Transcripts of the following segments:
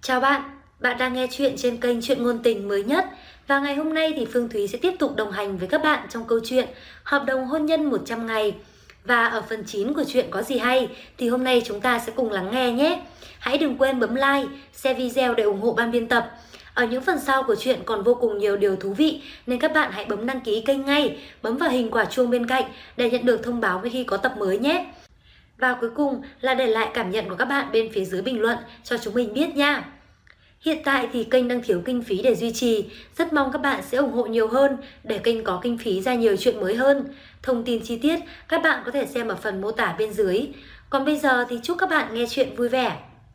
Chào bạn, bạn đang nghe chuyện trên kênh Chuyện Ngôn Tình mới nhất. Và ngày hôm nay thì Phương Thúy sẽ tiếp tục đồng hành với các bạn trong câu chuyện Hợp đồng hôn nhân 100 ngày. Và ở phần 9 của chuyện Có gì hay thì hôm nay chúng ta sẽ cùng lắng nghe nhé. Hãy đừng quên bấm like, share video để ủng hộ ban biên tập. Ở những phần sau của chuyện còn vô cùng nhiều điều thú vị nên các bạn hãy bấm đăng ký kênh ngay, bấm vào hình quả chuông bên cạnh để nhận được thông báo khi có tập mới nhé. Và cuối cùng là để lại cảm nhận của các bạn bên phía dưới bình luận cho chúng mình biết nha. Hiện tại thì kênh đang thiếu kinh phí để duy trì, rất mong các bạn sẽ ủng hộ nhiều hơn để kênh có kinh phí ra nhiều chuyện mới hơn. Thông tin chi tiết các bạn có thể xem ở phần mô tả bên dưới. Còn bây giờ thì chúc các bạn nghe chuyện vui vẻ.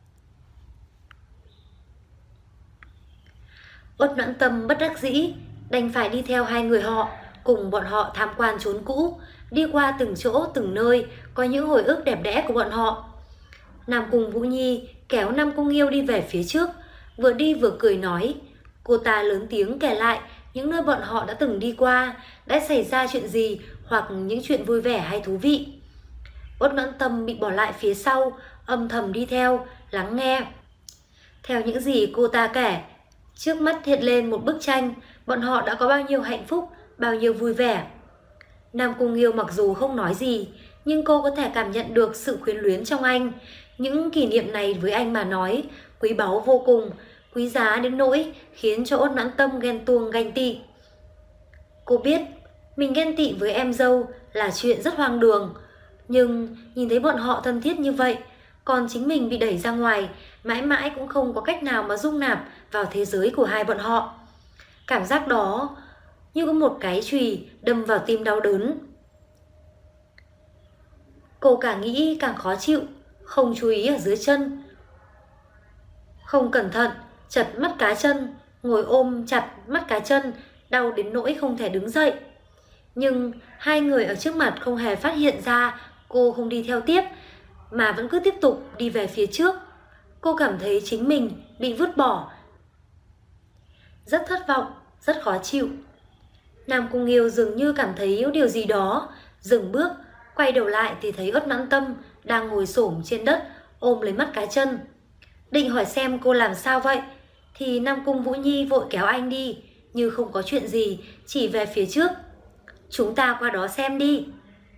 Uất Noãn Tâm bất đắc dĩ, đành phải đi theo hai người họ, cùng bọn họ tham quan chốn cũ, đi qua từng chỗ từng nơi, có những hồi ức đẹp đẽ của bọn họ. Nam Cung Vũ Nhi kéo Nam Cung Nghiêu đi về phía trước, vừa đi vừa cười nói. Cô ta lớn tiếng kể lại những nơi bọn họ đã từng đi qua, đã xảy ra chuyện gì hoặc những chuyện vui vẻ hay thú vị. Uất Noãn Tâm bị bỏ lại phía sau, âm thầm đi theo, lắng nghe. Theo những gì cô ta kể, trước mắt hiện lên một bức tranh, bọn họ đã có bao nhiêu hạnh phúc, bao nhiêu vui vẻ. Nam Cung Nghiêu mặc dù không nói gì, nhưng cô có thể cảm nhận được sự quyến luyến trong anh. Những kỷ niệm này với anh mà nói, quý báu vô cùng, quý giá đến nỗi khiến cho Uất Noãn Tâm ghen tuông ganh tị. Cô biết, mình ghen tị với em dâu là chuyện rất hoang đường, nhưng nhìn thấy bọn họ thân thiết như vậy, còn chính mình bị đẩy ra ngoài, mãi mãi cũng không có cách nào mà dung nạp vào thế giới của hai bọn họ. Cảm giác đó như có một cái chùy đâm vào tim đau đớn. Cô càng nghĩ càng khó chịu, không chú ý ở dưới chân. Không cẩn thận, chật mắt cá chân, ngồi ôm chặt mắt cá chân, đau đến nỗi không thể đứng dậy. Nhưng hai người ở trước mặt không hề phát hiện ra cô không đi theo tiếp, mà vẫn cứ tiếp tục đi về phía trước. Cô cảm thấy chính mình bị vứt bỏ. Rất thất vọng, rất khó chịu. Nam Cung Nghiêu dường như cảm thấy yếu điều gì đó, dừng bước, quay đầu lại thì thấy Uất Noãn Tâm đang ngồi xổm trên đất, ôm lấy mắt cá chân. Định hỏi xem cô làm sao vậy, thì Nam Cung Vũ Nhi vội kéo anh đi, như không có chuyện gì, chỉ về phía trước. Chúng ta qua đó xem đi.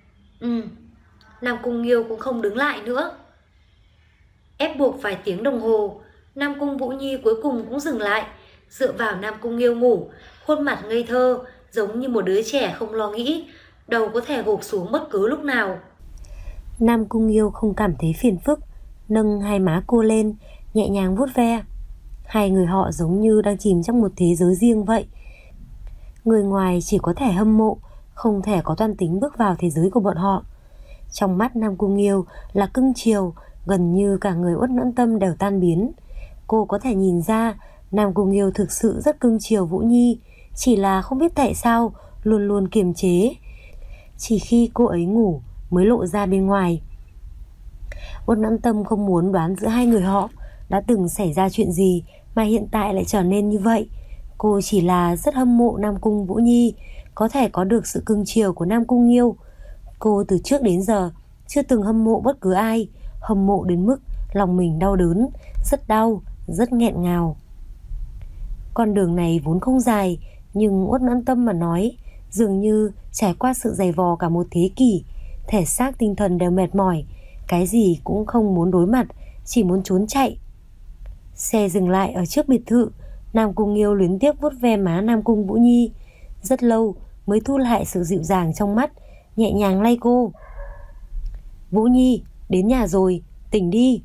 Nam Cung Nghiêu cũng không đứng lại nữa. Ép buộc vài tiếng đồng hồ, Nam Cung Vũ Nhi cuối cùng cũng dừng lại, dựa vào Nam Cung Nghiêu ngủ, khuôn mặt ngây thơ, giống như một đứa trẻ không lo nghĩ, đầu có thể gục xuống bất cứ lúc nào. Nam Cung Nghiêu không cảm thấy phiền phức, nâng hai má cô lên, nhẹ nhàng vuốt ve. Hai người họ giống như đang chìm trong một thế giới riêng vậy. Người ngoài chỉ có thể hâm mộ, không thể có toan tính bước vào thế giới của bọn họ. Trong mắt Nam Cung Nghiêu là cưng chiều, gần như cả người Uất Noãn Tâm đều tan biến. Cô có thể nhìn ra Nam Cung Nghiêu thực sự rất cưng chiều Vũ Nhi, chỉ là không biết tại sao luôn luôn kiềm chế. Chỉ khi cô ấy ngủ mới lộ ra bên ngoài. Uất Noãn Tâm không muốn đoán giữa hai người họ đã từng xảy ra chuyện gì mà hiện tại lại trở nên như vậy. Cô chỉ là rất hâm mộ Nam Cung Vũ Nhi, có thể có được sự cưng chiều của Nam Cung Nghiêu. Cô từ trước đến giờ chưa từng hâm mộ bất cứ ai, hâm mộ đến mức lòng mình đau đớn, rất đau, rất nghẹn ngào. Con đường này vốn không dài, nhưng Uất Noãn Tâm mà nói, dường như trải qua sự dày vò cả một thế kỷ, thể xác tinh thần đều mệt mỏi, cái gì cũng không muốn đối mặt, chỉ muốn trốn chạy. Xe dừng lại ở trước biệt thự, Nam Cung Nghiêu luyến tiếc vuốt ve má Nam Cung Vũ Nhi, rất lâu mới thu lại sự dịu dàng trong mắt, nhẹ nhàng lay cô. Vũ Nhi, đến nhà rồi, tỉnh đi.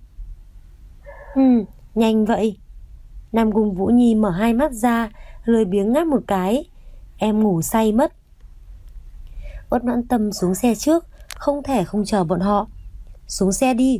Nhanh vậy. Nam Cung Vũ Nhi mở hai mắt ra, lười biếng ngáp một cái. Em ngủ say mất. Uất Noãn Tâm xuống xe trước, không thể không chờ bọn họ. Xuống xe đi.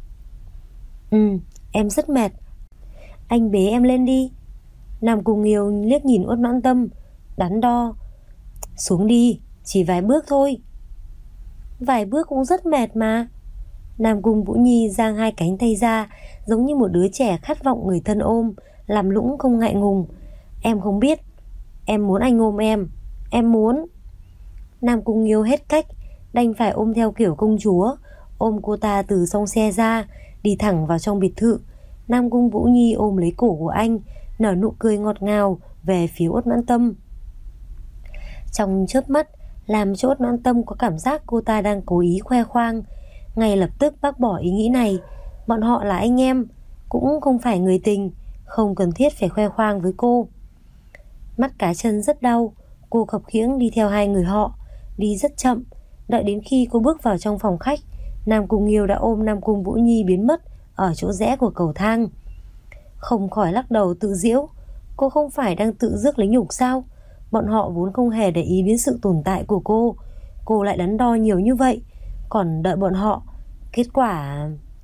Em rất mệt. Anh bế em lên đi. Nam Cung Nghiêu liếc nhìn Uất Noãn Tâm, đắn đo. Xuống đi, chỉ vài bước thôi. Vài bước cũng rất mệt mà. Nam Cung Vũ Nhi giang hai cánh tay ra, giống như một đứa trẻ khát vọng người thân ôm, làm lũng không ngại ngùng. Em không biết. Em muốn anh ôm em. Em muốn. Nam Cung Nghiêu hết cách, đành phải ôm theo kiểu công chúa, ôm cô ta từ trong xe ra, đi thẳng vào trong biệt thự. Nam Cung Vũ Nhi ôm lấy cổ của anh, nở nụ cười ngọt ngào về phía Uất Noãn Tâm. Trong chớp mắt, làm cho Uất Noãn Tâm có cảm giác cô ta đang cố ý khoe khoang. Ngay lập tức bác bỏ ý nghĩ này. Bọn họ là anh em, cũng không phải người tình, không cần thiết phải khoe khoang với cô. Mắt cá chân rất đau, cô khập khiễng đi theo hai người họ, đi rất chậm. Đợi đến khi cô bước vào trong phòng khách, Nam Cung Nghiêu đã ôm Nam Cung Vũ Nhi biến mất ở chỗ rẽ của cầu thang. Không khỏi lắc đầu tự giễu, cô không phải đang tự rước lấy nhục sao? Bọn họ vốn không hề để ý đến sự tồn tại của cô lại đắn đo nhiều như vậy, còn đợi bọn họ. Kết quả...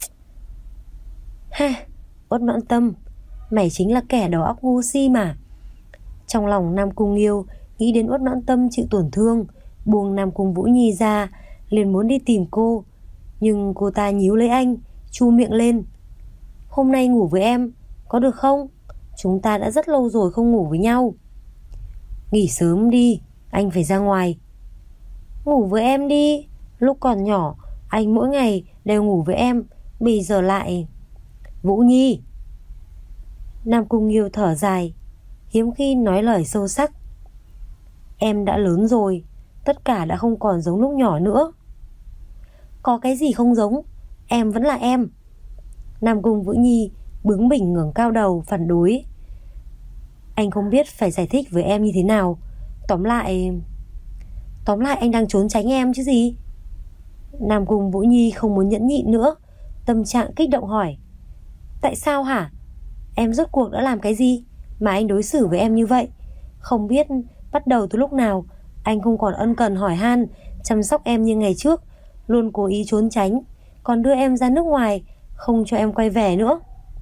Ha, Uất Noãn Tâm, mày chính là kẻ đầu óc ngu si mà. Trong lòng Nam Cung Nghiêu nghĩ đến Uất Noãn Tâm chịu tổn thương, buông Nam Cung Vũ Nhi ra, liền muốn đi tìm cô. Nhưng cô ta nhíu lấy anh, chu miệng lên. Hôm nay ngủ với em, có được không? Chúng ta đã rất lâu rồi không ngủ với nhau. Nghỉ sớm đi, anh phải ra ngoài. Ngủ với em đi, lúc còn nhỏ anh mỗi ngày đều ngủ với em, bây giờ lại... Vũ Nhi. Nam Cung Nghiêu thở dài, hiếm khi nói lời sâu sắc. Em đã lớn rồi, tất cả đã không còn giống lúc nhỏ nữa. Có cái gì không giống, em vẫn là em. Nam Cung Vũ Nhi bướng bỉnh ngẩng cao đầu phản đối. Anh không biết phải giải thích với em như thế nào. Tóm lại anh đang trốn tránh em chứ gì. Nam Cung Vũ Nhi không muốn nhẫn nhịn nữa, tâm trạng kích động hỏi. Tại sao hả? Em rốt cuộc đã làm cái gì mà anh đối xử với em như vậy? Không biết bắt đầu từ lúc nào anh không còn ân cần hỏi han, chăm sóc em như ngày trước, luôn cố ý trốn tránh, còn đưa em ra nước ngoài, không cho em quay về nữa.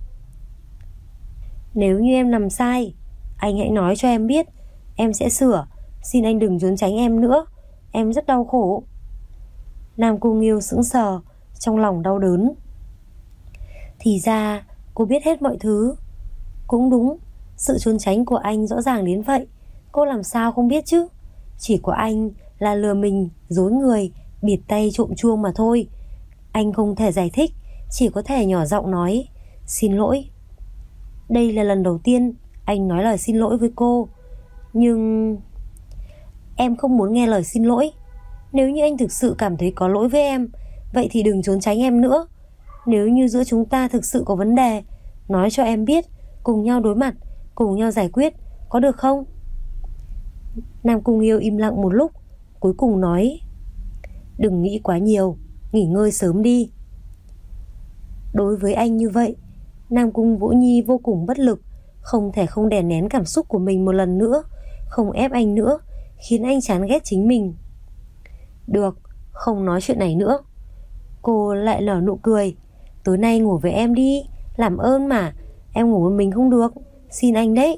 Nếu như em làm sai, anh hãy nói cho em biết, em sẽ sửa. Xin anh đừng trốn tránh em nữa, em rất đau khổ. Nam Cung Nghiêu sững sờ, trong lòng đau đớn. Thì ra cô biết hết mọi thứ. Cũng đúng, sự trốn tránh của anh rõ ràng đến vậy, cô làm sao không biết chứ. Chỉ có anh là lừa mình, dối người, bịt tay trộm chuông mà thôi. Anh không thể giải thích, chỉ có thể nhỏ giọng nói xin lỗi. Đây là lần đầu tiên anh nói lời xin lỗi với cô. Nhưng em không muốn nghe lời xin lỗi. Nếu như anh thực sự cảm thấy có lỗi với em, vậy thì đừng trốn tránh em nữa. Nếu như giữa chúng ta thực sự có vấn đề, nói cho em biết, cùng nhau đối mặt, cùng nhau giải quyết, có được không? Nam Cung Nghiêu im lặng một lúc, cuối cùng nói. Đừng nghĩ quá nhiều, nghỉ ngơi sớm đi. Đối với anh như vậy, Nam Cung Vũ Nhi vô cùng bất lực, không thể không đè nén cảm xúc của mình một lần nữa, không ép anh nữa, khiến anh chán ghét chính mình. Được, không nói chuyện này nữa. Cô lại nở nụ cười. Tối nay ngủ với em đi, làm ơn mà, em ngủ một mình không được, xin anh đấy.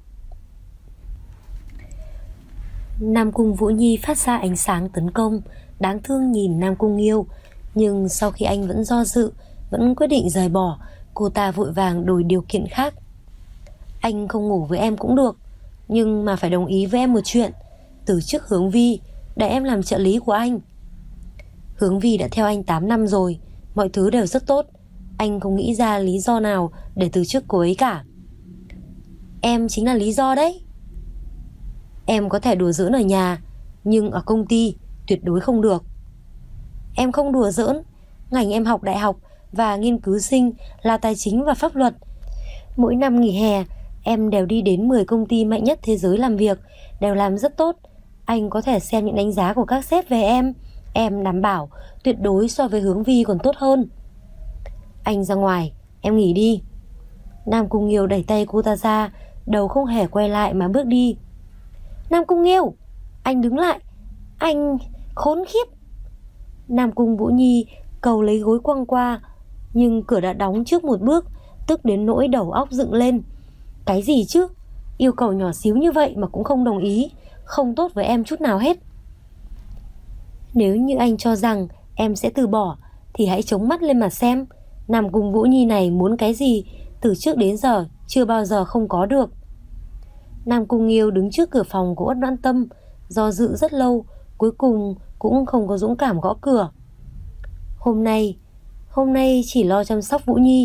Nam Cung Vũ Nhi phát ra ánh sáng tấn công, đáng thương nhìn Nam Cung Nghiêu. Nhưng sau khi anh vẫn do dự, vẫn quyết định rời bỏ, cô ta vội vàng đổi điều kiện khác. Anh không ngủ với em cũng được, nhưng mà phải đồng ý với em một chuyện. Từ chức Hướng Vi, để em làm trợ lý của anh. Hướng Vi đã theo anh 8 năm rồi, mọi thứ đều rất tốt. Anh không nghĩ ra lý do nào để từ chức cô ấy cả. Em chính là lý do đấy. Em có thể đùa giỡn ở nhà, nhưng ở công ty tuyệt đối không được. Em không đùa giỡn, ngành em học đại học và nghiên cứu sinh là tài chính và pháp luật. Mỗi năm nghỉ hè, em đều đi đến 10 công ty mạnh nhất thế giới làm việc, đều làm rất tốt. Anh có thể xem những đánh giá của các sếp về em đảm bảo tuyệt đối so với Hướng Vi còn tốt hơn. Anh ra ngoài, em nghỉ đi. Nam Cung Nghiêu đẩy tay cô ta ra, đầu không hề quay lại mà bước đi. Nam Cung Nghiêu, anh đứng lại, anh khốn khiếp. Nam Cung Vũ Nhi cầu lấy gối quăng qua, nhưng cửa đã đóng trước một bước, tức đến nỗi đầu óc dựng lên. Cái gì chứ, yêu cầu nhỏ xíu như vậy mà cũng không đồng ý, không tốt với em chút nào hết. Nếu như anh cho rằng em sẽ từ bỏ, thì hãy chống mắt lên mà xem. Nam Cung Vũ Nhi này muốn cái gì, từ trước đến giờ chưa bao giờ không có được. Nam Cung Nghiêu đứng trước cửa phòng của Uất Noãn Tâm, do dự rất lâu, cuối cùng cũng không có dũng cảm gõ cửa. Hôm nay chỉ lo chăm sóc Vũ Nhi,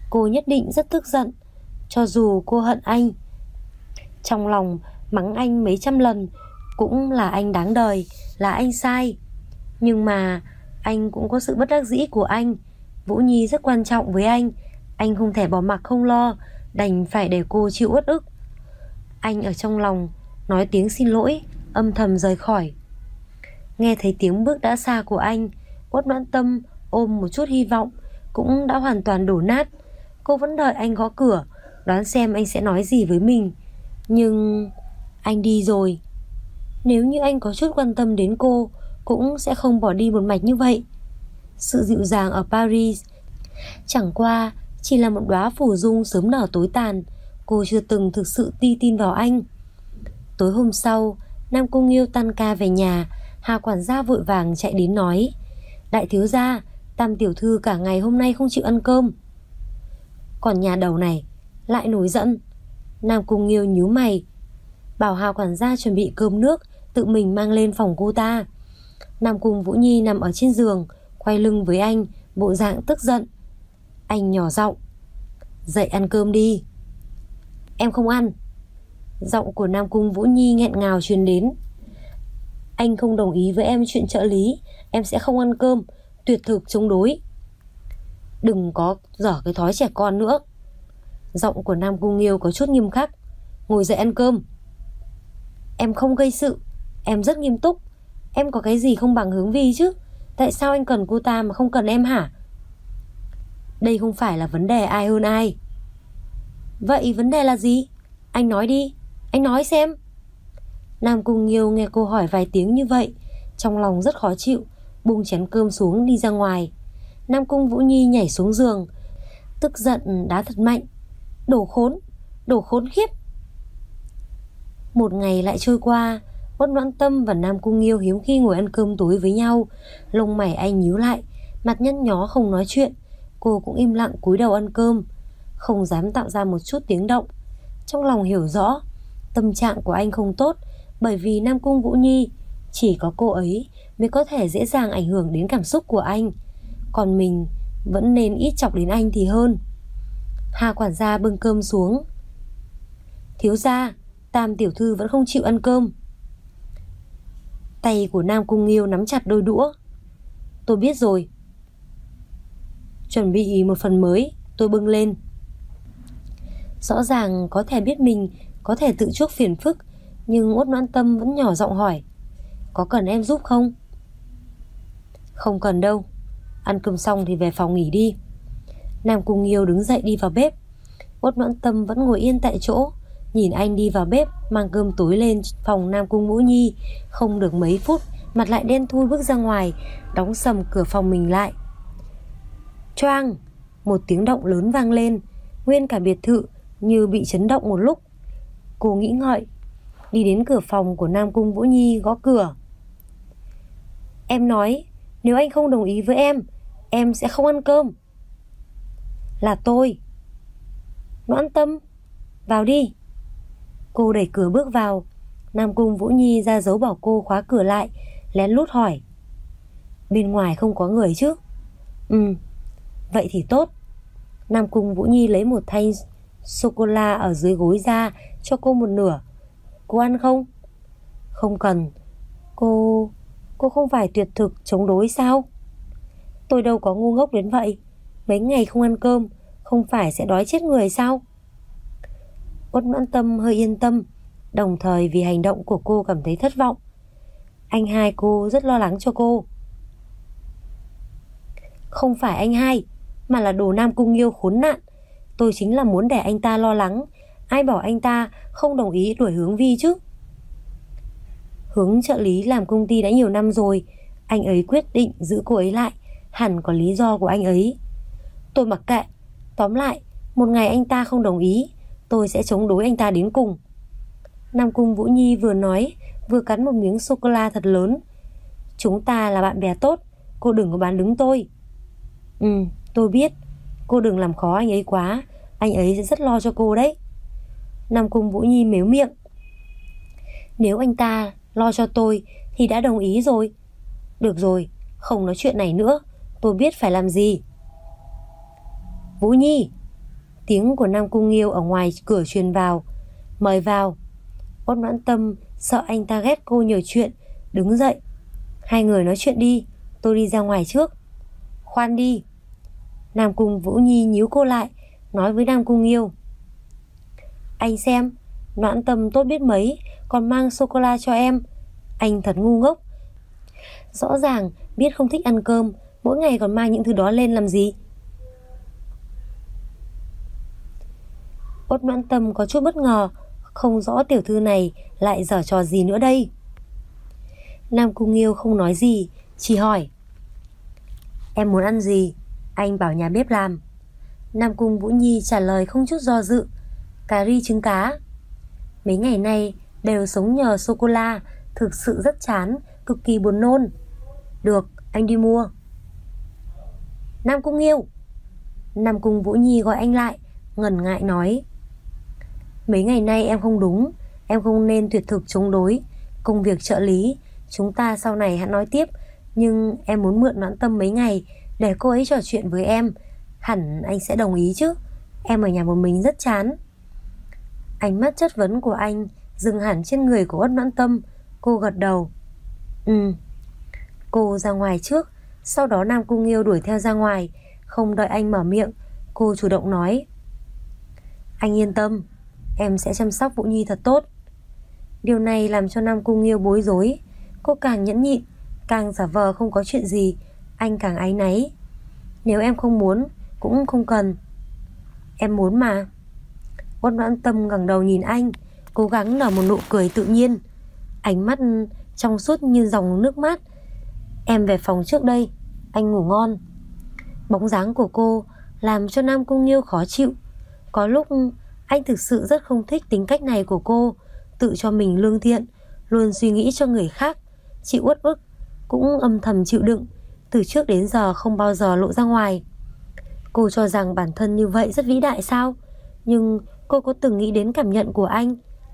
Cô nhất định rất tức giận, cho dù cô hận anh. Trong lòng mắng anh mấy trăm lần cũng là anh đáng đời, là anh sai. Nhưng mà anh cũng có sự bất đắc dĩ của anh. Vũ Nhi rất quan trọng với anh không thể bỏ mặc không lo, đành phải để cô chịu uất ức. Anh ở trong lòng nói tiếng xin lỗi, âm thầm rời khỏi. Nghe thấy tiếng bước đã xa của anh, Uất Noãn Tâm ôm một chút hy vọng cũng đã hoàn toàn đổ nát. Cô vẫn đợi anh gõ cửa, đoán xem anh sẽ nói gì với mình. Nhưng anh đi rồi. Nếu như anh có chút quan tâm đến cô, cũng sẽ không bỏ đi một mạch như vậy. Sự dịu dàng ở Paris chẳng qua chỉ là một đóa phù dung sớm nở tối tàn. Cô chưa từng thực sự tin vào anh. Tối hôm sau, Nam Cung Nghiêu tan ca về nhà. Hà quản gia vội vàng chạy đến nói: đại thiếu gia, Tam tiểu thư cả ngày hôm nay không chịu ăn cơm. Còn nhà đầu này lại nổi giận. Nam Cung Nghiêu nhíu mày, bảo Hà quản gia chuẩn bị cơm nước, tự mình mang lên phòng cô ta. Nam Cung Vũ Nhi nằm ở trên giường, quay lưng với anh, bộ dạng tức giận. Anh nhỏ giọng: dậy ăn cơm đi. Em không ăn. Giọng của Nam Cung Vũ Nhi nghẹn ngào truyền đến. Anh không đồng ý với em chuyện trợ lý, em sẽ không ăn cơm, tuyệt thực chống đối. Đừng có dở cái thói trẻ con nữa. Giọng của Nam Cung Nghiêu có chút nghiêm khắc. Ngồi dậy ăn cơm. Em không gây sự, em rất nghiêm túc. Em có cái gì không bằng Hướng Vi chứ? Tại sao anh cần cô ta mà không cần em hả? Đây không phải là vấn đề ai hơn ai. Vậy vấn đề là gì? Anh nói đi, anh nói xem. Nam Cung Nghiêu nghe cô hỏi vài tiếng như vậy, trong lòng rất khó chịu, buông chén cơm xuống đi ra ngoài. Nam Cung Vũ Nhi nhảy xuống giường, tức giận đá thật mạnh. Đồ khốn khiếp. Một ngày lại trôi qua, Uất Noãn Tâm và Nam Cung Nghiêu hiếm khi ngồi ăn cơm tối với nhau. Lông mày anh nhíu lại, mặt nhăn nhó không nói chuyện. Cô cũng im lặng cúi đầu ăn cơm, không dám tạo ra một chút tiếng động. Trong lòng hiểu rõ tâm trạng của anh không tốt, bởi vì Nam Cung Vũ Nhi chỉ có cô ấy mới có thể dễ dàng ảnh hưởng đến cảm xúc của anh. Còn mình vẫn nên ít chọc đến anh thì hơn. Hà quản gia bưng cơm xuống. Thiếu gia, Tam tiểu thư vẫn không chịu ăn cơm. Tay của Nam Cung Nghiêu nắm chặt đôi đũa. Tôi biết rồi. Chuẩn bị một phần mới, tôi bưng lên. Rõ ràng có thể biết mình có thể tự chuốc phiền phức, nhưng Uất Noãn Tâm vẫn nhỏ giọng hỏi: có cần em giúp không? Không cần đâu, ăn cơm xong thì về phòng nghỉ đi. Nam Cung Nghiêu đứng dậy đi vào bếp. Uất Noãn Tâm vẫn ngồi yên tại chỗ, nhìn anh đi vào bếp mang cơm tối lên phòng Nam Cung Vũ Nhi. Không được mấy phút, mặt lại đen thui bước ra ngoài, đóng sầm cửa phòng mình lại. Choang! Một tiếng động lớn vang lên, nguyên cả biệt thự như bị chấn động một lúc. Cô nghĩ ngợi, đi đến cửa phòng của Nam Cung Vũ Nhi gõ cửa. Em nói, nếu anh không đồng ý với em sẽ không ăn cơm. Là tôi. Noãn Tâm, vào đi. Cô đẩy cửa bước vào. Nam Cung Vũ Nhi ra dấu bảo cô khóa cửa lại, lén lút hỏi: bên ngoài không có người chứ? Vậy thì tốt. Nam Cung Vũ Nhi lấy một thanh sô-cô-la ở dưới gối ra, cho cô một nửa. Cô ăn không? Không cần. Cô không phải tuyệt thực chống đối sao? Tôi đâu có ngu ngốc đến vậy. Mấy ngày không ăn cơm, không phải sẽ đói chết người sao? Uất Noãn Tâm hơi yên tâm, đồng thời vì hành động của cô cảm thấy thất vọng. Anh hai cô rất lo lắng cho cô. Không phải anh hai, mà là đồ Nam Cung Nghiêu khốn nạn. Tôi chính là muốn để anh ta lo lắng. Ai bảo anh ta không đồng ý đuổi Hướng Vi chứ? Hướng trợ lý làm công ty đã nhiều năm rồi, anh ấy quyết định giữ cô ấy lại, hẳn có lý do của anh ấy. Tôi mặc kệ. Tóm lại, một ngày anh ta không đồng ý, tôi sẽ chống đối anh ta đến cùng. Nam Cung Vũ Nhi vừa nói vừa cắn một miếng sô-cô-la thật lớn. Chúng ta là bạn bè tốt, cô đừng có bán đứng tôi. Tôi biết. Cô đừng làm khó anh ấy quá, anh ấy sẽ rất lo cho cô đấy. Nam Cung Vũ Nhi mếu miệng. Nếu anh ta lo cho tôi thì đã đồng ý rồi. Được rồi, không nói chuyện này nữa, tôi biết phải làm gì. Vũ Nhi, Tiếng của Nam Cung Nghiêu ở ngoài cửa truyền vào. Mời vào. Uất Noãn Tâm sợ anh ta ghét cô nhiều chuyện, đứng dậy. Hai người nói chuyện đi, tôi đi ra ngoài trước. Khoan đi. Nam Cung Vũ Nhi nhíu cô lại, nói với Nam Cung Nghiêu. Anh xem, Noãn Tâm tốt biết mấy, còn mang sô-cô-la cho em. Anh thật ngu ngốc. Rõ ràng biết không thích ăn cơm, mỗi ngày còn mang những thứ đó lên làm gì? Uất Noãn Tâm có chút bất ngờ, không rõ tiểu thư này lại giở trò gì nữa đây. Nam Cung Nghiêu không nói gì, chỉ hỏi. Em muốn ăn gì? Anh bảo nhà bếp làm. Nam Cung Vũ Nhi trả lời không chút do dự. Cà ri trứng cá. Mấy ngày nay đều sống nhờ sô-cô-la, thực sự rất chán, cực kỳ buồn nôn. Được, anh đi mua. Nam Cung Nghiêu. Nam Cung Vũ Nhi gọi anh lại, ngần ngại nói. Mấy ngày nay em không đúng, em không nên tuyệt thực chống đối. Công việc trợ lý, chúng ta sau này hãy nói tiếp. Nhưng em muốn mượn Noãn Tâm mấy ngày để cô ấy trò chuyện với em. Hẳn anh sẽ đồng ý chứ? Em ở nhà một mình rất chán. Ánh mắt chất vấn của anh dừng hẳn trên người của Uất Noãn Tâm. Cô gật đầu. Cô ra ngoài trước, sau đó Nam Cung Nghiêu đuổi theo ra ngoài. Không đợi anh mở miệng, cô chủ động nói. Anh yên tâm, em sẽ chăm sóc Vũ Nhi thật tốt. Điều này làm cho Nam Cung Nghiêu bối rối. Cô càng nhẫn nhịn, càng giả vờ không có chuyện gì, anh càng áy náy. Nếu em không muốn, cũng không cần. Em muốn mà. Uất Noãn Tâm ngẩng đầu nhìn anh, cố gắng nở một nụ cười tự nhiên. Ánh mắt trong suốt như dòng nước mát. Em về phòng trước đây, anh ngủ ngon. Bóng dáng của cô làm cho Nam Cung Nghiêu khó chịu. Có lúc anh thực sự rất không thích tính cách này của cô, tự cho mình lương thiện, luôn suy nghĩ cho người khác, chịu uất ức, cũng âm thầm chịu đựng, từ trước đến giờ không bao giờ lộ ra ngoài. Cô cho rằng bản thân như vậy rất vĩ đại sao? Nhưng cô có từng nghĩ đến cảm nhận của anh?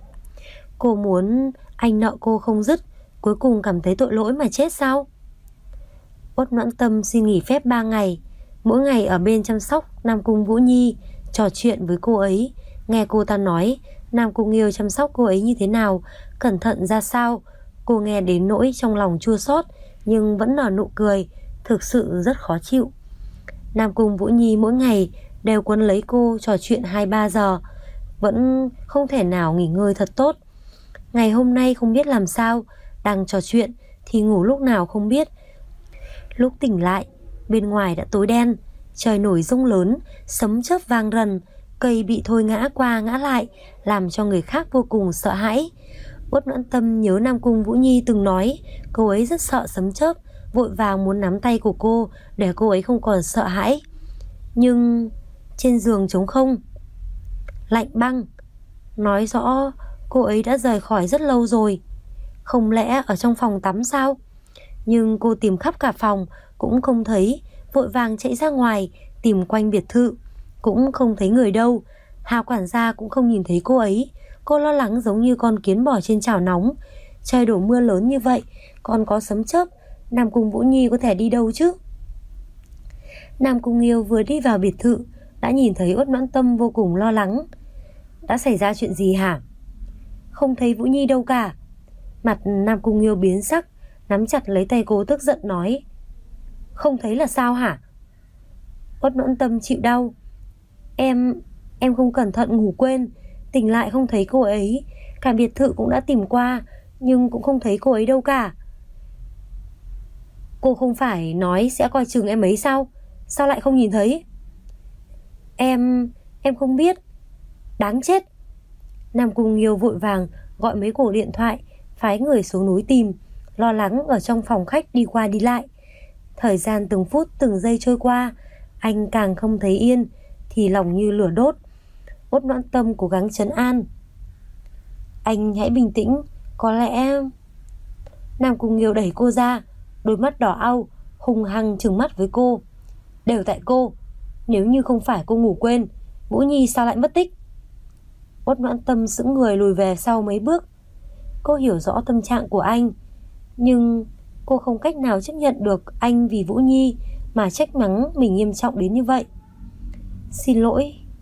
Cô muốn anh nợ cô không dứt, cuối cùng cảm thấy tội lỗi mà chết sao? Uất Noãn Tâm xin nghỉ phép 3 ngày, mỗi ngày ở bên chăm sóc Nam Cung Vũ Nhi, trò chuyện với cô ấy, nghe cô ta nói Nam Cung Nghiêu chăm sóc cô ấy như thế nào, cẩn thận ra sao. Cô nghe đến nỗi trong lòng chua xót, nhưng vẫn nở nụ cười, thực sự rất khó chịu. Nam Cung Vũ Nhi mỗi ngày đều quấn lấy cô trò chuyện 2-3 giờ, vẫn không thể nào nghỉ ngơi thật tốt. Ngày hôm nay không biết làm sao, đang trò chuyện thì ngủ lúc nào không biết. Lúc tỉnh lại, bên ngoài đã tối đen, trời nổi giông lớn, sấm chớp vang rần, cây bị thôi ngã qua ngã lại, làm cho người khác vô cùng sợ hãi. Uất Noãn Tâm nhớ Nam Cung Vũ Nhi từng nói cô ấy rất sợ sấm chớp, vội vàng muốn nắm tay của cô để cô ấy không còn sợ hãi. Nhưng trên giường trống không, lạnh băng, nói rõ cô ấy đã rời khỏi rất lâu rồi. Không lẽ ở trong phòng tắm sao? Nhưng cô tìm khắp cả phòng cũng không thấy, vội vàng chạy ra ngoài tìm quanh biệt thự, cũng không thấy người đâu. Hà quản gia cũng không nhìn thấy cô ấy. Cô lo lắng giống như con kiến bò trên chảo nóng. Trời đổ mưa lớn như vậy, còn có sấm chớp, Nam Cung Vũ Nhi có thể đi đâu chứ? Nam Cung Nghiêu vừa đi vào biệt thự đã nhìn thấy Uất Noãn Tâm vô cùng lo lắng. Đã xảy ra chuyện gì hả? Không thấy Vũ Nhi đâu cả. Mặt Nam Cung Nghiêu biến sắc, nắm chặt lấy tay cô tức giận nói. Không thấy là sao hả? Uất Noãn Tâm chịu đau. Em không cẩn thận ngủ quên, tỉnh lại không thấy cô ấy. Cả biệt thự cũng đã tìm qua, nhưng cũng không thấy cô ấy đâu cả. Cô không phải nói sẽ coi chừng em ấy sao? Sao lại không nhìn thấy? Em không biết. Đáng chết. Nam Cung Nghiêu vội vàng gọi mấy cuộc điện thoại, phái người xuống núi tìm, lo lắng ở trong phòng khách đi qua đi lại. Thời gian từng phút từng giây trôi qua, anh càng không thấy yên, thì lòng như lửa đốt. Uất Noãn Tâm cố gắng trấn an. Anh hãy bình tĩnh, có lẽ... Nam Cung Nghiêu đẩy cô ra, đôi mắt đỏ au, hung hăng trừng mắt với cô. Đều tại cô, nếu như không phải cô ngủ quên, Vũ Nhi sao lại mất tích? Uất Noãn Tâm sững người lùi về sau mấy bước. Cô hiểu rõ tâm trạng của anh, nhưng cô không cách nào chấp nhận được anh vì Vũ Nhi mà trách mắng mình nghiêm trọng đến như vậy. Xin lỗi,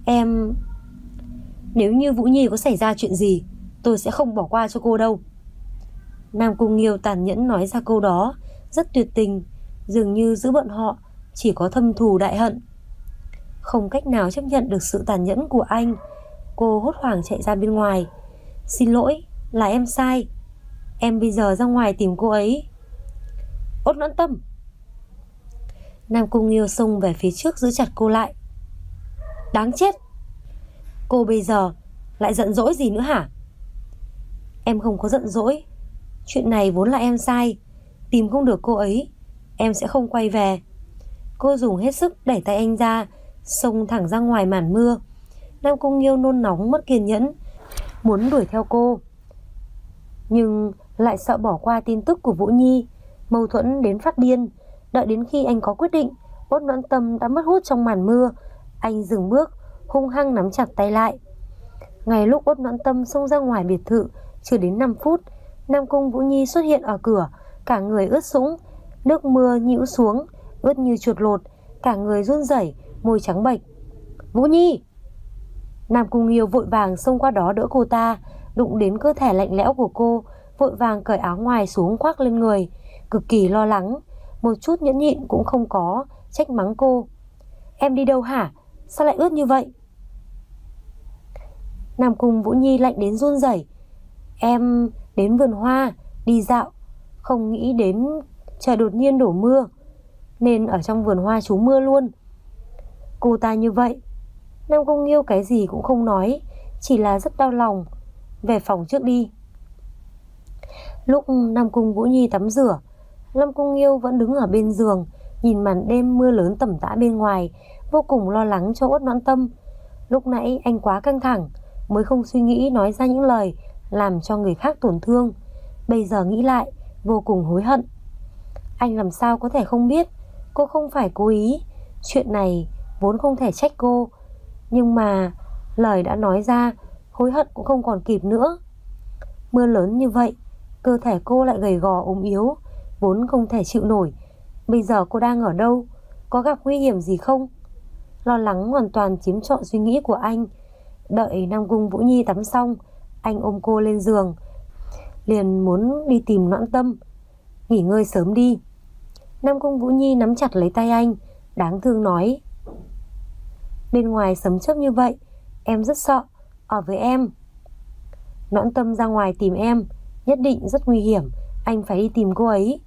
Em... Nếu như Vũ Nhi có xảy ra chuyện gì, tôi sẽ không bỏ qua cho cô đâu. Nam Cung Nghiêu tàn nhẫn nói ra câu đó, rất tuyệt tình, dường như giữa bọn họ chỉ có thâm thù đại hận. Không cách nào chấp nhận được sự tàn nhẫn của anh, cô hốt hoảng chạy ra bên ngoài. Xin lỗi, là em sai. Em bây giờ ra ngoài tìm cô ấy. Ốt Noãn Tâm. Nam Cung Nghiêu xông về phía trước giữ chặt cô lại. Đáng chết, cô bây giờ lại giận dỗi gì nữa hả? Em không có giận dỗi. Chuyện này vốn là em sai. Tìm không được cô ấy, em sẽ không quay về. Cô dùng hết sức đẩy tay anh ra, xông thẳng ra ngoài màn mưa. Nam Cung Nghiêu nôn nóng mất kiên nhẫn, muốn đuổi theo cô, nhưng lại sợ bỏ qua tin tức của Vũ Nhi. Mâu thuẫn đến phát điên. Đợi đến khi anh có quyết định, Ốt Noãn Tâm đã mất hút trong màn mưa. Anh dừng bước, hung hăng nắm chặt tay lại. Ngay lúc Ốt Noãn Tâm xông ra ngoài biệt thự, chưa đến 5 phút, Nam Cung Vũ Nhi xuất hiện ở cửa, cả người ướt sũng, nước mưa nhữu xuống, ướt như chuột lột, cả người run rẩy, môi trắng bệch. Vũ Nhi! Nam Cung Nghiêu vội vàng xông qua đó đỡ cô ta, đụng đến cơ thể lạnh lẽo của cô, vội vàng cởi áo ngoài xuống khoác lên người, cực kỳ lo lắng, một chút nhẫn nhịn cũng không có, trách mắng cô. Em đi đâu hả? Sao lại ướt như vậy? Nam Cung Vũ Nhi lạnh đến run rẩy. Em đến vườn hoa, đi dạo, không nghĩ đến trời đột nhiên đổ mưa, nên ở trong vườn hoa trú mưa luôn. Cô ta như vậy, Nam Cung Nghiêu cái gì cũng không nói, chỉ là rất đau lòng. Về phòng trước đi. Lúc Nam Cung Vũ Nhi tắm rửa, Nam Cung Nghiêu vẫn đứng ở bên giường, nhìn màn đêm mưa lớn tầm tã bên ngoài, vô cùng lo lắng cho Ốt Noãn Tâm. Lúc nãy anh quá căng thẳng, mới không suy nghĩ nói ra những lời làm cho người khác tổn thương. Bây giờ nghĩ lại, vô cùng hối hận. Anh làm sao có thể không biết cô không phải cố ý. Chuyện này vốn không thể trách cô, nhưng mà lời đã nói ra, hối hận cũng không còn kịp nữa. Mưa lớn như vậy, cơ thể cô lại gầy gò ốm yếu, vốn không thể chịu nổi. Bây giờ cô đang ở đâu? Có gặp nguy hiểm gì không? Lo lắng hoàn toàn chiếm trọn suy nghĩ của anh. Đợi Nam Cung Vũ Nhi tắm xong, anh ôm cô lên giường, liền muốn đi tìm Noãn Tâm. Nghỉ ngơi sớm đi. Nam Cung Vũ Nhi nắm chặt lấy tay anh, đáng thương nói. Bên ngoài sấm chớp như vậy, em rất sợ. Ở với em. Noãn Tâm ra ngoài tìm em, nhất định rất nguy hiểm. Anh phải đi tìm cô ấy.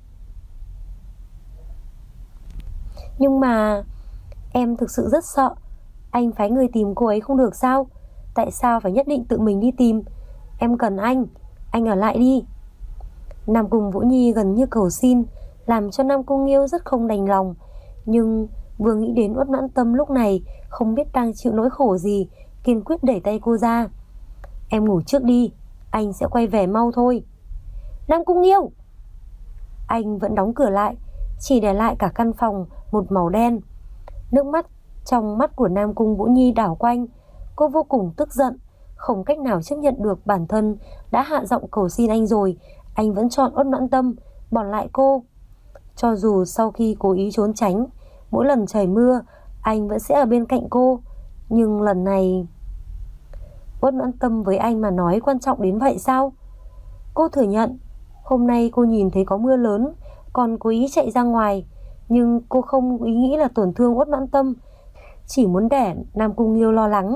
Nhưng mà em thực sự rất sợ. Anh phái người tìm cô ấy không được sao? Tại sao phải nhất định tự mình đi tìm? Em cần anh ở lại đi. Nam Cung Vũ Nhi gần như cầu xin, làm cho Nam Cung Nghiêu rất không đành lòng. Nhưng vừa nghĩ đến Uất Noãn Tâm lúc này không biết đang chịu nỗi khổ gì, kiên quyết đẩy tay cô ra. Em ngủ trước đi, anh sẽ quay về mau thôi. Nam Cung Nghiêu! Anh vẫn đóng cửa lại, chỉ để lại cả căn phòng một màu đen. Nước mắt trong mắt của Nam Cung Vũ Nhi đảo quanh. Cô vô cùng tức giận, không cách nào chấp nhận được bản thân đã hạ giọng cầu xin anh rồi, anh vẫn chọn Uất Noãn Tâm, bỏ lại cô. Cho dù sau khi cố ý trốn tránh, mỗi lần trời mưa anh vẫn sẽ ở bên cạnh cô, nhưng lần này Uất Noãn Tâm với anh mà nói quan trọng đến vậy sao? Cô thừa nhận hôm nay cô nhìn thấy có mưa lớn còn cố ý chạy ra ngoài, nhưng cô không ý nghĩ là tổn thương Uất Noãn Tâm, chỉ muốn để Nam Cung Nghiêu lo lắng.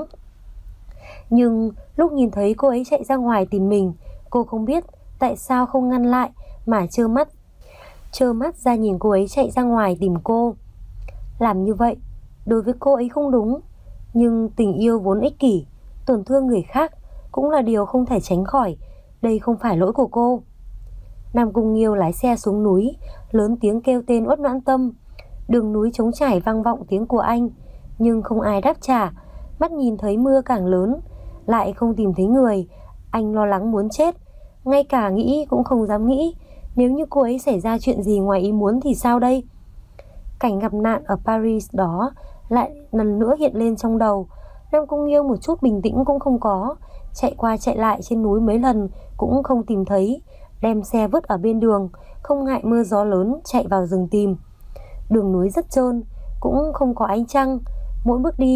Nhưng lúc nhìn thấy cô ấy chạy ra ngoài tìm mình, cô không biết tại sao không ngăn lại mà trơ mắt ra nhìn cô ấy chạy ra ngoài tìm cô. Làm như vậy đối với cô ấy không đúng, nhưng tình yêu vốn ích kỷ, tổn thương người khác cũng là điều không thể tránh khỏi. Đây không phải lỗi của cô. Nam Cung Nghiêu lái xe xuống núi, lớn tiếng kêu tên Uất Noãn Tâm. Đường núi trống trải vang vọng tiếng của anh, nhưng không ai đáp trả. Mắt nhìn thấy mưa càng lớn, lại không tìm thấy người, anh lo lắng muốn chết. Ngay cả nghĩ cũng không dám nghĩ, nếu như cô ấy xảy ra chuyện gì ngoài ý muốn thì sao đây? Cảnh gặp nạn ở Paris đó lại lần nữa hiện lên trong đầu. Nam Cung Nghiêu một chút bình tĩnh cũng không có, chạy qua chạy lại trên núi mấy lần cũng không tìm thấy, đem xe vứt ở bên đường, không ngại mưa gió lớn chạy vào rừng tìm. Đường núi rất trơn, cũng không có ánh trăng, mỗi bước đi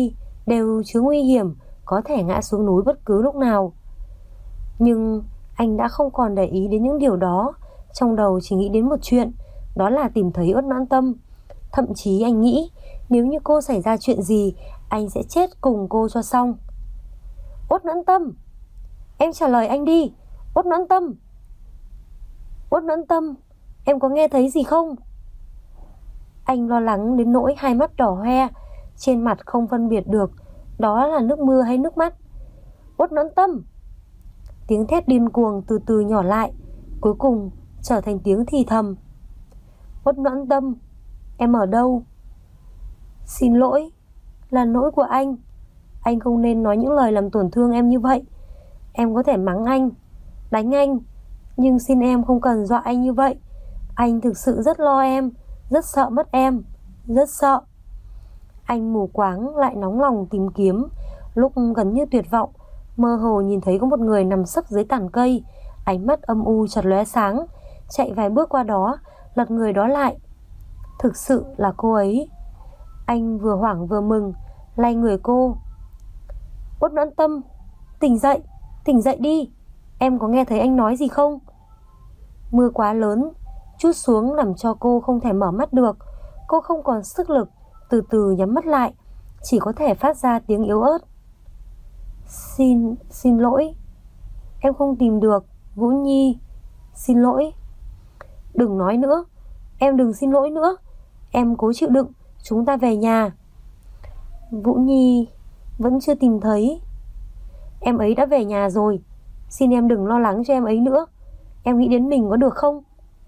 đều chứa nguy hiểm, có thể ngã xuống núi bất cứ lúc nào. Nhưng anh đã không còn để ý đến những điều đó. Trong đầu chỉ nghĩ đến một chuyện, đó là tìm thấy Uất Noãn Tâm. Thậm chí anh nghĩ nếu như cô xảy ra chuyện gì, anh sẽ chết cùng cô cho xong. Uất Noãn Tâm, em trả lời anh đi. Uất Noãn Tâm, Uất Noãn Tâm, em có nghe thấy gì không? Anh lo lắng đến nỗi hai mắt đỏ hoe, trên mặt không phân biệt được đó là nước mưa hay nước mắt. Uất Noãn Tâm. Tiếng thét điên cuồng từ từ nhỏ lại, cuối cùng trở thành tiếng thì thầm. Uất Noãn Tâm, em ở đâu? Xin lỗi, là lỗi của anh. Anh không nên nói những lời làm tổn thương em như vậy. Em có thể mắng anh, đánh anh, nhưng xin em không cần dọa anh như vậy. Anh thực sự rất lo em, rất sợ mất em, rất sợ. Anh mù quáng lại nóng lòng tìm kiếm, lúc gần như tuyệt vọng, mơ hồ nhìn thấy có một người nằm sấp dưới tàn cây, ánh mắt âm u chợt lóe sáng, chạy vài bước qua đó, lật người đó lại. Thực sự là cô ấy. Anh vừa hoảng vừa mừng, lay người cô. Uất Noãn Tâm, tỉnh dậy đi. Em có nghe thấy anh nói gì không? Mưa quá lớn, trút xuống làm cho cô không thể mở mắt được. Cô không còn sức lực, từ từ nhắm mắt lại, chỉ có thể phát ra tiếng yếu ớt. Xin lỗi. Em không tìm được, Vũ Nhi. Xin lỗi. Đừng nói nữa. Em đừng xin lỗi nữa. Em cố chịu đựng, chúng ta về nhà. Vũ Nhi vẫn chưa tìm thấy. Em ấy đã về nhà rồi. Xin em đừng lo lắng cho em ấy nữa. Em nghĩ đến mình có được không?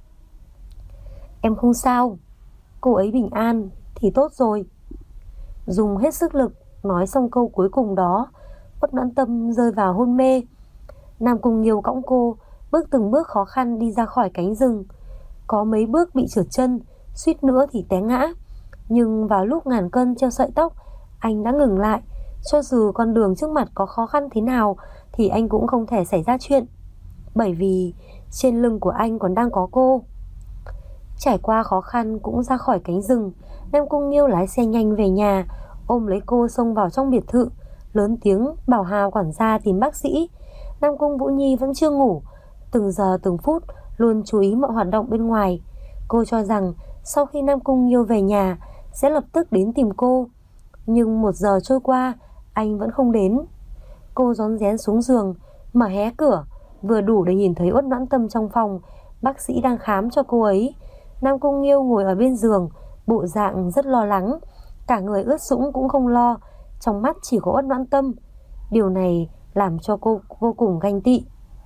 Em không sao. Cô ấy bình an thì tốt rồi. Dùng hết sức lực nói xong câu cuối cùng đó, Uất Noãn Tâm rơi vào hôn mê. Nam Cung Nghiêu cõng cô bước từng bước khó khăn đi ra khỏi cánh rừng. Có mấy bước bị trượt chân, suýt nữa thì té ngã. Nhưng vào lúc ngàn cân treo sợi tóc, anh đã ngừng lại. Cho dù con đường trước mặt có khó khăn thế nào thì anh cũng không thể xảy ra chuyện, bởi vì trên lưng của anh còn đang có cô. Trải qua khó khăn cũng ra khỏi cánh rừng, Nam Cung Nghiêu lái xe nhanh về nhà, ôm lấy cô xông vào trong biệt thự, lớn tiếng bảo Hà quản gia tìm bác sĩ. Nam Cung Vũ Nhi vẫn chưa ngủ, từng giờ từng phút luôn chú ý mọi hoạt động bên ngoài. Cô cho rằng sau khi Nam Cung Nghiêu về nhà sẽ lập tức đến tìm cô, nhưng 1 giờ trôi qua anh vẫn không đến. Cô rón rén xuống giường, mở hé cửa, vừa đủ để nhìn thấy Uất Noãn Tâm trong phòng. Bác sĩ đang khám cho cô ấy. Nam Cung Nghiêu ngồi ở bên giường, bộ dạng rất lo lắng, cả người ướt sũng cũng không lo, trong mắt chỉ có Uất Noãn Tâm. Điều này làm cho cô vô cùng ganh tị.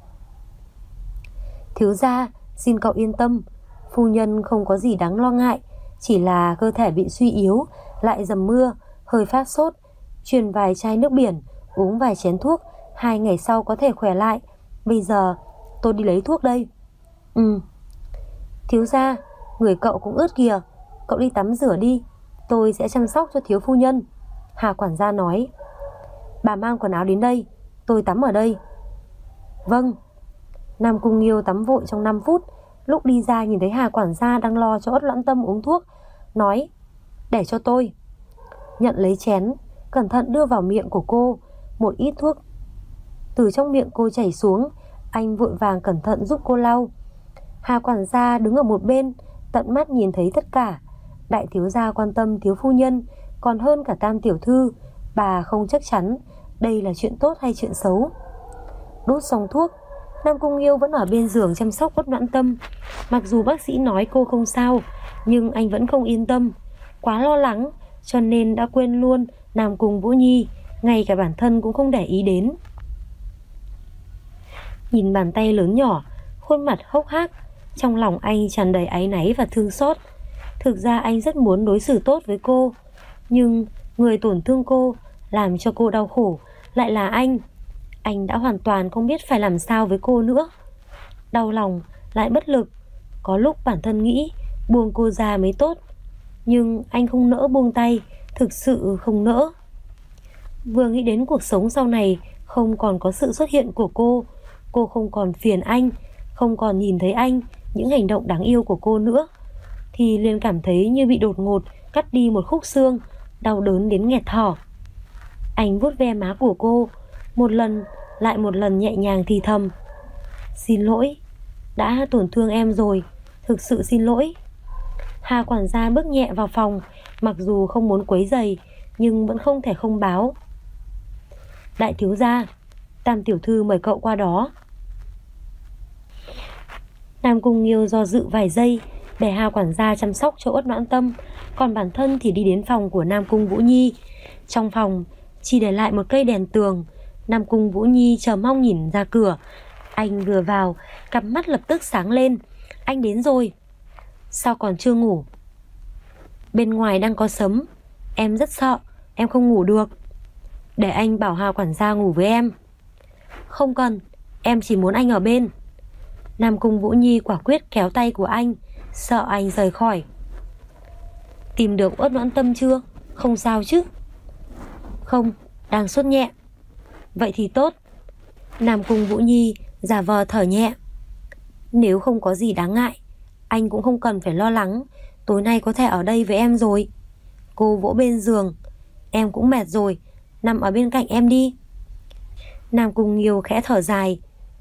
Thiếu gia, xin cậu yên tâm, phu nhân không có gì đáng lo ngại, chỉ là cơ thể bị suy yếu, lại dầm mưa, hơi phát sốt, truyền vài chai nước biển, uống vài chén thuốc, 2 ngày sau có thể khỏe lại. Bây giờ tôi đi lấy thuốc đây. Thiếu gia, người cậu cũng ướt kìa, cậu đi tắm rửa đi, tôi sẽ chăm sóc cho thiếu phu nhân. Hà quản gia nói. Bà mang quần áo đến đây, tôi tắm ở đây. Vâng. Nam Cung Nghiêu tắm vội trong 5 phút, lúc đi ra nhìn thấy Hà quản gia đang lo cho Uất Noãn Tâm uống thuốc, nói: để cho tôi. Nhận lấy chén, cẩn thận đưa vào miệng của cô. Một ít thuốc từ trong miệng cô chảy xuống, anh vội vàng cẩn thận giúp cô lau. Hà quản gia đứng ở một bên, tận mắt nhìn thấy tất cả. Đại thiếu gia quan tâm thiếu phu nhân còn hơn cả Tam tiểu thư. Bà không chắc chắn đây là chuyện tốt hay chuyện xấu. Đút xong thuốc, Nam Cung Nghiêu vẫn ở bên giường chăm sóc Uất Noãn Tâm. Mặc dù bác sĩ nói cô không sao, nhưng anh vẫn không yên tâm. Quá lo lắng cho nên đã quên luôn Nam Cung Vũ Nhi, ngay cả bản thân cũng không để ý đến. Nhìn bàn tay lớn nhỏ, khuôn mặt hốc hác, trong lòng anh tràn đầy áy náy và thương xót. Thực ra anh rất muốn đối xử tốt với cô, nhưng người tổn thương cô, làm cho cô đau khổ lại là anh. Anh đã hoàn toàn không biết phải làm sao với cô nữa. Đau lòng lại bất lực. Có lúc bản thân nghĩ buông cô ra mới tốt, nhưng anh không nỡ buông tay, thực sự không nỡ. Vừa nghĩ đến cuộc sống sau này không còn có sự xuất hiện của cô không còn phiền anh, không còn nhìn thấy anh, những hành động đáng yêu của cô nữa, thì liền cảm thấy như bị đột ngột cắt đi một khúc xương, đau đớn đến nghẹt thở. Anh vuốt ve má của cô, một lần lại một lần nhẹ nhàng thì thầm: "Xin lỗi, đã tổn thương em rồi, thực sự xin lỗi." Hà quản gia bước nhẹ vào phòng, mặc dù không muốn quấy rầy nhưng vẫn không thể không báo: "Đại thiếu gia, Tam tiểu thư mời cậu qua đó." Nam Cung Nghiêu do dự vài giây để Hà quản gia chăm sóc cho Uất Noãn Tâm, còn bản thân thì đi đến phòng của Nam Cung Vũ Nhi. Trong phòng chỉ để lại một cây đèn tường. Nam Cung Vũ Nhi chờ mong nhìn ra cửa. Anh vừa vào, cặp mắt lập tức sáng lên. "Anh đến rồi. Sao còn chưa ngủ?" "Bên ngoài đang có sấm, em rất sợ, em không ngủ được." "Để anh bảo Hà quản gia ngủ với em." "Không cần, em chỉ muốn anh ở bên." Nam Cung Vũ Nhi quả quyết kéo tay của anh, sợ anh rời khỏi. "Tìm được Uất Noãn Tâm chưa? Không sao chứ?" "Không, đang sốt nhẹ." "Vậy thì tốt." Nam Cung Vũ Nhi giả vờ thở nhẹ. "Nếu không có gì đáng ngại, anh cũng không cần phải lo lắng, tối nay có thể ở đây với em rồi." Cô vỗ bên giường. "Em cũng mệt rồi, nằm ở bên cạnh em đi." Nam Cung Nghiêu khẽ thở dài.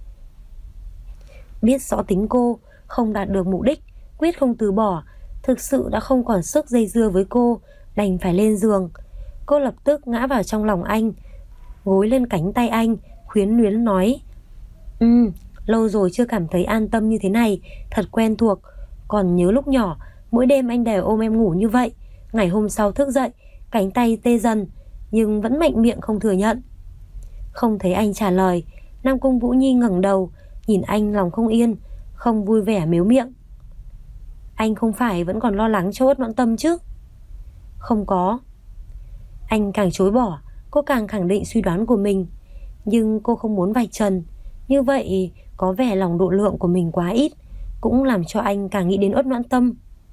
Biết rõ tính cô, không đạt được mục đích, quyết không từ bỏ, thực sự đã không còn sức dây dưa với cô, đành phải lên giường. Cô lập tức ngã vào trong lòng anh, gối lên cánh tay anh, khuyến luyến nói: Lâu rồi chưa cảm thấy an tâm như thế này, thật quen thuộc. Còn nhớ lúc nhỏ, mỗi đêm anh đều ôm em ngủ như vậy. Ngày hôm sau thức dậy, cánh tay tê dần, nhưng vẫn mạnh miệng không thừa nhận." Không thấy anh trả lời, Nam Cung Vũ Nhi ngẩng đầu, nhìn anh lòng không yên, không vui vẻ mếu miệng: "Anh không phải vẫn còn lo lắng cho Uất Noãn Tâm chứ?" "Không có." Anh càng chối bỏ, cô càng khẳng định suy đoán của mình. Nhưng cô không muốn vạch trần. Như vậy có vẻ lòng độ lượng của mình quá ít, cũng làm cho anh càng nghĩ đến Uất Noãn Tâm.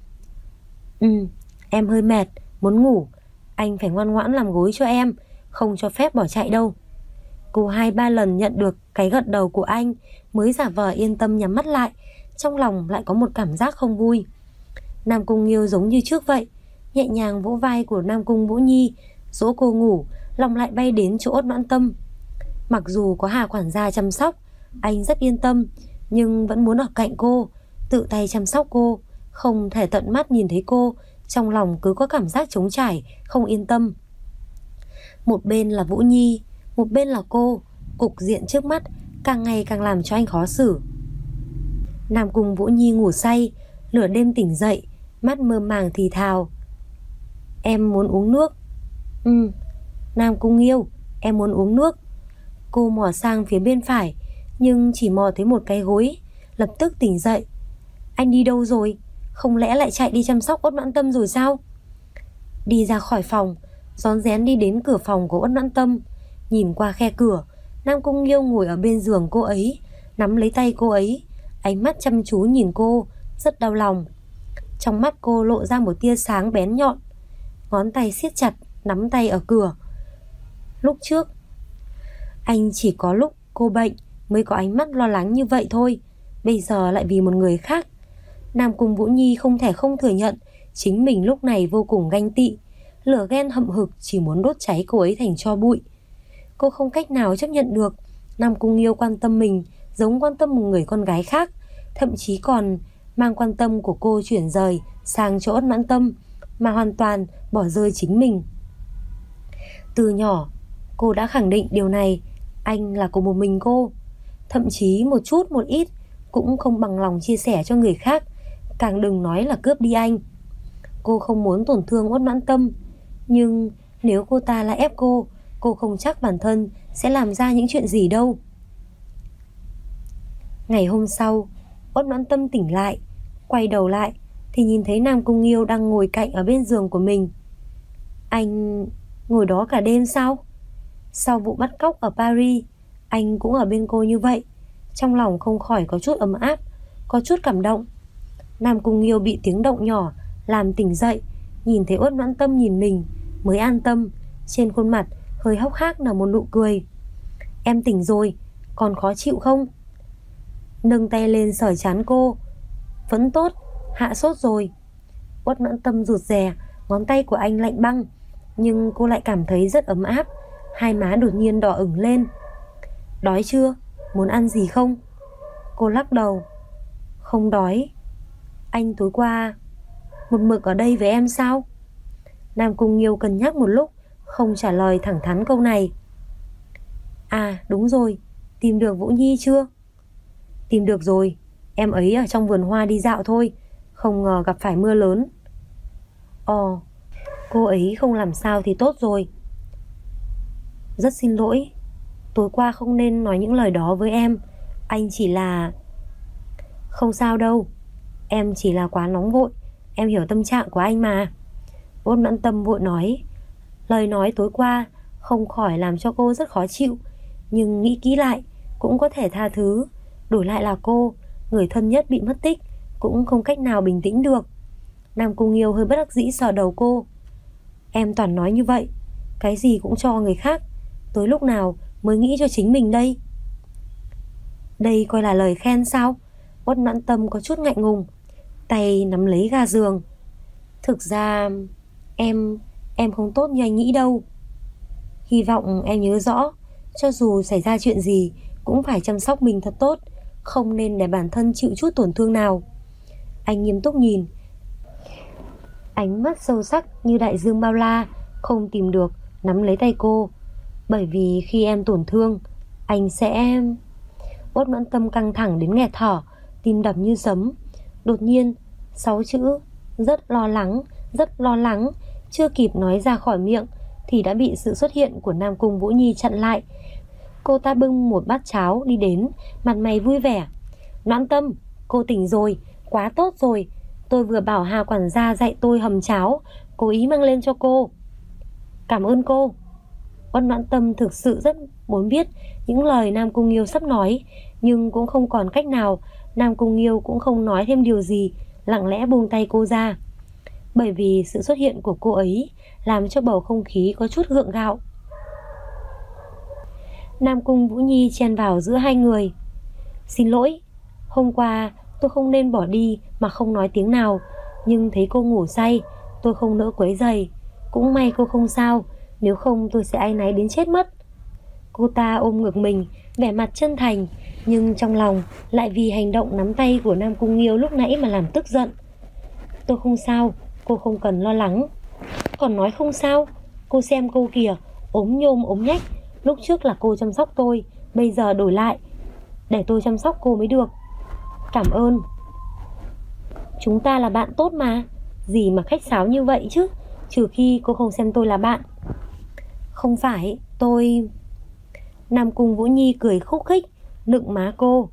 Em hơi mệt, muốn ngủ. Anh phải ngoan ngoãn làm gối cho em, không cho phép bỏ chạy đâu." Cô 2-3 lần nhận được cái gật đầu của anh mới giả vờ yên tâm nhắm mắt lại, trong lòng lại có một cảm giác không vui. Nam Cung Nghiêu giống như trước vậy, nhẹ nhàng vỗ vai của Nam Cung Vũ Nhi, dỗ cô ngủ, lòng lại bay đến chỗ Uất Noãn Tâm. Mặc dù có Hà quản gia chăm sóc, anh rất yên tâm, nhưng vẫn muốn ở cạnh cô, tự tay chăm sóc cô, không thể tận mắt nhìn thấy cô, trong lòng cứ có cảm giác trống trải, không yên tâm. Một bên là Vũ Nhi, một bên là cô, cục diện trước mắt càng ngày càng làm cho anh khó xử. Nam Cung Vũ Nhi ngủ say, nửa đêm tỉnh dậy, mắt mơ màng thì thào: "Em muốn uống nước." Nam Cung Nghiêu, em muốn uống nước." Cô mò sang phía bên phải, nhưng chỉ mò thấy một cái gối, lập tức tỉnh dậy. "Anh đi đâu rồi? Không lẽ lại chạy đi chăm sóc Uất Noãn Tâm rồi sao?" Đi ra khỏi phòng, rón rén đi đến cửa phòng của Uất Noãn Tâm. Nhìn qua khe cửa, Nam Cung Nghiêu ngồi ở bên giường cô ấy, nắm lấy tay cô ấy, ánh mắt chăm chú nhìn cô, rất đau lòng. Trong mắt cô lộ ra một tia sáng bén nhọn, ngón tay siết chặt nắm tay ở cửa. Lúc trước anh chỉ có lúc cô bệnh mới có ánh mắt lo lắng như vậy thôi, bây giờ lại vì một người khác. Nam Cung Vũ Nhi không thể không thừa nhận chính mình lúc này vô cùng ganh tị, lửa ghen hậm hực chỉ muốn đốt cháy cô ấy thành tro bụi. Cô không cách nào chấp nhận được Nam Cung Nghiêu quan tâm mình giống quan tâm một người con gái khác, thậm chí còn mang quan tâm của cô chuyển rời sang chỗ Uất Noãn Tâm, mà hoàn toàn bỏ rơi chính mình. Từ nhỏ cô đã khẳng định điều này, anh là của một mình cô, thậm chí một chút một ít cũng không bằng lòng chia sẻ cho người khác, càng đừng nói là cướp đi anh. Cô không muốn tổn thương Uất Noãn Tâm, nhưng nếu cô ta lại ép cô không chắc bản thân sẽ làm ra những chuyện gì đâu. Ngày hôm sau, Uất Noãn Tâm tỉnh lại, quay đầu lại thì nhìn thấy Nam Cung Nghiêu đang ngồi cạnh ở bên giường của mình. Anh ngồi đó cả đêm sao? Sau vụ bắt cóc ở Paris, anh cũng ở bên cô như vậy. Trong lòng không khỏi có chút ấm áp, có chút cảm động. Nam Cung Nghiêu bị tiếng động nhỏ làm tỉnh dậy, nhìn thấy Uất Noãn Tâm nhìn mình mới an tâm, trên khuôn mặt hơi hốc hác nở một nụ cười. Em tỉnh rồi, còn khó chịu không? Nâng tay lên sờ trán cô. Vẫn tốt, hạ sốt rồi. Uất Noãn Tâm rụt rè, ngón tay của anh lạnh băng, nhưng cô lại cảm thấy rất ấm áp. hai má đột nhiên đỏ ửng lên. Đói chưa? Muốn ăn gì không? Cô lắc đầu. Không đói. Anh tối qua một mực ở đây với em sao? Nam Cung Nghiêu cân nhắc một lúc, không trả lời thẳng thắn câu này. À đúng rồi, tìm được Vũ Nhi chưa? Tìm được rồi, em ấy ở trong vườn hoa đi dạo thôi, không ngờ gặp phải mưa lớn. Ồ, cô ấy không làm sao thì tốt rồi. Rất xin lỗi, tối qua không nên nói những lời đó với em. Anh chỉ là... Không sao đâu, em chỉ là quá nóng vội. Em hiểu tâm trạng của anh mà. Ôn Noãn Tâm vội nói. Lời nói tối qua không khỏi làm cho cô rất khó chịu, nhưng nghĩ kỹ lại cũng có thể tha thứ. Đổi lại là cô, người thân nhất bị mất tích, cũng không cách nào bình tĩnh được. Nam Cung Nghiêu hơi bất đắc dĩ sờ đầu cô. Em toàn nói như vậy, cái gì cũng cho người khác, tới lúc nào mới nghĩ cho chính mình đây? Đây coi là lời khen sao? Ôn Noãn Tâm có chút ngại ngùng, tay nắm lấy ga giường. Thực ra em không tốt như anh nghĩ đâu. Hy vọng em nhớ rõ, cho dù xảy ra chuyện gì cũng phải chăm sóc mình thật tốt, không nên để bản thân chịu chút tổn thương nào. Anh nghiêm túc nhìn, ánh mắt sâu sắc như đại dương bao la, không tìm được nắm lấy tay cô. Bởi vì khi em tổn thương, anh sẽ... Út Noãn Tâm căng thẳng đến nghẹt thở, tim đập như sấm. Đột nhiên 6 chữ rất lo lắng chưa kịp nói ra khỏi miệng thì đã bị sự xuất hiện của Nam Cung Vũ Nhi chặn lại. Cô ta bưng một bát cháo đi đến, mặt mày vui vẻ. Noãn Tâm, cô tỉnh rồi, quá tốt rồi. Tôi vừa bảo Hà quản gia dạy tôi hầm cháo, cố ý mang lên cho cô. Cảm ơn cô. Ôn Noãn Tâm thực sự rất muốn biết những lời Nam Cung Nghiêu sắp nói, nhưng cũng không còn cách nào. Nam Cung Nghiêu cũng không nói thêm điều gì, lặng lẽ buông tay cô ra. Bởi vì sự xuất hiện của cô ấy làm cho bầu không khí có chút gượng gạo. Nam Cung Vũ Nhi chen vào giữa hai người. Xin lỗi, hôm qua tôi không nên bỏ đi mà không nói tiếng nào, nhưng thấy cô ngủ say, tôi không nỡ quấy rầy. Cũng may cô không sao, nếu không tôi sẽ áy náy đến chết mất. Cô ta ôm ngực mình, vẻ mặt chân thành, nhưng trong lòng lại vì hành động nắm tay của Nam Cung Nghiêu lúc nãy mà làm tức giận. Tôi không sao, cô không cần lo lắng. Còn nói không sao, cô xem cô kìa, ốm nhôm ốm nhách. Lúc trước là cô chăm sóc tôi, bây giờ đổi lại để tôi chăm sóc cô mới được. Cảm ơn. Chúng ta là bạn tốt mà, gì mà khách sáo như vậy chứ, trừ khi cô không xem tôi là bạn. Không phải, tôi... Nam Cung Vũ Nhi cười khúc khích, nựng má cô.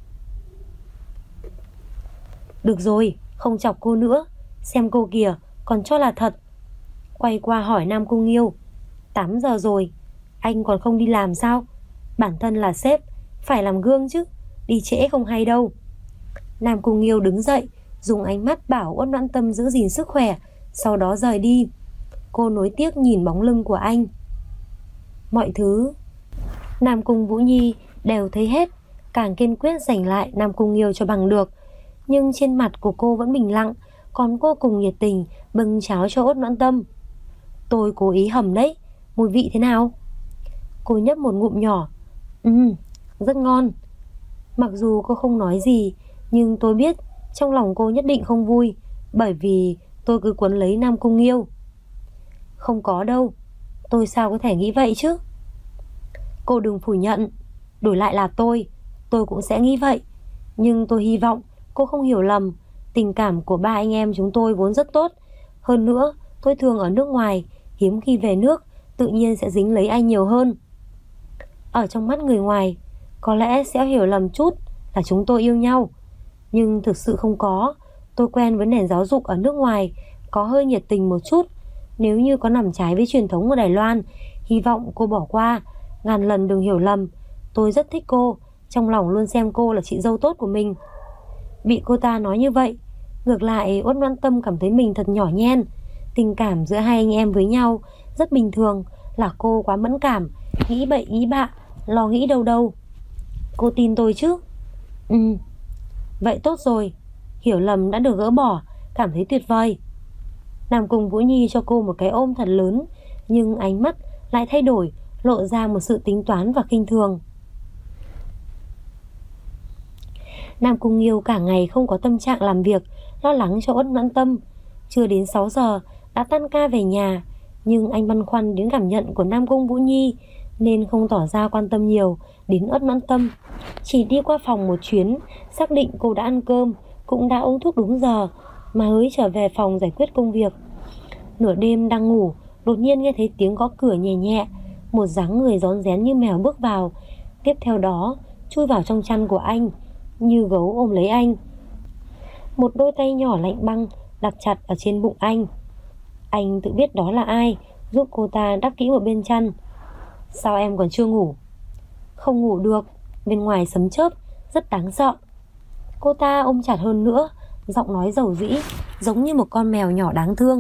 Được rồi, không chọc cô nữa, xem cô kìa, còn cho là thật. Quay qua hỏi Nam Cung Nghiêu. 8 giờ rồi, anh còn không đi làm sao? Bản thân là sếp, phải làm gương chứ, đi trễ không hay đâu. Nam Cung Nghiêu đứng dậy, dùng ánh mắt bảo Uất Noãn Tâm giữ gìn sức khỏe, sau đó rời đi. Cô nối tiếc nhìn bóng lưng của anh. Mọi thứ Nam Cung Vũ Nhi đều thấy hết, càng kiên quyết giành lại Nam Cung Nghiêu cho bằng được. Nhưng trên mặt của cô vẫn bình lặng, còn vô cùng nhiệt tình bưng cháo cho Uất Noãn Tâm. Tôi cố ý hầm đấy, mùi vị thế nào? Cô nhấp một ngụm nhỏ. Rất ngon. Mặc dù cô không nói gì, nhưng tôi biết trong lòng cô nhất định không vui, bởi vì tôi cứ quấn lấy Nam Cung Nghiêu. Không có đâu, tôi sao có thể nghĩ vậy chứ? Cô đừng phủ nhận, đổi lại là tôi cũng sẽ nghĩ vậy. Nhưng tôi hy vọng cô không hiểu lầm, tình cảm của ba anh em chúng tôi vốn rất tốt. Hơn nữa, tôi thường ở nước ngoài, hiếm khi về nước, tự nhiên sẽ dính lấy anh nhiều hơn. Ở trong mắt người ngoài, có lẽ sẽ hiểu lầm chút là chúng tôi yêu nhau, nhưng thực sự không có. Tôi quen với nền giáo dục ở nước ngoài, có hơi nhiệt tình một chút. Nếu như có nằm trái với truyền thống của Đài Loan, hy vọng cô bỏ qua. Ngàn lần đừng hiểu lầm, tôi rất thích cô, trong lòng luôn xem cô là chị dâu tốt của mình. Bị cô ta nói như vậy, ngược lại Uất Noãn Tâm cảm thấy mình thật nhỏ nhen. Tình cảm giữa hai anh em với nhau rất bình thường, là cô quá mẫn cảm, nghĩ bậy nghĩ bạ, lo nghĩ đâu đâu. Cô tin tôi chứ? Vậy tốt rồi, hiểu lầm đã được gỡ bỏ, cảm thấy tuyệt vời. Nam Cung Vũ Nhi cho cô một cái ôm thật lớn, nhưng ánh mắt lại thay đổi, lộ ra một sự tính toán và khinh thường. Nam Cung Nghiêu cả ngày không có tâm trạng làm việc, lo lắng cho Uất Noãn Tâm. Chưa đến 6 giờ đã tan ca về nhà, nhưng anh băn khoăn đến cảm nhận của Nam Cung Vũ Nhi nên không tỏ ra quan tâm nhiều đến Uất Noãn Tâm. Chỉ đi qua phòng một chuyến, xác định cô đã ăn cơm, cũng đã uống thuốc đúng giờ, mà mới trở về phòng giải quyết công việc. Nửa đêm đang ngủ, đột nhiên nghe thấy tiếng gõ cửa nhẹ nhẹ. Một dáng người rón rén như mèo bước vào, tiếp theo đó chui vào trong chăn của anh, như gấu ôm lấy anh. Một đôi tay nhỏ lạnh băng đặt chặt ở trên bụng anh. Anh tự biết đó là ai, giúp cô ta đắp kỹ một bên chăn. Sao em còn chưa ngủ? Không ngủ được, bên ngoài sấm chớp rất đáng sợ. Cô ta ôm chặt hơn nữa, giọng nói dầu dĩ, giống như một con mèo nhỏ đáng thương.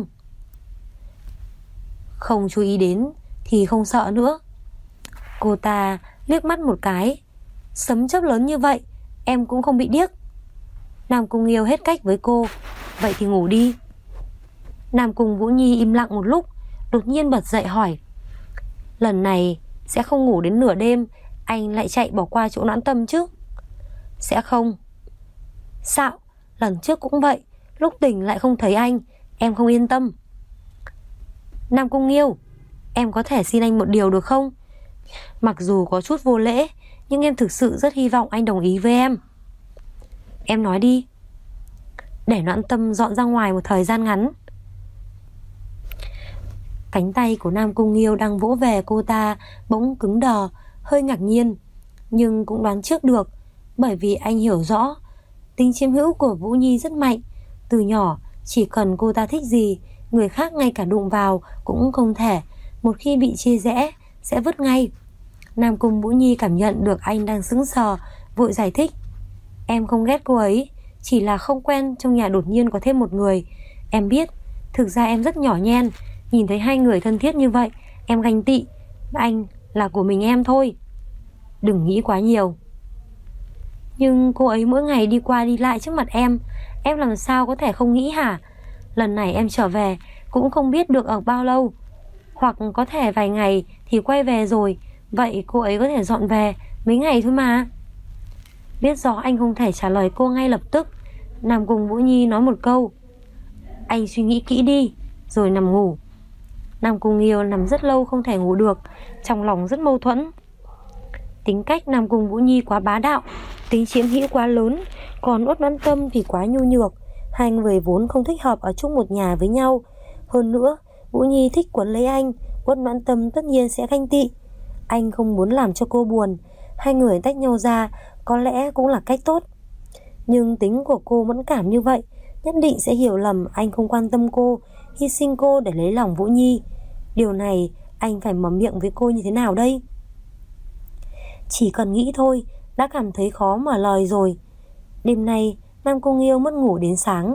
Không chú ý đến thì không sợ nữa. Cô ta liếc mắt một cái. Sấm chớp lớn như vậy em cũng không bị điếc. Nam Cung Nghiêu hết cách với cô. Vậy thì ngủ đi. Nam Cung Vũ Nhi im lặng một lúc, đột nhiên bật dậy hỏi: Lần này sẽ không ngủ đến nửa đêm anh lại chạy bỏ qua chỗ Noãn Tâm chứ? Sẽ không. Sao? Lần trước cũng vậy, lúc tỉnh lại không thấy anh, em không yên tâm. Nam Cung Nghiêu, em có thể xin anh một điều được không? Mặc dù có chút vô lễ, nhưng em thực sự rất hy vọng anh đồng ý với em. Em nói đi. Để Noãn Tâm dọn ra ngoài một thời gian ngắn. Cánh tay của Nam Cung Nghiêu đang vỗ về cô ta bỗng cứng đờ, hơi ngạc nhiên, nhưng cũng đoán trước được, bởi vì anh hiểu rõ tính chiếm hữu của Vũ Nhi rất mạnh. Từ nhỏ chỉ cần cô ta thích gì, người khác ngay cả đụng vào cũng không thể. Một khi bị chia rẽ sẽ vứt ngay. Nam Cung Vũ Nhi cảm nhận được anh đang sững sờ, vội giải thích: Em không ghét cô ấy, chỉ là không quen trong nhà đột nhiên có thêm một người. Em biết, thực ra em rất nhỏ nhen, nhìn thấy hai người thân thiết như vậy em ganh tị. Anh là của mình em thôi. Đừng nghĩ quá nhiều. Nhưng cô ấy mỗi ngày đi qua đi lại trước mặt em làm sao có thể không nghĩ hả? Lần này em trở về cũng không biết được ở bao lâu, hoặc có thể vài ngày thì quay về rồi. Vậy cô ấy có thể dọn về mấy ngày thôi mà. Biết rõ anh không thể trả lời cô ngay lập tức, Nam Cung Vũ Nhi nói một câu: Anh suy nghĩ kỹ đi rồi nằm ngủ. Nam Cung Nghiêu nằm rất lâu không thể ngủ được, trong lòng rất mâu thuẫn. Tính cách Nam Cung Vũ Nhi quá bá đạo, tính chiếm hữu quá lớn, còn Uất Noãn Tâm thì quá nhu nhược. Hai người vốn không thích hợp ở chung một nhà với nhau. Hơn nữa, Vũ Nhi thích quấn lấy anh, Uất Noãn Tâm tất nhiên sẽ ganh tị. Anh không muốn làm cho cô buồn, hai người tách nhau ra có lẽ cũng là cách tốt. Nhưng tính của cô mẫn cảm như vậy, nhất định sẽ hiểu lầm anh không quan tâm cô, hy sinh cô để lấy lòng Vũ Nhi. Điều này anh phải mở miệng với cô như thế nào đây? Chỉ cần nghĩ thôi đã cảm thấy khó mở lời rồi. Đêm nay Nam Cung Nghiêu mất ngủ đến sáng.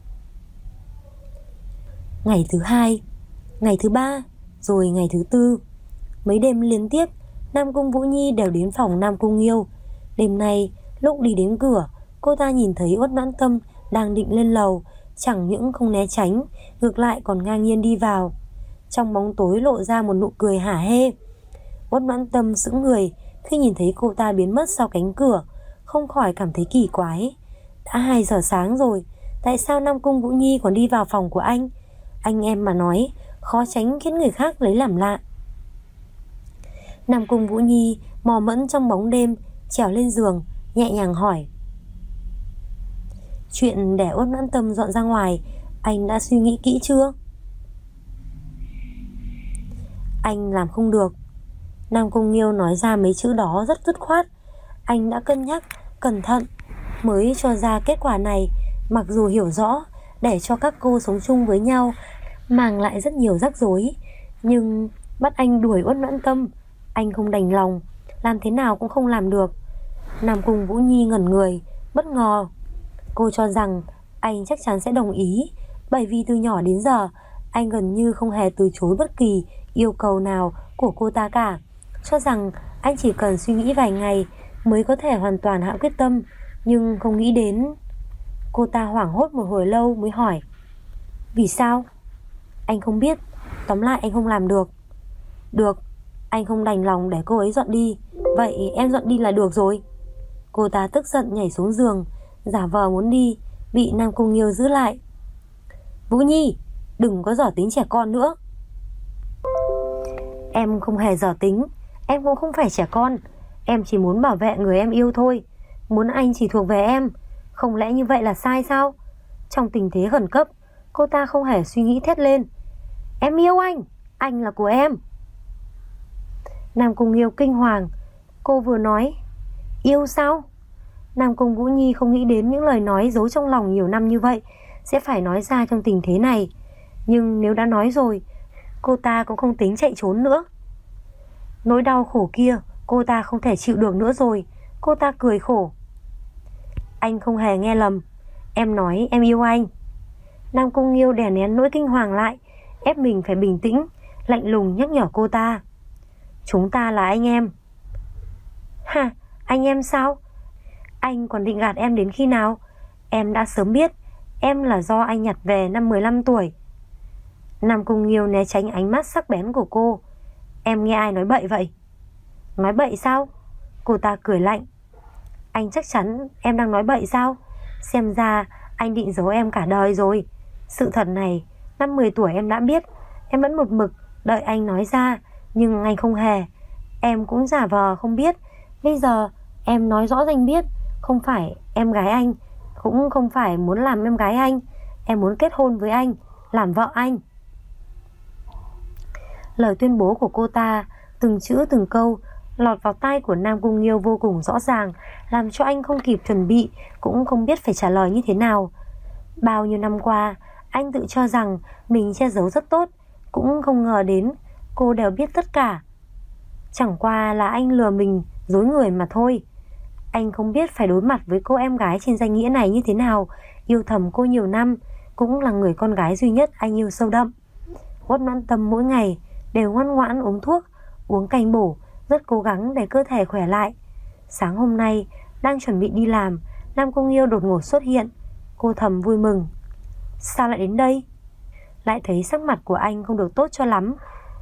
Ngày thứ hai, ngày thứ ba, rồi ngày thứ tư, mấy đêm liên tiếp Nam Cung Vũ Nhi đều đến phòng Nam Cung Nghiêu. Đêm nay lúc đi đến cửa, cô ta nhìn thấy Uất Noãn Tâm đang định lên lầu, chẳng những không né tránh, ngược lại còn ngang nhiên đi vào. Trong bóng tối lộ ra một nụ cười hả hê. Uất Noãn Tâm sững người khi nhìn thấy cô ta biến mất sau cánh cửa, không khỏi cảm thấy kỳ quái. Đã 2 giờ sáng rồi, tại sao Nam Cung Vũ Nhi còn đi vào phòng của anh? Anh em mà nói, khó tránh khiến người khác lấy làm lạ. Nam Cung Vũ Nhi mò mẫm trong bóng đêm, trèo lên giường, nhẹ nhàng hỏi: Chuyện để Uất Noãn Tâm dọn ra ngoài, anh đã suy nghĩ kỹ chưa? Anh làm không được. Nam Cung Nghiêu nói ra mấy chữ đó rất dứt khoát. Anh đã cân nhắc, cẩn thận mới cho ra kết quả này. Mặc dù hiểu rõ để cho các cô sống chung với nhau mang lại rất nhiều rắc rối, nhưng bắt anh đuổi Uất Noãn Tâm, anh không đành lòng, làm thế nào cũng không làm được. Nam Cung Vũ Nhi ngẩn người, bất ngờ. Cô cho rằng anh chắc chắn sẽ đồng ý, bởi vì từ nhỏ đến giờ anh gần như không hề từ chối bất kỳ yêu cầu nào của cô ta cả. Cho rằng anh chỉ cần suy nghĩ vài ngày mới có thể hoàn toàn hạ quyết tâm. Nhưng không nghĩ đến. Cô ta hoảng hốt một hồi lâu mới hỏi: Vì sao? Anh không biết, tóm lại anh không làm được. Được, Anh không đành lòng để cô ấy dọn đi. Vậy em dọn đi là được rồi. Cô ta tức giận nhảy xuống giường, giả vờ muốn đi, bị Nam Cung Nghiêu giữ lại. Vũ Nhi, đừng có dở tính trẻ con nữa. Em không hề dở tính. Em cũng không phải trẻ con. Em chỉ muốn bảo vệ người em yêu thôi. Muốn anh chỉ thuộc về em. Không lẽ như vậy là sai sao? Trong tình thế khẩn cấp, cô ta không hề suy nghĩ thét lên. Em yêu anh là của em. Nam Cung Nghiêu kinh hoàng. Cô vừa nói yêu sao? Nam Cung Vũ Nhi không nghĩ đến những lời nói giấu trong lòng nhiều năm như vậy sẽ phải nói ra trong tình thế này. Nhưng nếu đã nói rồi, cô ta cũng không tính chạy trốn nữa. Nỗi đau khổ kia cô ta không thể chịu được nữa rồi. Cô ta cười khổ. Anh không hề nghe lầm. Em nói em yêu anh. Nam Cung Nghiêu đè nén nỗi kinh hoàng lại, ép mình phải bình tĩnh, lạnh lùng nhắc nhở cô ta. Chúng ta là anh em. Hả? Anh em sao? Anh còn định gạt em đến khi nào? Em đã sớm biết em là do anh nhặt về năm 15 tuổi. Nam Cung Nghiêu né tránh ánh mắt sắc bén của cô. Em nghe ai nói bậy vậy? Nói bậy sao? Cô ta cười lạnh. Anh chắc chắn em đang nói bậy sao? Xem ra anh định giấu em cả đời rồi. Sự thật này, năm 10 tuổi em đã biết. Em vẫn một mực đợi anh nói ra, nhưng anh không hề. Em cũng giả vờ không biết. Bây giờ em nói rõ ràng biết. Không phải em gái anh, cũng không phải muốn làm em gái anh. Em muốn kết hôn với anh, làm vợ anh. Lời tuyên bố của cô ta, từng chữ từng câu lọt vào tai của Nam Cung Nghiêu vô cùng rõ ràng, làm cho anh không kịp chuẩn bị, cũng không biết phải trả lời như thế nào. Bao nhiêu năm qua, anh tự cho rằng mình che giấu rất tốt, cũng không ngờ đến cô đều biết tất cả. Chẳng qua là anh lừa mình, dối người mà thôi. Anh không biết phải đối mặt với cô em gái trên danh nghĩa này như thế nào. Yêu thầm cô nhiều năm, cũng là người con gái duy nhất anh yêu sâu đậm. Uất Noãn Tâm mỗi ngày đều ngoan ngoãn uống thuốc, uống canh bổ, rất cố gắng để cơ thể khỏe lại. Sáng hôm nay, đang chuẩn bị đi làm, Nam Cung Nghiêu đột ngột xuất hiện. Cô thầm vui mừng. Sao lại đến đây? Lại thấy sắc mặt của anh không được tốt cho lắm.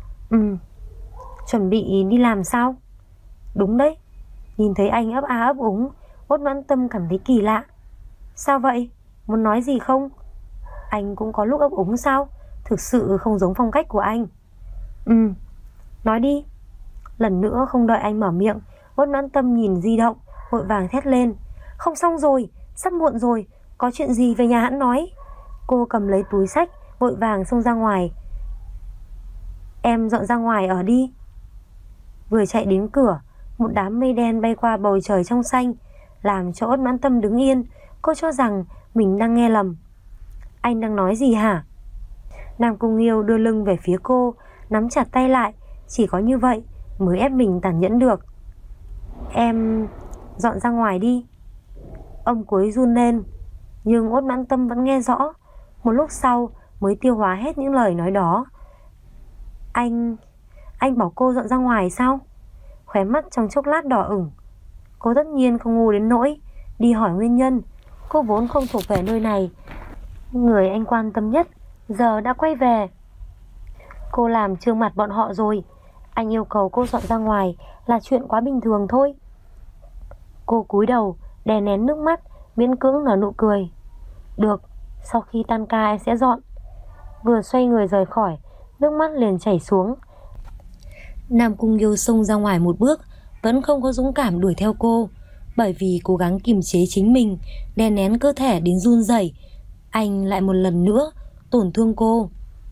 Chuẩn bị đi làm sao? Đúng đấy. Nhìn thấy anh ấp a ấp úng, Uất Noãn Tâm cảm thấy kỳ lạ. Sao vậy? Muốn nói gì không? Anh cũng có lúc ấp úng sao? Thực sự không giống phong cách của anh. Nói đi. Lần nữa không đợi anh mở miệng, Uất Noãn Tâm nhìn di động, vội vàng thét lên. Không xong rồi, sắp muộn rồi, có chuyện gì về nhà hẵng nói. Cô cầm lấy túi xách, vội vàng xông ra ngoài. Em dọn ra ngoài ở đi. Vừa chạy đến cửa, một đám mây đen bay qua bầu trời trong xanh, làm cho Uất Noãn Tâm đứng yên. Cô cho rằng mình đang nghe lầm. Anh đang nói gì hả? Nam Cung Nghiêu đưa lưng về phía cô, nắm chặt tay lại. Chỉ có như vậy mới ép mình tàn nhẫn được. Em dọn ra ngoài đi. Âm cuối run lên, nhưng Uất Noãn Tâm vẫn nghe rõ. Một lúc sau mới tiêu hóa hết những lời nói đó. Anh bảo cô dọn ra ngoài sao? Khóe mắt trong chốc lát đỏ ửng. Cô tất nhiên không ngu đến nỗi đi hỏi nguyên nhân. Cô vốn không thuộc về nơi này. Người anh quan tâm nhất giờ đã quay về. Cô làm trương mặt bọn họ rồi. Anh yêu cầu cô dọn ra ngoài là chuyện quá bình thường thôi. Cô cúi đầu, đè nén nước mắt, miễn cưỡng nở nụ cười. Được, sau khi tan ca em sẽ dọn. Vừa xoay người rời khỏi, nước mắt liền chảy xuống. Nam Cung Nghiêu xông ra ngoài một bước, vẫn không có dũng cảm đuổi theo cô, bởi vì cố gắng kiềm chế chính mình, đè nén cơ thể đến run rẩy. Anh lại một lần nữa tổn thương cô.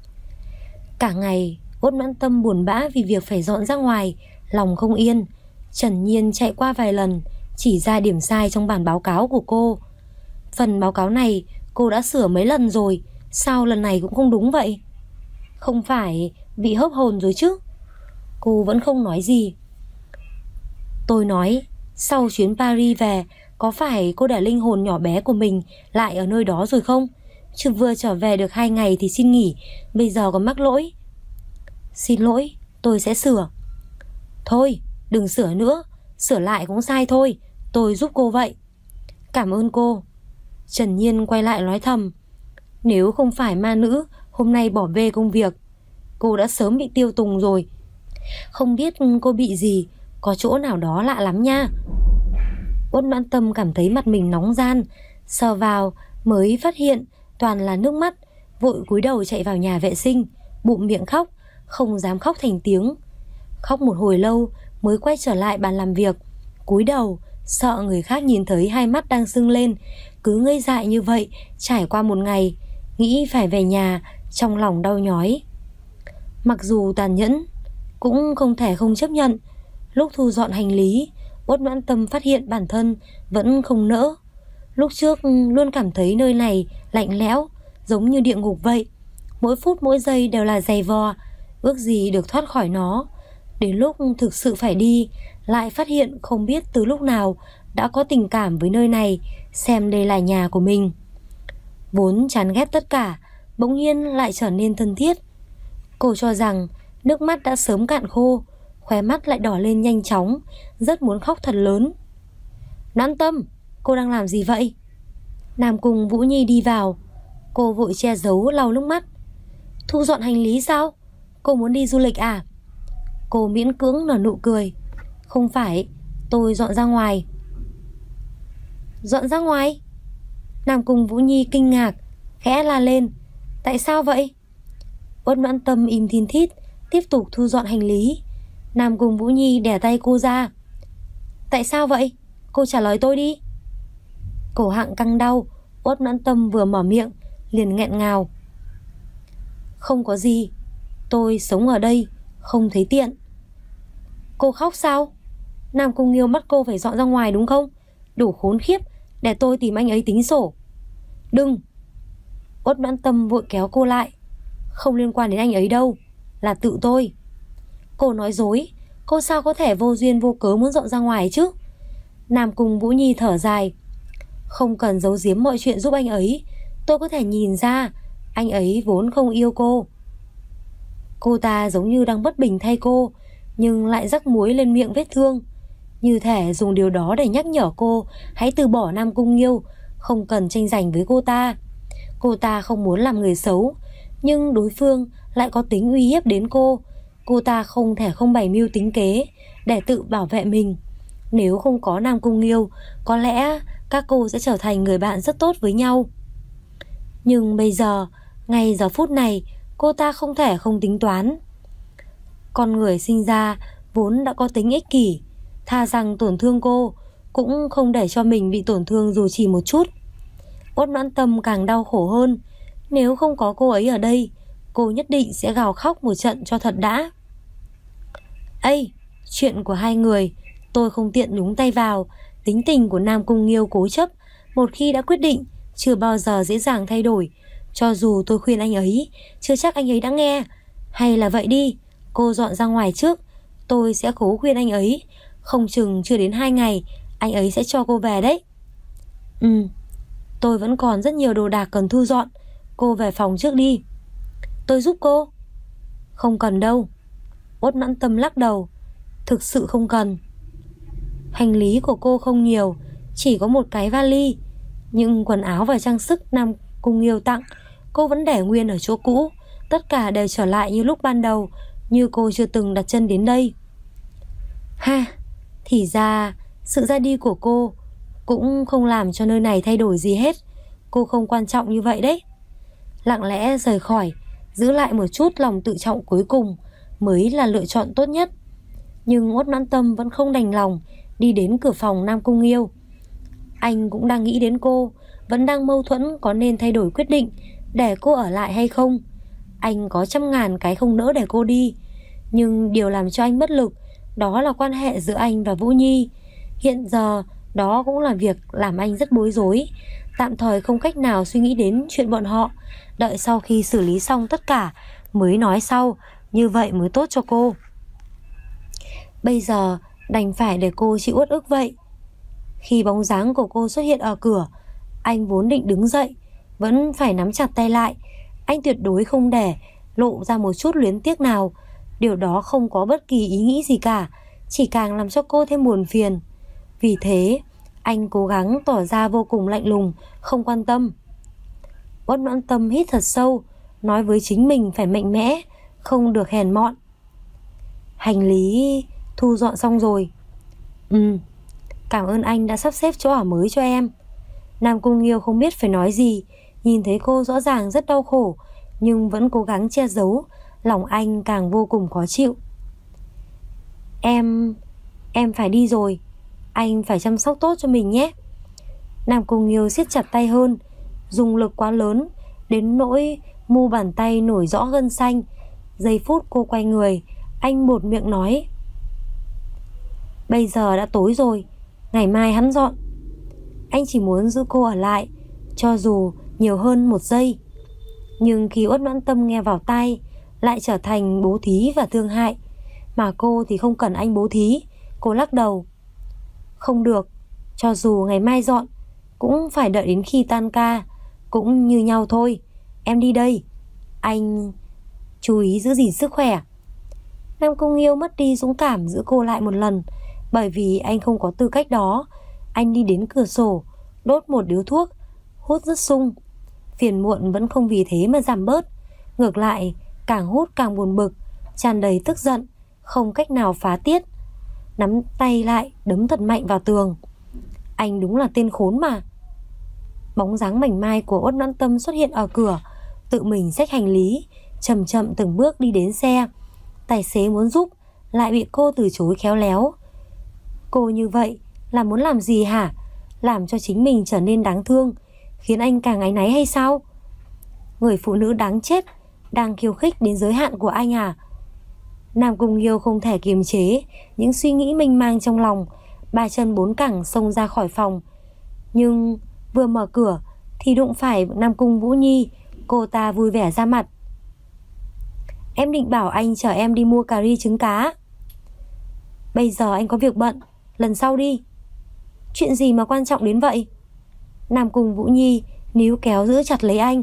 Cả ngày Uất Noãn Tâm buồn bã vì việc phải dọn ra ngoài, lòng không yên. Trần Nhiên chạy qua vài lần, chỉ ra điểm sai trong bản báo cáo của cô. Phần báo cáo này cô đã sửa mấy lần rồi, sao lần này cũng không đúng vậy? Không phải bị hớp hồn rồi chứ? Cô vẫn không nói gì. Tôi nói, sau chuyến Paris về, có phải cô để linh hồn nhỏ bé của mình lại ở nơi đó rồi không? Chứ vừa trở về được 2 ngày thì xin nghỉ, bây giờ còn mắc lỗi. Xin lỗi, tôi sẽ sửa. Thôi, đừng sửa nữa, sửa lại cũng sai thôi, tôi giúp cô vậy. Cảm ơn cô. Trần Nhiên quay lại nói thầm. Nếu không phải ma nữ hôm nay bỏ bê công việc, cô đã sớm bị tiêu tùng rồi. Không biết cô bị gì, có chỗ nào đó lạ lắm nha. Uất Noãn Tâm cảm thấy mặt mình nóng ran, sờ vào mới phát hiện toàn là nước mắt, vội cúi đầu chạy vào nhà vệ sinh, bụm miệng khóc, không dám khóc thành tiếng. Khóc một hồi lâu mới quay trở lại bàn làm việc, cúi đầu, sợ người khác nhìn thấy hai mắt đang sưng lên. Cứ ngây dại như vậy trải qua một ngày, nghĩ phải về nhà, trong lòng đau nhói. Mặc dù tàn nhẫn, cũng không thể không chấp nhận. Lúc thu dọn hành lý, Uất Noãn Tâm phát hiện bản thân vẫn không nỡ. Lúc trước luôn cảm thấy nơi này lạnh lẽo, giống như địa ngục vậy. Mỗi phút mỗi giây đều là giày vò, ước gì được thoát khỏi nó. Đến lúc thực sự phải đi, lại phát hiện không biết từ lúc nào đã có tình cảm với nơi này, xem đây là nhà của mình. Vốn chán ghét tất cả, bỗng nhiên lại trở nên thân thiết. Cô cho rằng nước mắt đã sớm cạn khô, khóe mắt lại đỏ lên nhanh chóng, rất muốn khóc thật lớn. Noãn Tâm, cô đang làm gì vậy? Nam Cung Vũ Nhi đi vào. Cô vội che giấu lau nước mắt. Thu dọn hành lý sao? Cô muốn đi du lịch à? Cô miễn cưỡng nở nụ cười. Không phải, tôi dọn ra ngoài. Dọn ra ngoài? Nam Cung Vũ Nhi kinh ngạc, khẽ la lên. Tại sao vậy? Uất Noãn Tâm im thin thít, tiếp tục thu dọn hành lý. Nam Cung Vũ Nhi đè tay cô ra. Tại sao vậy? Cô trả lời tôi đi. Cổ họng căng đau, Uất Noãn Tâm vừa mở miệng liền nghẹn ngào. Không có gì, tôi sống ở đây, không thấy tiện. Cô khóc sao? Nam Cung Nghiêu bắt cô phải dọn ra ngoài đúng không? Đủ khốn khiếp, để tôi tìm anh ấy tính sổ. Đừng. Uất Noãn Tâm vội kéo cô lại. Không liên quan đến anh ấy đâu, là tự tôi. Cô nói dối, cô sao có thể vô duyên vô cớ muốn dọn ra ngoài chứ? Nam Cung Vũ Nhi thở dài. Không cần giấu giếm mọi chuyện giúp anh ấy, tôi có thể nhìn ra anh ấy vốn không yêu cô. Cô ta giống như đang bất bình thay cô, nhưng lại rắc muối lên miệng vết thương, như thể dùng điều đó để nhắc nhở cô hãy từ bỏ Nam Cung Nghiêu, không cần tranh giành với cô ta. Cô ta không muốn làm người xấu, nhưng đối phương lại có tính uy hiếp đến cô. Cô ta không thể không bày mưu tính kế để tự bảo vệ mình. Nếu không có Nam Cung Nghiêu, có lẽ các cô sẽ trở thành người bạn rất tốt với nhau. Nhưng bây giờ, ngay giờ phút này, cô ta không thể không tính toán. Con người sinh ra vốn đã có tính ích kỷ, thà rằng tổn thương cô cũng không để cho mình bị tổn thương dù chỉ một chút. Uất Noãn Tâm càng đau khổ hơn. Nếu không có cô ấy ở đây, cô nhất định sẽ gào khóc một trận cho thật đã. Ây, chuyện của hai người tôi không tiện nhúng tay vào. Tính tình của Nam Cung Nghiêu cố chấp, một khi đã quyết định chưa bao giờ dễ dàng thay đổi. Cho dù tôi khuyên anh ấy, chưa chắc anh ấy đã nghe. Hay là vậy đi, cô dọn ra ngoài trước, tôi sẽ cố khuyên anh ấy. Không chừng chưa đến 2 ngày anh ấy sẽ cho cô về đấy. Tôi vẫn còn rất nhiều đồ đạc cần thu dọn, cô về phòng trước đi. Tôi giúp cô. Không cần đâu. Uất Noãn Tâm lắc đầu. Thực sự không cần. Hành lý của cô không nhiều, chỉ có một cái vali, nhưng quần áo và trang sức Nam Cung Nghiêu tặng cô vẫn để nguyên ở chỗ cũ. Tất cả đều trở lại như lúc ban đầu, như cô chưa từng đặt chân đến đây. Ha, thì ra sự ra đi của cô cũng không làm cho nơi này thay đổi gì hết. Cô không quan trọng như vậy đấy. Lặng lẽ rời khỏi, giữ lại một chút lòng tự trọng cuối cùng mới là lựa chọn tốt nhất. Nhưng Uất Noãn Tâm vẫn không đành lòng đi đến cửa phòng Nam Cung Nghiêu. Anh cũng đang nghĩ đến cô, vẫn đang mâu thuẫn có nên thay đổi quyết định để cô ở lại hay không. Anh có trăm ngàn cái không nỡ để cô đi, nhưng điều làm cho anh bất lực đó là quan hệ giữa anh và Vũ Nhi. Hiện giờ đó cũng là việc làm anh rất bối rối. Tạm thời không cách nào suy nghĩ đến chuyện bọn họ. Đợi sau khi xử lý xong tất cả mới nói sau, như vậy mới tốt cho cô. Bây giờ đành phải để cô chịu uất ức vậy. Khi bóng dáng của cô xuất hiện ở cửa, anh vốn định đứng dậy, vẫn phải nắm chặt tay lại. Anh tuyệt đối không để lộ ra một chút luyến tiếc nào. Điều đó không có bất kỳ ý nghĩ gì cả, chỉ càng làm cho cô thêm buồn phiền. Vì thế anh cố gắng tỏ ra vô cùng lạnh lùng, không quan tâm. Uất Noãn Tâm hít thật sâu, nói với chính mình phải mạnh mẽ, không được hèn mọn. Hành lý thu dọn xong rồi. Cảm ơn anh đã sắp xếp chỗ ở mới cho em. Nam Cung Nghiêu không biết phải nói gì. Nhìn thấy cô rõ ràng rất đau khổ, nhưng vẫn cố gắng che giấu. Lòng anh càng vô cùng khó chịu. Em phải đi rồi. Anh phải chăm sóc tốt cho mình nhé. Nam Cung Nghiêu siết chặt tay hơn, dùng lực quá lớn đến nỗi mu bàn tay nổi rõ gân xanh. Giây phút cô quay người, anh buột miệng nói: Bây giờ đã tối rồi, ngày mai hắn dọn. Anh chỉ muốn giữ cô ở lại, cho dù nhiều hơn 1 giây. Nhưng khi Uất Noãn Tâm nghe vào tai, lại trở thành bố thí và thương hại. Mà cô thì không cần anh bố thí. Cô lắc đầu: Không được, cho dù ngày mai dọn cũng phải đợi đến khi tan ca. Cũng như nhau thôi. Em đi đây. Anh chú ý giữ gìn sức khỏe. Nam Cung Nghiêu mất đi dũng cảm giữ cô lại một lần, bởi vì anh không có tư cách đó. Anh đi đến cửa sổ, đốt một điếu thuốc, hút rất sung. Phiền muộn vẫn không vì thế mà giảm bớt. Ngược lại, càng hút càng buồn bực, tràn đầy tức giận, không cách nào phá tiết. Nắm tay lại đấm thật mạnh vào tường. Anh đúng là tên khốn mà. Bóng dáng mảnh mai của Uất Noãn Tâm xuất hiện ở cửa, tự mình xách hành lý, chậm chậm từng bước đi đến xe. Tài xế muốn giúp, lại bị cô từ chối khéo léo. Cô như vậy là muốn làm gì hả? Làm cho chính mình trở nên đáng thương, khiến anh càng áy náy hay sao? Người phụ nữ đáng chết, đang khiêu khích đến giới hạn của anh à? Nam Cung Nghiêu không thể kiềm chế những suy nghĩ mênh mang trong lòng, 3 chân 4 cẳng xông ra khỏi phòng. Nhưng vừa mở cửa thì đụng phải Nam Cung Vũ Nhi. Cô ta vui vẻ ra mặt: Em định bảo anh chở em đi mua cà ri trứng cá. Bây giờ anh có việc bận, lần sau đi. Chuyện gì mà quan trọng đến vậy? Nam Cung Vũ Nhi níu kéo giữ chặt lấy anh.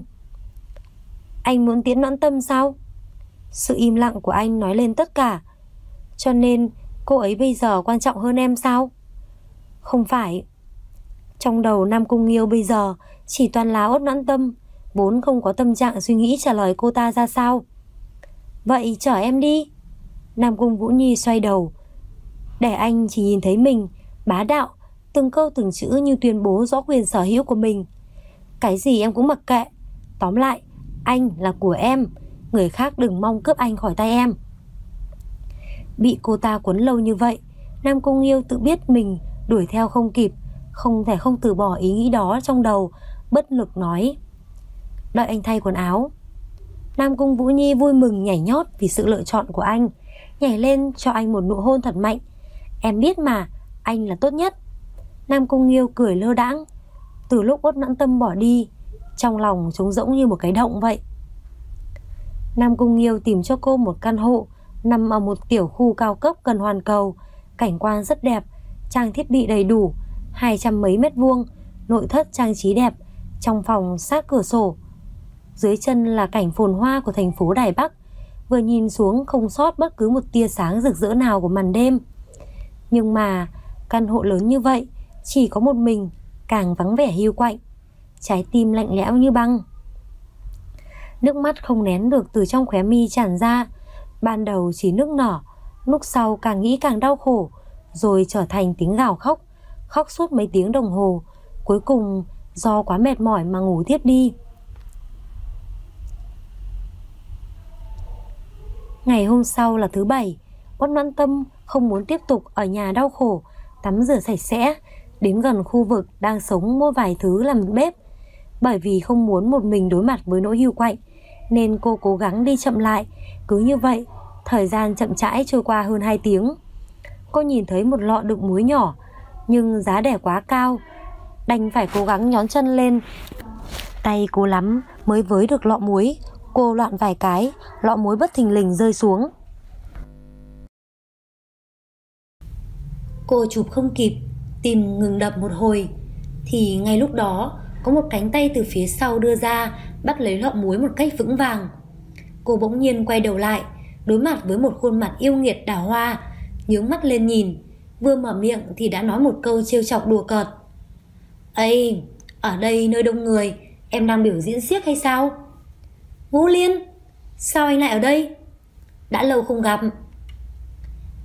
Anh muốn tiễn Noãn Tâm sao? Sự im lặng của anh nói lên tất cả. Cho nên cô ấy bây giờ quan trọng hơn em sao? Không phải. Trong đầu Nam Cung Nghiêu bây giờ chỉ toàn là Uất Noãn Tâm, vốn không có tâm trạng suy nghĩ trả lời cô ta ra sao. Vậy chở em đi. Nam Cung Vũ Nhi xoay đầu, để anh chỉ nhìn thấy mình, bá đạo, từng câu từng chữ như tuyên bố rõ quyền sở hữu của mình. Cái gì em cũng mặc kệ. Tóm lại, anh là của em, người khác đừng mong cướp anh khỏi tay em. Bị cô ta quấn lâu như vậy, Nam Cung Nghiêu tự biết mình đuổi theo không kịp, không thể không từ bỏ ý nghĩ đó trong đầu, bất lực nói: Đợi anh thay quần áo. Nam Cung Vũ Nhi vui mừng nhảy nhót vì sự lựa chọn của anh, nhảy lên cho anh một nụ hôn thật mạnh. Em biết mà, anh là tốt nhất. Nam Cung Nghiêu cười lơ đãng. Từ lúc Uất Noãn Tâm bỏ đi, trong lòng trống rỗng như một cái động vậy. Nam Cung Nghiêu tìm cho cô một căn hộ nằm ở một tiểu khu cao cấp gần hoàn cầu. Cảnh quan rất đẹp, trang thiết bị đầy đủ, 200 mấy mét vuông, nội thất trang trí đẹp, trong phòng sát cửa sổ. Dưới chân là cảnh phồn hoa của thành phố Đài Bắc, vừa nhìn xuống không sót bất cứ một tia sáng rực rỡ nào của màn đêm. Nhưng mà căn hộ lớn như vậy, chỉ có một mình, càng vắng vẻ hiu quạnh. Trái tim lạnh lẽo như băng. Nước mắt không nén được từ trong khóe mi tràn ra. Ban đầu chỉ nức nở, lúc sau càng nghĩ càng đau khổ, rồi trở thành tiếng gào khóc. Khóc suốt mấy tiếng đồng hồ, cuối cùng do quá mệt mỏi mà ngủ thiếp đi. Ngày hôm sau là thứ Bảy. Uất Noãn Tâm không muốn tiếp tục ở nhà đau khổ, tắm rửa sạch sẽ, đến gần khu vực đang sống mua vài thứ làm bếp. Bởi vì không muốn một mình đối mặt với nỗi hiu quạnh, nên cô cố gắng đi chậm lại. Cứ như vậy, thời gian chậm rãi trôi qua hơn 2 tiếng. Cô nhìn thấy một lọ đựng muối nhỏ, nhưng giá đẻ quá cao, đành phải cố gắng nhón chân lên. Tay cố lắm mới với được lọ muối. Cô loạn vài cái, lọ muối bất thình lình rơi xuống. Cô chụp không kịp, tim ngừng đập một hồi, thì ngay lúc đó có một cánh tay từ phía sau đưa ra, bắt lấy lọ muối một cách vững vàng. Cô bỗng nhiên quay đầu lại, đối mặt với một khuôn mặt yêu nghiệt đào hoa, nhướng mắt lên nhìn, vừa mở miệng thì đã nói một câu trêu chọc đùa cợt: "Ây, ở đây nơi đông người, em đang biểu diễn xiếc hay sao?" "Ngũ Liên, sao anh lại ở đây? Đã lâu không gặp."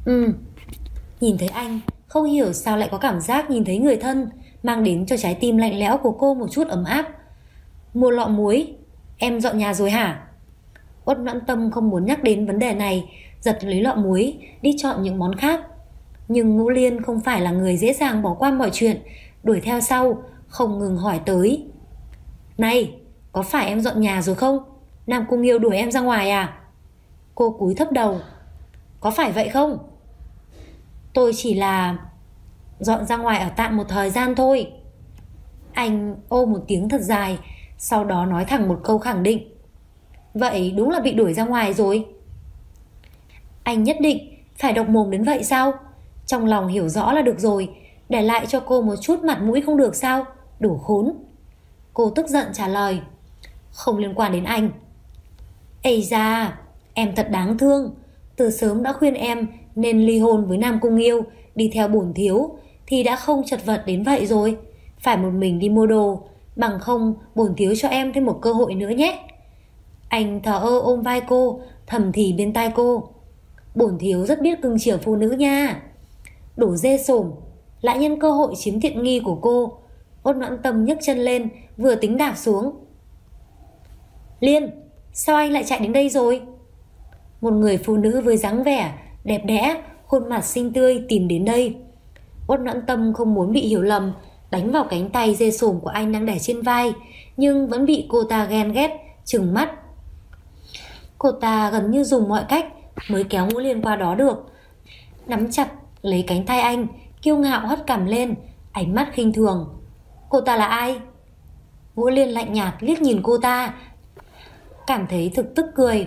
Nhìn thấy anh, không hiểu sao lại có cảm giác nhìn thấy người thân, mang đến cho trái tim lạnh lẽo của cô một chút ấm áp. Mua lọ muối, em dọn nhà rồi hả? Uất Noãn Tâm không muốn nhắc đến vấn đề này, giật lấy lọ muối, đi chọn những món khác. Nhưng Ngũ Liên không phải là người dễ dàng bỏ qua mọi chuyện, đuổi theo sau, không ngừng hỏi tới. Này, có phải em dọn nhà rồi không? Nam Cung Nghiêu đuổi em ra ngoài à? Cô cúi thấp đầu. Có phải vậy không? Tôi chỉ là dọn ra ngoài ở tạm một thời gian thôi. Anh ô một tiếng thật dài, sau đó nói thẳng một câu khẳng định. Vậy đúng là bị đuổi ra ngoài rồi. Anh nhất định phải độc mồm đến vậy sao? Trong lòng hiểu rõ là được rồi, để lại cho cô một chút mặt mũi không được sao? Đủ khốn. Cô tức giận trả lời. Không liên quan đến anh. Ây da, em thật đáng thương. Từ sớm đã khuyên em nên ly hôn với Nam Cung Nghiêu, đi theo bổn thiếu, thì đã không chật vật đến vậy rồi. Phải một mình đi mua đồ, bằng không bổn thiếu cho em thêm một cơ hội nữa nhé. Anh thờ ơ ôm vai cô, thầm thì bên tai cô. Bổn thiếu rất biết cưng chiều phụ nữ nha. Đổ dê sổm, lại nhân cơ hội chiếm tiện nghi của cô. Uất Noãn Tâm nhấc chân lên, vừa tính đạp xuống. Liên, sao anh lại chạy đến đây rồi? Một người phụ nữ với dáng vẻ đẹp đẽ, khuôn mặt xinh tươi tìm đến đây. Uất Noãn Tâm không muốn bị hiểu lầm, đánh vào cánh tay dê sổm của anh đang để trên vai, nhưng vẫn bị cô ta ghen ghét, trừng mắt. Cô ta gần như dùng mọi cách mới kéo Ngũ Liên qua đó được. Nắm chặt lấy cánh tay anh, kiêu ngạo hất cằm lên, ánh mắt khinh thường. Cô ta là ai? Ngũ Liên lạnh nhạt liếc nhìn cô ta, cảm thấy thực tức cười.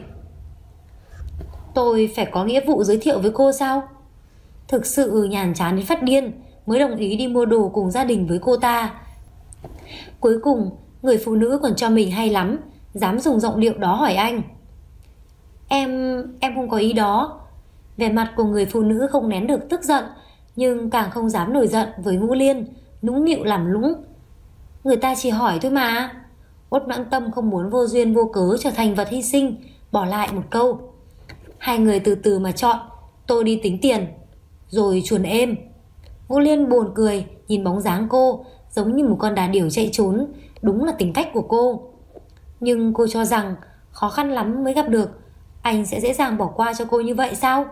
Tôi phải có nghĩa vụ giới thiệu với cô sao? Thực sự nhàm chán đến phát điên mới đồng ý đi mua đồ cùng gia đình với cô ta. Cuối cùng người phụ nữ còn cho mình hay lắm, dám dùng giọng điệu đó hỏi anh. Em không có ý đó. Vẻ mặt của người phụ nữ không nén được tức giận, nhưng càng không dám nổi giận với Ngũ Liên, nũng nịu làm lũng. Người ta chỉ hỏi thôi mà. Uất Noãn Tâm không muốn vô duyên vô cớ trở thành vật hy sinh, bỏ lại một câu. Hai người từ từ mà chọn, tôi đi tính tiền. Rồi chuồn êm. Ngũ Liên buồn cười nhìn bóng dáng cô, giống như một con đà điểu chạy trốn. Đúng là tính cách của cô. Nhưng cô cho rằng khó khăn lắm mới gặp được, anh sẽ dễ dàng bỏ qua cho cô như vậy sao?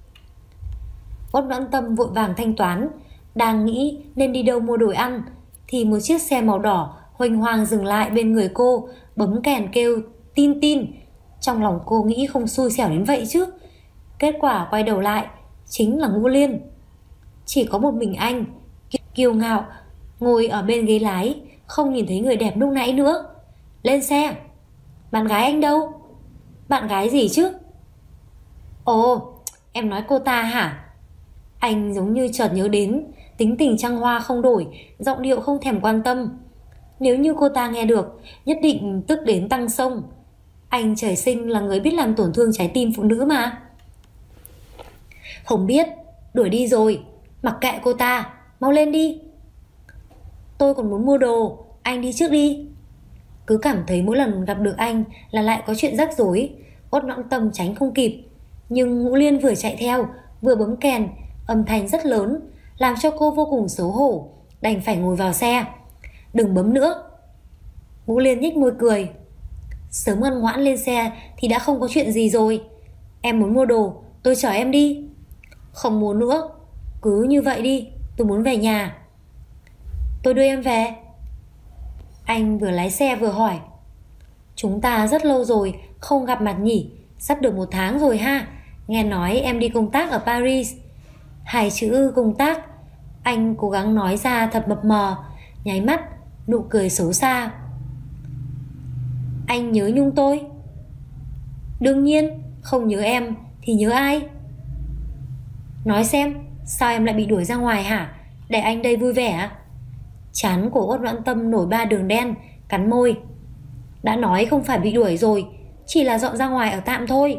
Uất Noãn Tâm vội vàng thanh toán, đang nghĩ nên đi đâu mua đồ ăn, thì một chiếc xe màu đỏ huênh hoang dừng lại bên người cô, bấm kèn kêu tin tin. Trong lòng cô nghĩ không xui xẻo đến vậy chứ. Kết quả quay đầu lại chính là Ngũ Liên. Chỉ có một mình anh kiêu ngạo ngồi ở bên ghế lái, không nhìn thấy người đẹp lúc nãy nữa. Lên xe. Bạn gái anh đâu? Bạn gái gì chứ? Ồ, em nói cô ta hả? Anh giống như chợt nhớ đến, tính tình trăng hoa không đổi, giọng điệu không thèm quan tâm. Nếu như cô ta nghe được, nhất định tức đến tăng sông. Anh trời sinh là người biết làm tổn thương trái tim phụ nữ mà. Không biết, đuổi đi rồi. Mặc kệ cô ta, mau lên đi. Tôi còn muốn mua đồ, anh đi trước đi. Cứ cảm thấy mỗi lần gặp được anh là lại có chuyện rắc rối. Uất Noãn Tâm tránh không kịp, nhưng Ngũ Liên vừa chạy theo vừa bấm kèn, âm thanh rất lớn, làm cho cô vô cùng xấu hổ, đành phải ngồi vào xe. Đừng bấm nữa. Ngũ Liên nhếch môi cười. Sớm ngoan ngoãn lên xe thì đã không có chuyện gì rồi. Em muốn mua đồ, tôi chở em đi. Không muốn nữa, cứ như vậy đi, tôi muốn về nhà. Tôi đưa em về. Anh vừa lái xe vừa hỏi. Chúng ta rất lâu rồi không gặp mặt nhỉ? Sắp được 1 tháng rồi ha. Nghe nói em đi công tác ở Paris. 2 chữ công tác anh cố gắng nói ra thật mập mờ, nháy mắt, nụ cười xấu xa. Anh nhớ Nhung tôi? Đương nhiên, không nhớ em thì nhớ ai? Nói xem, sao em lại bị đuổi ra ngoài hả? Để anh đây vui vẻ. Trán của Uất Noãn Tâm nổi 3 đường đen, cắn môi. Đã nói không phải bị đuổi rồi, chỉ là dọn ra ngoài ở tạm thôi.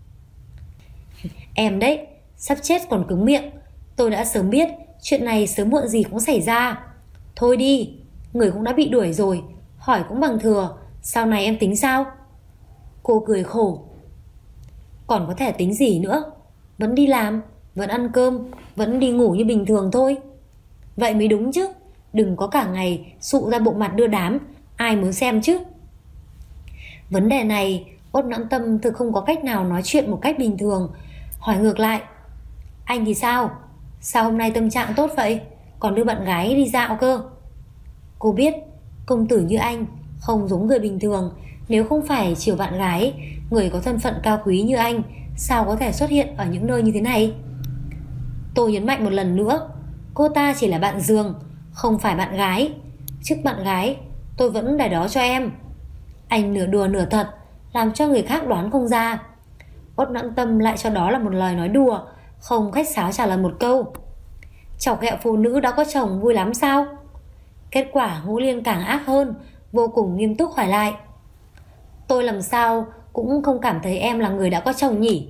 Em đấy, sắp chết còn cứng miệng. Tôi đã sớm biết chuyện này sớm muộn gì cũng xảy ra. Thôi đi, người cũng đã bị đuổi rồi, hỏi cũng bằng thừa. Sau này em tính sao? Cô cười khổ. Còn có thể tính gì nữa? Vẫn đi làm, vẫn ăn cơm, vẫn đi ngủ như bình thường thôi. Vậy mới đúng chứ, đừng có cả ngày sụ ra bộ mặt đưa đám, ai muốn xem chứ. Vấn đề này Út Noãn Tâm thực không có cách nào nói chuyện một cách bình thường, hỏi ngược lại: Anh thì sao? Sao hôm nay tâm trạng tốt vậy? Còn đưa bạn gái đi dạo cơ. Cô biết công tử như anh không giống người bình thường. Nếu không phải chiều bạn gái, người có thân phận cao quý như anh sao có thể xuất hiện ở những nơi như thế này? Tôi nhấn mạnh một lần nữa, cô ta chỉ là bạn giường, không phải bạn gái. Trước bạn gái tôi vẫn để đó cho em. Anh nửa đùa nửa thật, làm cho người khác đoán không ra. Út Noãn Tâm lại cho đó là một lời nói đùa, không khách sáo trả lời một câu: Chọc ghẹo phụ nữ đã có chồng vui lắm sao? Kết quả Ngũ Liên càng ác hơn, vô cùng nghiêm túc hỏi lại: Tôi làm sao cũng không cảm thấy em là người đã có chồng nhỉ?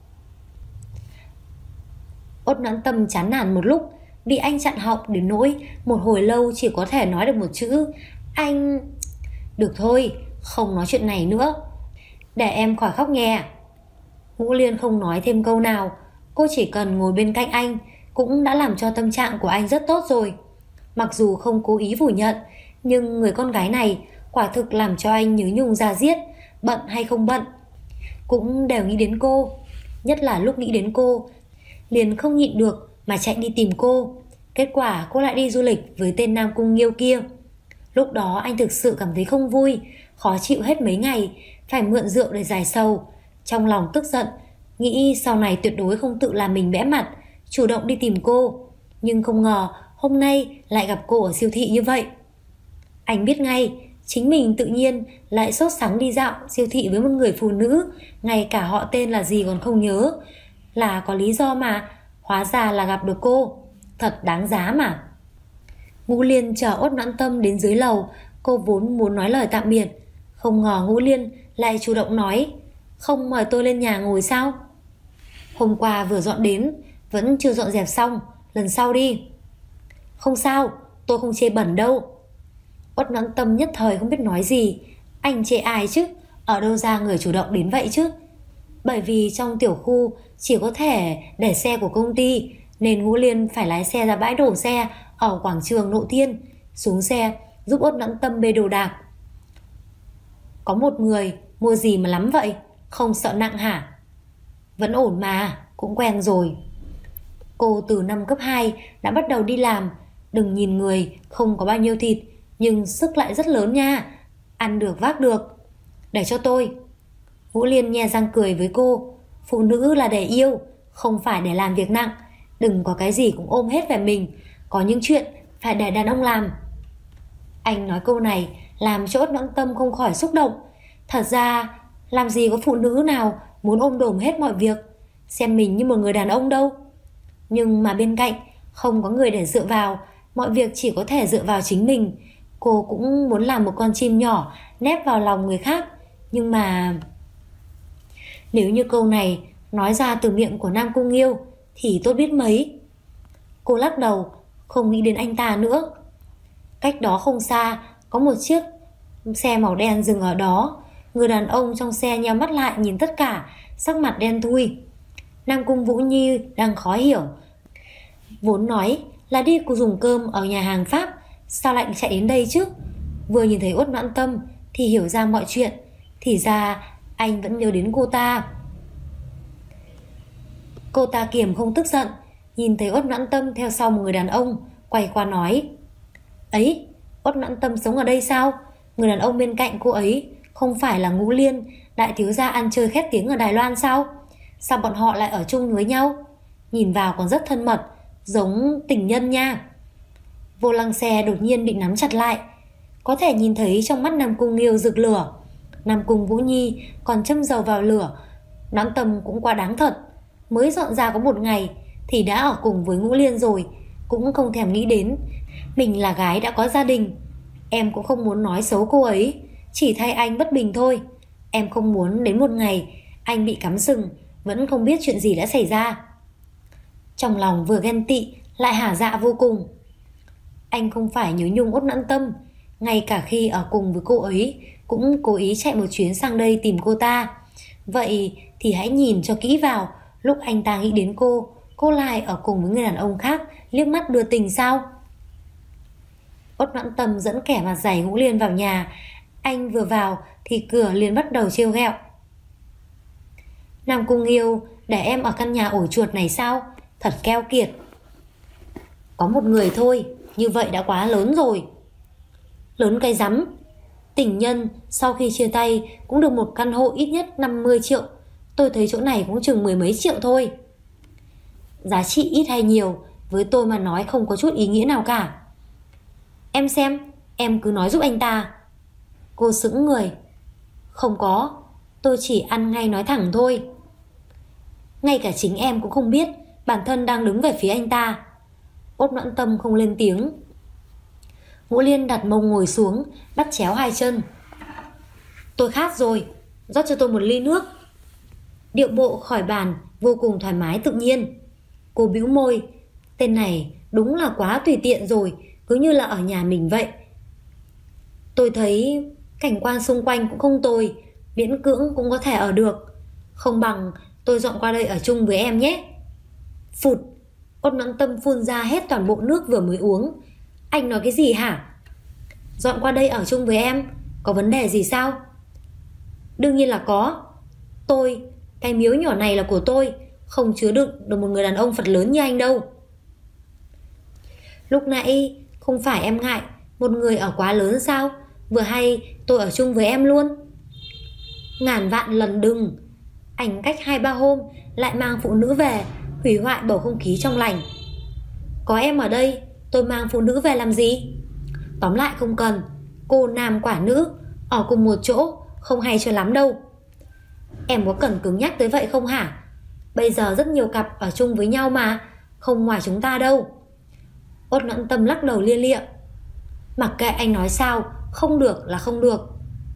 Út Noãn Tâm chán nản một lúc, bị anh chặn họng đến nỗi một hồi lâu chỉ có thể nói được một chữ: Anh... Được thôi, không nói chuyện này nữa, để em khỏi khóc nghe. Ngũ Liên không nói thêm câu nào. Cô chỉ cần ngồi bên cạnh anh cũng đã làm cho tâm trạng của anh rất tốt rồi. Mặc dù không cố ý phủ nhận, nhưng người con gái này quả thực làm cho anh nhớ nhung da diết. Bận hay không bận cũng đều nghĩ đến cô. Nhất là lúc nghĩ đến cô, liền không nhịn được mà chạy đi tìm cô. Kết quả cô lại đi du lịch với tên Nam Cung Nghiêu kia. Lúc đó anh thực sự cảm thấy không vui, khó chịu hết mấy ngày, phải mượn rượu để giải sầu. Trong lòng tức giận, nghĩ sau này tuyệt đối không tự làm mình bẽ mặt, chủ động đi tìm cô. Nhưng không ngờ hôm nay lại gặp cô ở siêu thị như vậy. Anh biết ngay chính mình tự nhiên lại sốt sắng đi dạo siêu thị với một người phụ nữ, ngay cả họ tên là gì còn không nhớ. Là có lý do mà, hóa ra là gặp được cô. Thật đáng giá mà. Ngũ Liên chờ Út Noãn Tâm đến dưới lầu. Cô vốn muốn nói lời tạm biệt, không ngờ Ngũ Liên lại chủ động nói: Không mời tôi lên nhà ngồi sao? Hôm qua vừa dọn đến, vẫn chưa dọn dẹp xong, lần sau đi. Không sao, tôi không chê bẩn đâu. Út Noãn Tâm nhất thời không biết nói gì. Anh chê ai chứ? Ở đâu ra người chủ động đến vậy chứ? Bởi vì trong tiểu khu chỉ có thể để xe của công ty, nên Ngũ Liên phải lái xe ra bãi đổ xe ở quảng trường Nộ Thiên, xuống xe giúp Út Noãn Tâm bê đồ đạc. Có một người mua gì mà lắm vậy? Không sợ nặng hả? Vẫn ổn mà, cũng quen rồi. Cô từ năm cấp 2 đã bắt đầu đi làm. Đừng nhìn người không có bao nhiêu thịt, nhưng sức lại rất lớn nha. Ăn được vác được. Để cho tôi. Ngũ Liên nhe răng cười với cô. Phụ nữ là để yêu, không phải để làm việc nặng. Đừng có cái gì cũng ôm hết về mình. Có những chuyện phải để đàn ông làm. Anh nói câu này làm cho Út Noãn Tâm không khỏi xúc động. Thật ra làm gì có phụ nữ nào muốn ôm đồm hết mọi việc, xem mình như một người đàn ông đâu. Nhưng mà bên cạnh không có người để dựa vào, mọi việc chỉ có thể dựa vào chính mình. Cô cũng muốn làm một con chim nhỏ nép vào lòng người khác. Nhưng mà nếu như câu này nói ra từ miệng của Nam Cung Nghiêu thì tốt biết mấy. Cô lắc đầu, không nghĩ đến anh ta nữa. Cách đó không xa có một chiếc xe màu đen dừng ở đó. Người đàn ông trong xe nheo mắt lại nhìn tất cả, sắc mặt đen thui. Nam Cung Vũ Nhi đang khó hiểu. Vốn nói là đi dùng cơm ở nhà hàng Pháp, sao lại chạy đến đây chứ? Vừa nhìn thấy Út Noãn Tâm thì hiểu ra mọi chuyện. Thì ra anh vẫn nhớ đến cô ta. Cô ta kiềm không tức giận, nhìn thấy Út Noãn Tâm theo sau một người đàn ông, quay qua nói: Ấy, Út Noãn Tâm sống ở đây sao? Người đàn ông bên cạnh cô ấy không phải là Ngũ Liên, đại thiếu gia ăn chơi khét tiếng ở Đài Loan sao? Sao bọn họ lại ở chung với nhau? Nhìn vào còn rất thân mật, giống tình nhân nha. Vô lăng xe đột nhiên bị nắm chặt lại. Có thể nhìn thấy trong mắt Nam Cung Nghiêu rực lửa. Nam Cung Vũ Nhi còn châm dầu vào lửa. Noãn Tâm cũng quá đáng thật. Mới dọn ra có một ngày thì đã ở cùng với Ngũ Liên rồi, cũng không thèm nghĩ đến mình là gái đã có gia đình. Em cũng không muốn nói xấu cô ấy, chỉ thay anh bất bình thôi. Em không muốn đến một ngày anh bị cắm sừng, vẫn không biết chuyện gì đã xảy ra. Trong lòng vừa ghen tị lại hả dạ vô cùng. Anh không phải nhớ nhung Út Noãn Tâm, ngay cả khi ở cùng với cô ấy cũng cố ý chạy một chuyến sang đây tìm cô ta. Vậy thì hãy nhìn cho kỹ vào, lúc anh ta nghĩ đến cô Cô lại ở cùng với người đàn ông khác liếc mắt đưa tình sao? Uất Noãn Tâm dẫn kẻ mặt dày Ngũ Liên vào nhà. Anh vừa vào thì cửa liền bắt đầu trêu ghẹo. Nam Cung Nghiêu để em ở căn nhà ổ chuột này sao? Thật keo kiệt. Có một người thôi, như vậy đã quá lớn rồi. Lớn cái rắm. Tình nhân sau khi chia tay cũng được một căn hộ ít nhất 50 triệu. Tôi thấy chỗ này cũng chừng 10 mấy triệu thôi. Giá trị ít hay nhiều, với tôi mà nói không có chút ý nghĩa nào cả. Em xem, em cứ nói giúp anh ta. Cô sững người. Không có, tôi chỉ ăn ngay nói thẳng thôi. Ngay cả chính em cũng không biết bản thân đang đứng về phía anh ta. Uất Noãn Tâm không lên tiếng. Ngũ Liên đặt mông ngồi xuống, bắt chéo hai chân. Tôi khát rồi, rót cho tôi một ly nước. Điệu bộ khỏi bàn vô cùng thoải mái tự nhiên. Cô bĩu môi. Tên này đúng là quá tùy tiện rồi, cứ như là ở nhà mình vậy. Tôi thấy cảnh quan xung quanh cũng không tồi, miễn cưỡng cũng có thể ở được. Không bằng tôi dọn qua đây ở chung với em nhé. Phụt. Uất Noãn Tâm phun ra hết toàn bộ nước vừa mới uống. Anh nói cái gì hả? Dọn qua đây ở chung với em, có vấn đề gì sao? Đương nhiên là có. Cái miếu nhỏ này là của tôi, không chứa đựng được một người đàn ông Phật lớn như anh đâu. Lúc nãy không phải em ngại một người ở quá lớn sao? Vừa hay tôi ở chung với em luôn. Ngàn vạn lần đừng. Anh cách 2-3 hôm lại mang phụ nữ về, hủy hoại bầu không khí trong lành. Có em ở đây, tôi mang phụ nữ về làm gì? Tóm lại không cần. Cô nam quả nữ ở cùng một chỗ không hay cho lắm đâu. Em có cần cứng nhắc tới vậy không hả? Bây giờ rất nhiều cặp ở chung với nhau mà, không ngoài chúng ta đâu. Uất Noãn Tâm lắc đầu lia lịa. Mặc kệ anh nói sao, không được là không được.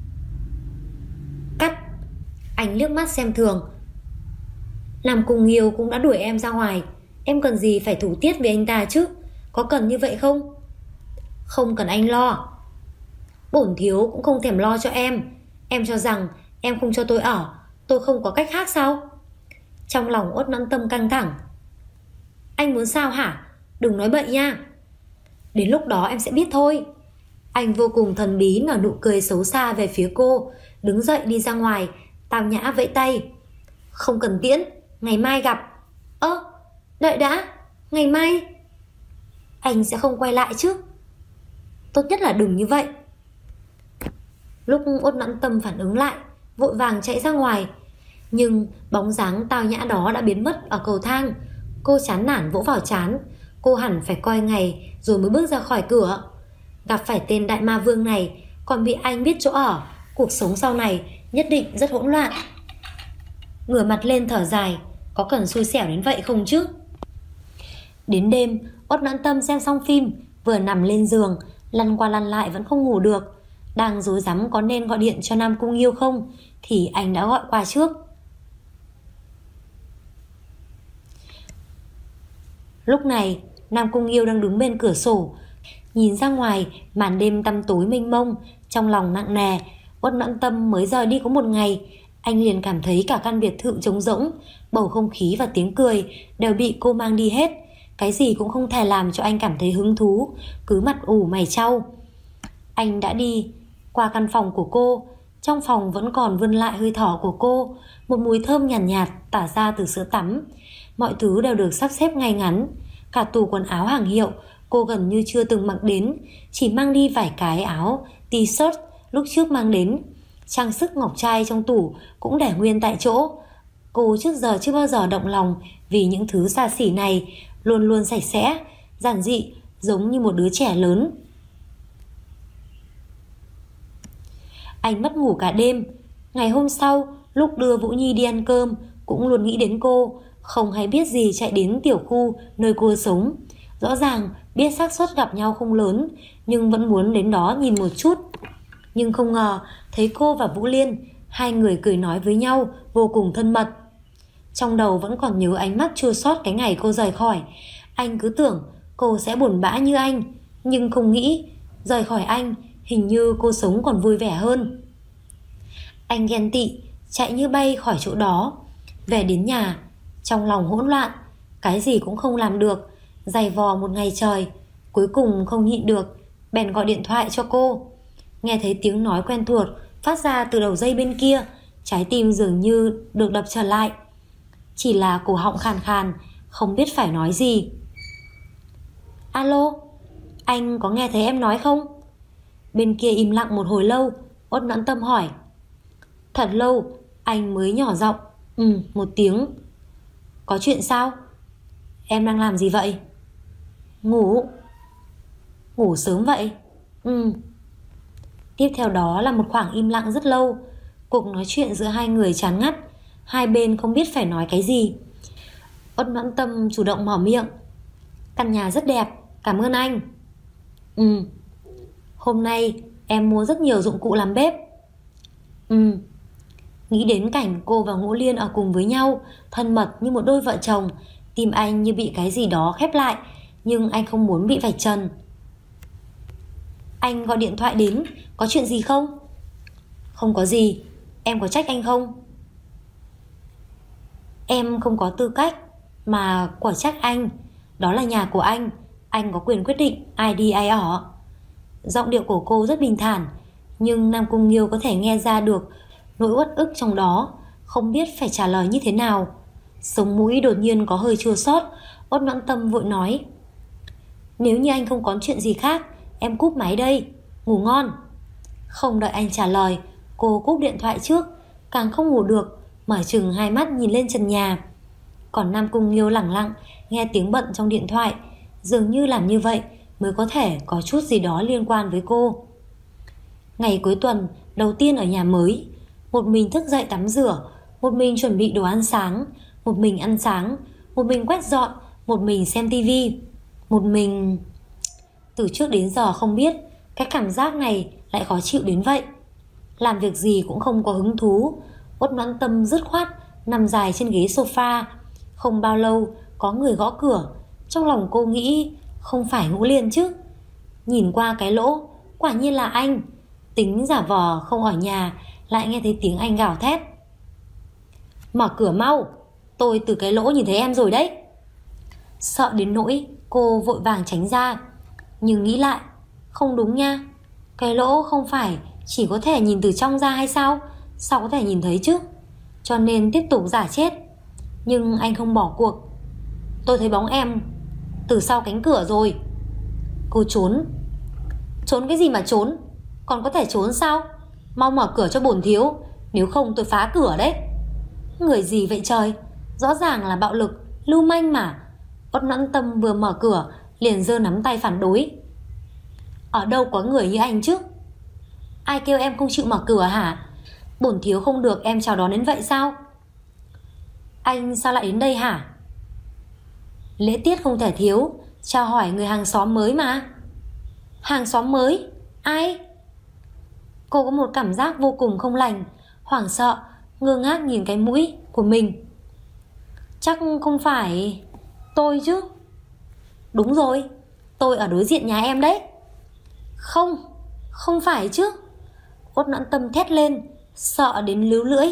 Cắt. Anh liếc mắt xem thường. Nam Cung Nghiêu cũng đã đuổi em ra ngoài, em cần gì phải thủ tiết với anh ta chứ? Có cần như vậy không? Không cần anh lo. Bổn thiếu cũng không thèm lo cho em. Em cho rằng em không cho tôi ở, tôi không có cách khác sao? Trong lòng Uất Noãn Tâm căng thẳng. Anh muốn sao hả? Đừng nói bậy nha. Đến lúc đó em sẽ biết thôi. Anh vô cùng thần bí nở nụ cười xấu xa về phía cô, đứng dậy đi ra ngoài, tao nhã vẫy tay. Không cần tiễn, ngày mai gặp. Đợi đã, ngày mai anh sẽ không quay lại chứ? Tốt nhất là đừng như vậy. Lúc Uất Noãn Tâm phản ứng lại, vội vàng chạy ra ngoài, nhưng bóng dáng tao nhã đó đã biến mất ở cầu thang. Cô chán nản vỗ vào trán. Cô hẳn phải coi ngày rồi mới bước ra khỏi cửa. Gặp phải tên đại ma vương này, còn bị anh biết chỗ ở, cuộc sống sau này nhất định rất hỗn loạn. Ngửa mặt lên thở dài. Có cần xui xẻo đến vậy không chứ? Đến đêm, Uất Noãn Tâm xem xong phim, vừa nằm lên giường, lăn qua lăn lại vẫn không ngủ được. Đang rối rắm có nên gọi điện cho Nam Cung Nghiêu không, thì anh đã gọi qua trước. Lúc này Nam Cung Nghiêu đang đứng bên cửa sổ, nhìn ra ngoài màn đêm tăm tối mênh mông. Trong lòng nặng nề. Uất Noãn Tâm mới rời đi có một ngày, anh liền cảm thấy cả căn biệt thự trống rỗng. Bầu không khí và tiếng cười đều bị cô mang đi hết. Cái gì cũng không thể làm cho anh cảm thấy hứng thú, cứ mặt ủ mày chau. Anh đã đi qua căn phòng của cô. Trong phòng vẫn còn vươn lại hơi thở của cô, một mùi thơm nhàn nhạt tỏa ra từ sữa tắm. Mọi thứ đều được sắp xếp ngay ngắn. Cả tủ quần áo hàng hiệu cô gần như chưa từng mặc đến, chỉ mang đi vài cái áo t-shirt lúc trước mang đến. Trang sức ngọc trai trong tủ cũng để nguyên tại chỗ. Cô trước giờ chưa bao giờ động lòng vì những thứ xa xỉ này, luôn luôn sạch sẽ, giản dị, giống như một đứa trẻ lớn. Anh mất ngủ cả đêm. Ngày hôm sau, lúc đưa Vũ Nhi đi ăn cơm, cũng luôn nghĩ đến cô, không hay biết gì chạy đến tiểu khu nơi cô sống. Rõ ràng biết xác suất gặp nhau không lớn, nhưng vẫn muốn đến đó nhìn một chút. Nhưng không ngờ thấy cô và Vũ Liên, hai người cười nói với nhau vô cùng thân mật. Trong đầu vẫn còn nhớ ánh mắt chua xót cái ngày cô rời khỏi. Anh cứ tưởng cô sẽ buồn bã như anh, nhưng không nghĩ rời khỏi anh hình như cô sống còn vui vẻ hơn. Anh ghen tị, chạy như bay khỏi chỗ đó. Về đến nhà, trong lòng hỗn loạn. Cái gì cũng không làm được, giày vò một ngày trời, cuối cùng không nhịn được, bèn gọi điện thoại cho cô. Nghe thấy tiếng nói quen thuộc phát ra từ đầu dây bên kia, trái tim dường như được đập trở lại. Chỉ là cổ họng khàn khàn, không biết phải nói gì. Alo, anh có nghe thấy em nói không? Bên kia im lặng một hồi lâu, Uất Noãn Tâm hỏi. Thật lâu, anh mới nhỏ giọng một tiếng. Có chuyện sao? Em đang làm gì vậy? Ngủ. Ngủ sớm vậy? Tiếp theo đó là một khoảng im lặng rất lâu. Cuộc nói chuyện giữa hai người chán ngắt, hai bên không biết phải nói cái gì. Uất Noãn Tâm chủ động mở miệng. Căn nhà rất đẹp, cảm ơn anh. Hôm nay em mua rất nhiều dụng cụ làm bếp. Nghĩ đến cảnh cô và Ngũ Liên ở cùng với nhau, thân mật như một đôi vợ chồng, tim anh như bị cái gì đó khép lại, nhưng anh không muốn bị vạch trần. Anh gọi điện thoại đến, có chuyện gì không? Không có gì, em có trách anh không? Em không có tư cách mà quả trách anh. Đó là nhà của anh có quyền quyết định ai đi ai ở. Giọng điệu của cô rất bình thản, nhưng Nam Cung Nghiêu có thể nghe ra được nỗi uất ức trong đó, không biết phải trả lời như thế nào. Sống mũi đột nhiên có hơi chua xót. Uất Noãn Tâm vội nói. Nếu như anh không có chuyện gì khác, em cúp máy đây, ngủ ngon. Không đợi anh trả lời, cô cúp điện thoại trước, càng không ngủ được, mở chừng hai mắt nhìn lên trần nhà. Còn Nam Cung Nghiêu lẳng lặng nghe tiếng bận trong điện thoại, dường như làm như vậy mới có thể có chút gì đó liên quan với cô. Ngày cuối tuần đầu tiên ở nhà mới, một mình thức dậy tắm rửa, một mình chuẩn bị đồ ăn sáng, một mình ăn sáng, một mình quét dọn, một mình xem tivi, một mình... Từ trước đến giờ không biết cái cảm giác này lại khó chịu đến vậy. Làm việc gì cũng không có hứng thú. Uất Noãn Tâm dứt khoát nằm dài trên ghế sofa. Không bao lâu có người gõ cửa. Trong lòng cô nghĩ không phải Ngũ Liên chứ. Nhìn qua cái lỗ, quả nhiên là anh. Tính giả vờ không ở nhà, lại nghe thấy tiếng anh gào thét. Mở cửa mau, tôi từ cái lỗ nhìn thấy em rồi đấy. Sợ đến nỗi cô vội vàng tránh ra, nhưng nghĩ lại, không đúng nha. Cái lỗ không phải chỉ có thể nhìn từ trong ra hay sao? Sao có thể nhìn thấy chứ? Cho nên tiếp tục giả chết. Nhưng anh không bỏ cuộc. Tôi thấy bóng em từ sau cánh cửa rồi. Cô trốn. Trốn cái gì mà trốn? Còn có thể trốn sao? Mau mở cửa cho bổn thiếu, nếu không tôi phá cửa đấy. Người gì vậy trời? Rõ ràng là bạo lực, lưu manh mà. Uất Noãn Tâm vừa mở cửa liền giơ nắm tay phản đối. Ở đâu có người như anh chứ? Ai kêu em không chịu mở cửa hả? Bổn thiếu không được em chào đón đến vậy sao? Anh sao lại đến đây hả? Lễ tiết không thể thiếu, chào hỏi người hàng xóm mới mà. Hàng xóm mới? Ai? Cô có một cảm giác vô cùng không lành, hoảng sợ, ngơ ngác nhìn cái mũi của mình. Chắc không phải tôi chứ? Đúng rồi, tôi ở đối diện nhà em đấy. Không, không phải chứ? Uất Noãn Tâm thét lên, sợ đến líu lưỡi.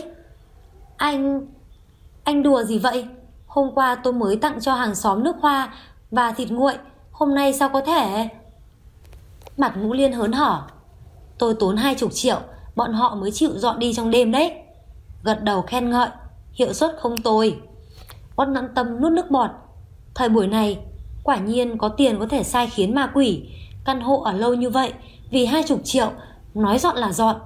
Anh đùa gì vậy? Hôm qua tôi mới tặng cho hàng xóm nước hoa và thịt nguội, hôm nay sao có thể? Mặt Ngũ Liên hớn hở. Tôi tốn 20 triệu, bọn họ mới chịu dọn đi trong đêm đấy. Gật đầu khen ngợi, hiệu suất không tồi. Uất Noãn Tâm nuốt nước bọt. Thời buổi này, quả nhiên có tiền có thể sai khiến ma quỷ. Căn hộ ở lâu như vậy, vì 20 triệu, nói dọn là dọn.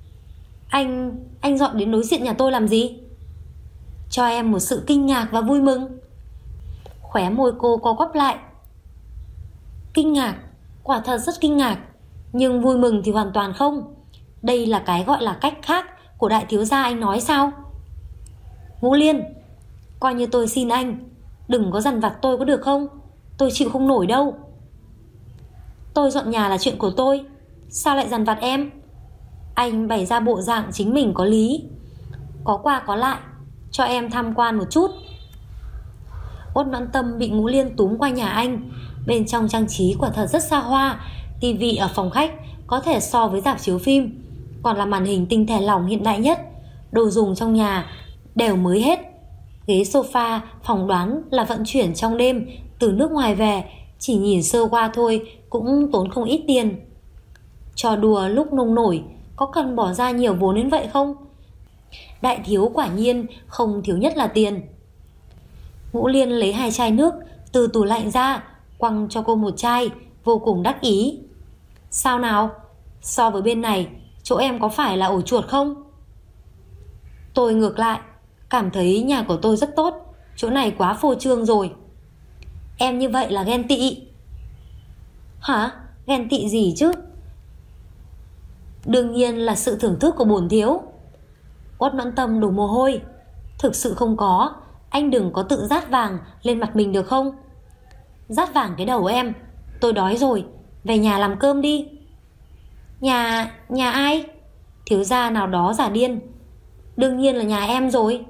Anh dọn đến đối diện nhà tôi làm gì? Cho em một sự kinh ngạc và vui mừng. Khóe môi cô co quắp lại. Kinh ngạc, quả thật rất kinh ngạc, nhưng vui mừng thì hoàn toàn không. Đây là cái gọi là cách khác của đại thiếu gia anh nói sao? Ngũ Liên, coi như tôi xin anh, đừng có dằn vặt tôi có được không? Tôi chịu không nổi đâu. Tôi dọn nhà là chuyện của tôi, sao lại dằn vặt em? Anh bày ra bộ dạng chính mình có lý. Có qua có lại, cho em tham quan một chút. Uất Noãn Tâm bị Ngũ Liên túm qua nhà anh. Bên trong trang trí quả thật rất xa hoa. Tivi ở phòng khách có thể so với rạp chiếu phim, còn là màn hình tinh thể lỏng hiện đại nhất. Đồ dùng trong nhà đều mới hết. Ghế sofa phỏng đoán là vận chuyển trong đêm từ nước ngoài về, chỉ nhìn sơ qua thôi cũng tốn không ít tiền. Trò đùa lúc nông nổi có cần bỏ ra nhiều vốn đến vậy không? Đại thiếu quả nhiên không thiếu nhất là tiền. Ngũ Liên lấy 2 chai nước từ tủ lạnh ra, quăng cho cô một chai, vô cùng đắc ý. Sao nào? So với bên này, chỗ em có phải là ổ chuột không? Tôi ngược lại, cảm thấy nhà của tôi rất tốt, chỗ này quá phô trương rồi. Em như vậy là ghen tị. Hả? Ghen tị gì chứ? Đương nhiên là sự thưởng thức của bổn thiếu. Uất Noãn Tâm đổ mồ hôi. Thực sự không có, anh đừng có tự dát vàng lên mặt mình được không? Dát vàng cái đầu em, tôi đói rồi, về nhà làm cơm đi. Nhà ai? Thiếu gia nào đó giả điên. Đương nhiên là nhà em rồi.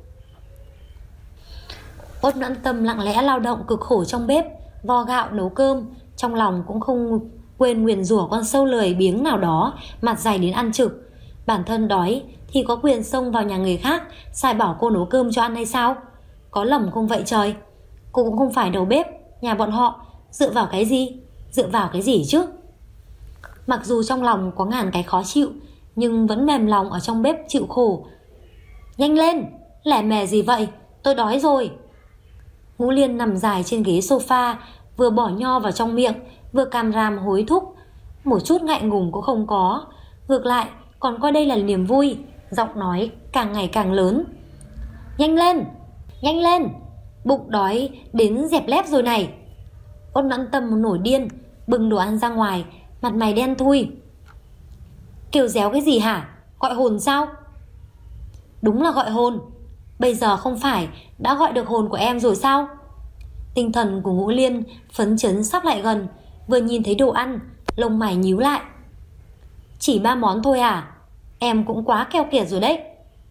Uất Noãn Tâm lặng lẽ lao động cực khổ trong bếp, vo gạo nấu cơm, trong lòng cũng không quên nguyền rủa con sâu lười biếng nào đó mặt dày đến ăn trực. Bản thân đói thì có quyền xông vào nhà người khác sai bảo cô nấu cơm cho ăn hay sao? Có lầm không vậy trời? Cô cũng không phải đầu bếp nhà bọn họ, dựa vào cái gì? Dựa vào cái gì chứ? Mặc dù trong lòng có ngàn cái khó chịu, nhưng vẫn mềm lòng ở trong bếp chịu khổ. Nhanh lên, lẻ mè gì vậy? Tôi đói rồi. Ngũ Liên nằm dài trên ghế sofa, vừa bỏ nho vào trong miệng, vừa càm ràm hối thúc. Một chút ngại ngùng cũng không có, ngược lại còn coi đây là niềm vui. Giọng nói càng ngày càng lớn. Nhanh lên, nhanh lên, bụng đói đến dẹp lép rồi này. Uất Noãn Tâm nổi điên, bưng đồ ăn ra ngoài, mặt mày đen thui. Kêu réo cái gì hả? Gọi hồn sao? Đúng là gọi hồn. Bây giờ không phải đã gọi được hồn của em rồi sao? Tinh thần của Ngũ Liên phấn chấn sắp lại gần, vừa nhìn thấy đồ ăn, lông mày nhíu lại. Chỉ 3 món thôi à? Em cũng quá keo kiệt rồi đấy.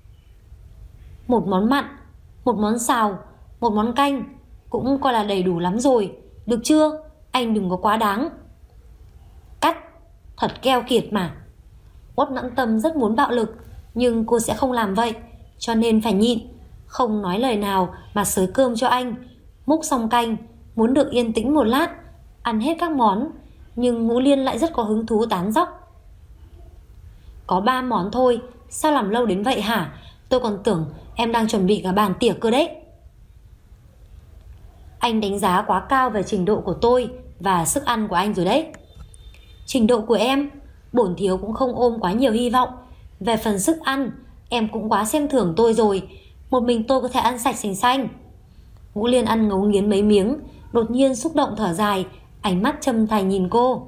1 món mặn, 1 món xào, 1 món canh cũng coi là đầy đủ lắm rồi. Được chưa? Anh đừng có quá đáng. Cắt, thật keo kiệt mà. Uất Noãn Tâm rất muốn bạo lực, nhưng cô sẽ không làm vậy, cho nên phải nhịn, không nói lời nào mà xới cơm cho anh. Múc xong canh, muốn được yên tĩnh một lát, ăn hết các món. Nhưng Ngũ Liên lại rất có hứng thú tán dóc. Có 3 món thôi, sao làm lâu đến vậy hả? Tôi còn tưởng em đang chuẩn bị cả bàn tiệc cơ đấy. Anh đánh giá quá cao về trình độ của tôi và sức ăn của anh rồi đấy. Trình độ của em, bổn thiếu cũng không ôm quá nhiều hy vọng. Về phần sức ăn, em cũng quá xem thường tôi rồi. Một mình tôi có thể ăn sạch sành xanh. Ngũ Liên ăn ngấu nghiến mấy miếng, đột nhiên xúc động thở dài, ánh mắt châm thành nhìn cô.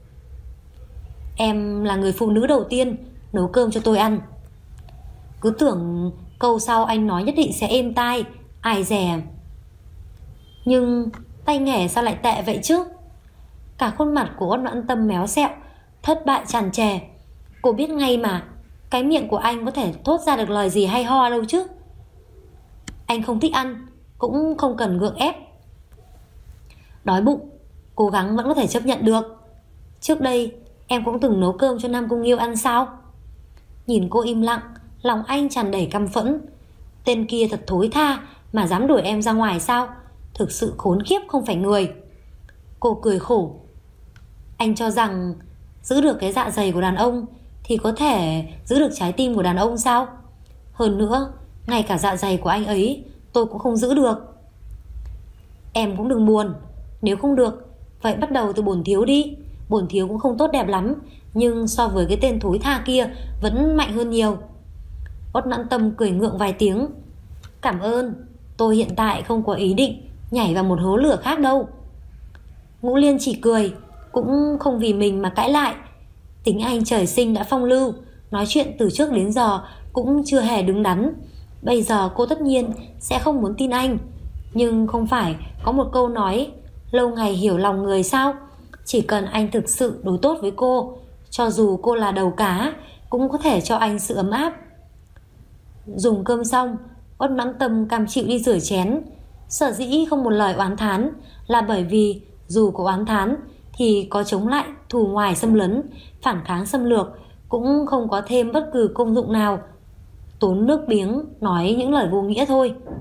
Em là người phụ nữ đầu tiên nấu cơm cho tôi ăn. Cứ tưởng câu sau anh nói nhất định sẽ êm tai, ai dè. Nhưng tay nghề sao lại tệ vậy chứ? Cả khuôn mặt của Uất Noãn Tâm méo xẹo, thất bại tràn trề. Cô biết ngay mà, cái miệng của anh có thể thốt ra được lời gì hay ho đâu chứ. Anh không thích ăn, cũng không cần gượng ép. Đói bụng, cố gắng vẫn có thể chấp nhận được. Trước đây em cũng từng nấu cơm cho Nam Cung Nghiêu ăn sao? Nhìn cô im lặng, lòng anh tràn đầy căm phẫn. Tên kia thật thối tha mà dám đuổi em ra ngoài sao? Thực sự khốn kiếp không phải người. Cô cười khổ. Anh cho rằng giữ được cái dạ dày của đàn ông thì có thể giữ được trái tim của đàn ông sao? Hơn nữa, ngay cả dạ dày của anh ấy tôi cũng không giữ được. Em cũng đừng buồn. Nếu không được, vậy bắt đầu từ bổn thiếu đi. Bổn thiếu cũng không tốt đẹp lắm, nhưng so với cái tên thối tha kia vẫn mạnh hơn nhiều. Uất Noãn Tâm cười ngượng vài tiếng. Cảm ơn, tôi hiện tại không có ý định nhảy vào một hố lửa khác đâu. Ngũ Liên chỉ cười, cũng không vì mình mà cãi lại. Tính anh trời sinh đã phong lưu, nói chuyện từ trước đến giờ cũng chưa hề đứng đắn. Bây giờ cô tất nhiên sẽ không muốn tin anh. Nhưng không phải có một câu nói lâu ngày hiểu lòng người sao? Chỉ cần anh thực sự đối tốt với cô, cho dù cô là đầu cá, cũng có thể cho anh sự ấm áp. Dùng cơm xong, Uất Noãn Tâm cam chịu đi rửa chén. Sở dĩ không một lời oán thán là bởi vì dù có oán thán thì có chống lại thù ngoài xâm lấn, phản kháng xâm lược cũng không có thêm bất cứ công dụng nào. Tốn nước biếng nói những lời vô nghĩa thôi.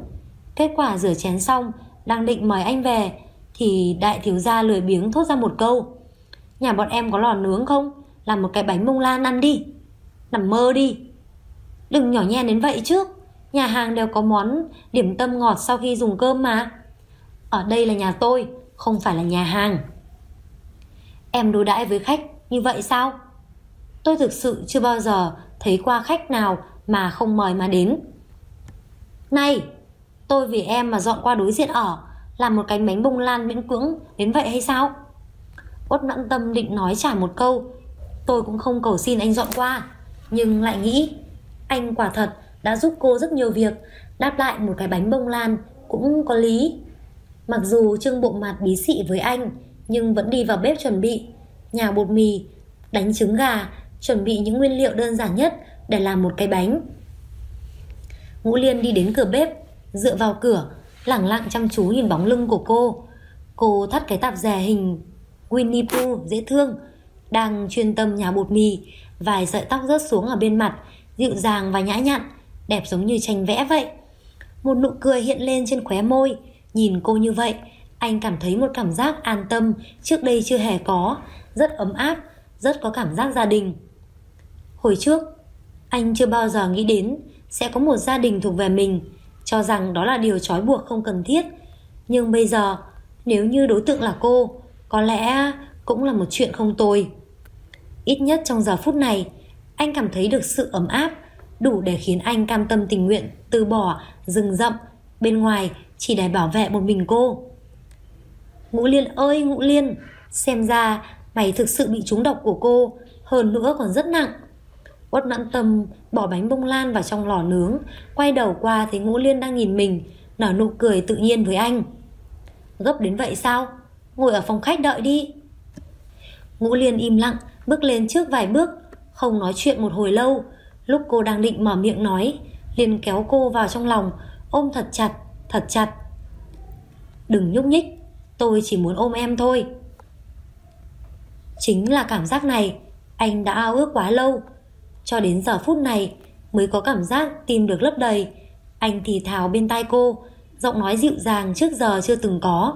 Kết quả rửa chén xong, đang định mời anh về thì đại thiếu gia lười biếng thốt ra một câu: "Nhà bọn em có lò nướng không? Làm một cái bánh bông lan ăn đi." Nằm mơ đi. Đừng nhỏ nhen đến vậy chứ. Nhà hàng đều có món điểm tâm ngọt sau khi dùng cơm mà. Ở đây là nhà tôi, không phải là nhà hàng. Em đối đãi với khách như vậy sao? Tôi thực sự chưa bao giờ thấy qua khách nào mà không mời mà đến. Này, tôi vì em mà dọn qua đối diện ở, làm một cái bánh bông lan miễn cưỡng đến vậy hay sao? Uất Noãn Tâm định nói trả một câu: tôi cũng không cầu xin anh dọn qua, nhưng lại nghĩ anh quả thật đã giúp cô rất nhiều việc, đáp lại một cái bánh bông lan cũng có lý. Mặc dù trưng bộ mặt bí xị với anh, nhưng vẫn đi vào bếp chuẩn bị nhào bột mì, đánh trứng gà, chuẩn bị những nguyên liệu đơn giản nhất để làm một cái bánh. Ngũ Liên đi đến cửa bếp, dựa vào cửa, lẳng lặng chăm chú nhìn bóng lưng của cô. Cô thắt cái tạp dề hình Winnie Pooh dễ thương, đang chuyên tâm nhào bột mì, vài sợi tóc rớt xuống ở bên mặt, dịu dàng và nhã nhặn, đẹp giống như tranh vẽ vậy. Một nụ cười hiện lên trên khóe môi. Nhìn cô như vậy, anh cảm thấy một cảm giác an tâm trước đây chưa hề có, rất ấm áp, rất có cảm giác gia đình. Hồi trước, anh chưa bao giờ nghĩ đến sẽ có một gia đình thuộc về mình, cho rằng đó là điều trói buộc không cần thiết. Nhưng bây giờ, nếu như đối tượng là cô, có lẽ cũng là một chuyện không tồi. Ít nhất trong giờ phút này, anh cảm thấy được sự ấm áp, đủ để khiến anh cam tâm tình nguyện từ bỏ rừng rậm bên ngoài chỉ để bảo vệ một mình cô. Ngũ Liên ơi Ngũ Liên, xem ra mày thực sự bị trúng độc của cô, hơn nữa còn rất nặng. Uất Noãn Tâm bỏ bánh bông lan vào trong lò nướng, quay đầu qua thấy Ngũ Liên đang nhìn mình, nở nụ cười tự nhiên với anh. Gấp đến vậy sao? Ngồi ở phòng khách đợi đi. Ngũ Liên im lặng bước lên trước vài bước, không nói chuyện một hồi lâu. Lúc cô đang định mở miệng nói, liền kéo cô vào trong lòng, ôm thật chặt, thật chặt. Đừng nhúc nhích, tôi chỉ muốn ôm em thôi. Chính là cảm giác này anh đã ao ước quá lâu, cho đến giờ phút này mới có cảm giác tim được lấp đầy. Anh thì thào bên tai cô, giọng nói dịu dàng trước giờ chưa từng có.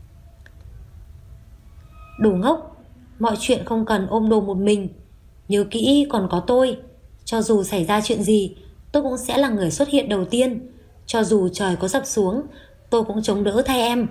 Đồ ngốc, mọi chuyện không cần ôm đồm một mình. Nhớ kỹ còn có tôi. Cho dù xảy ra chuyện gì, tôi cũng sẽ là người xuất hiện đầu tiên. Cho dù trời có sập xuống, tôi cũng chống đỡ thay em.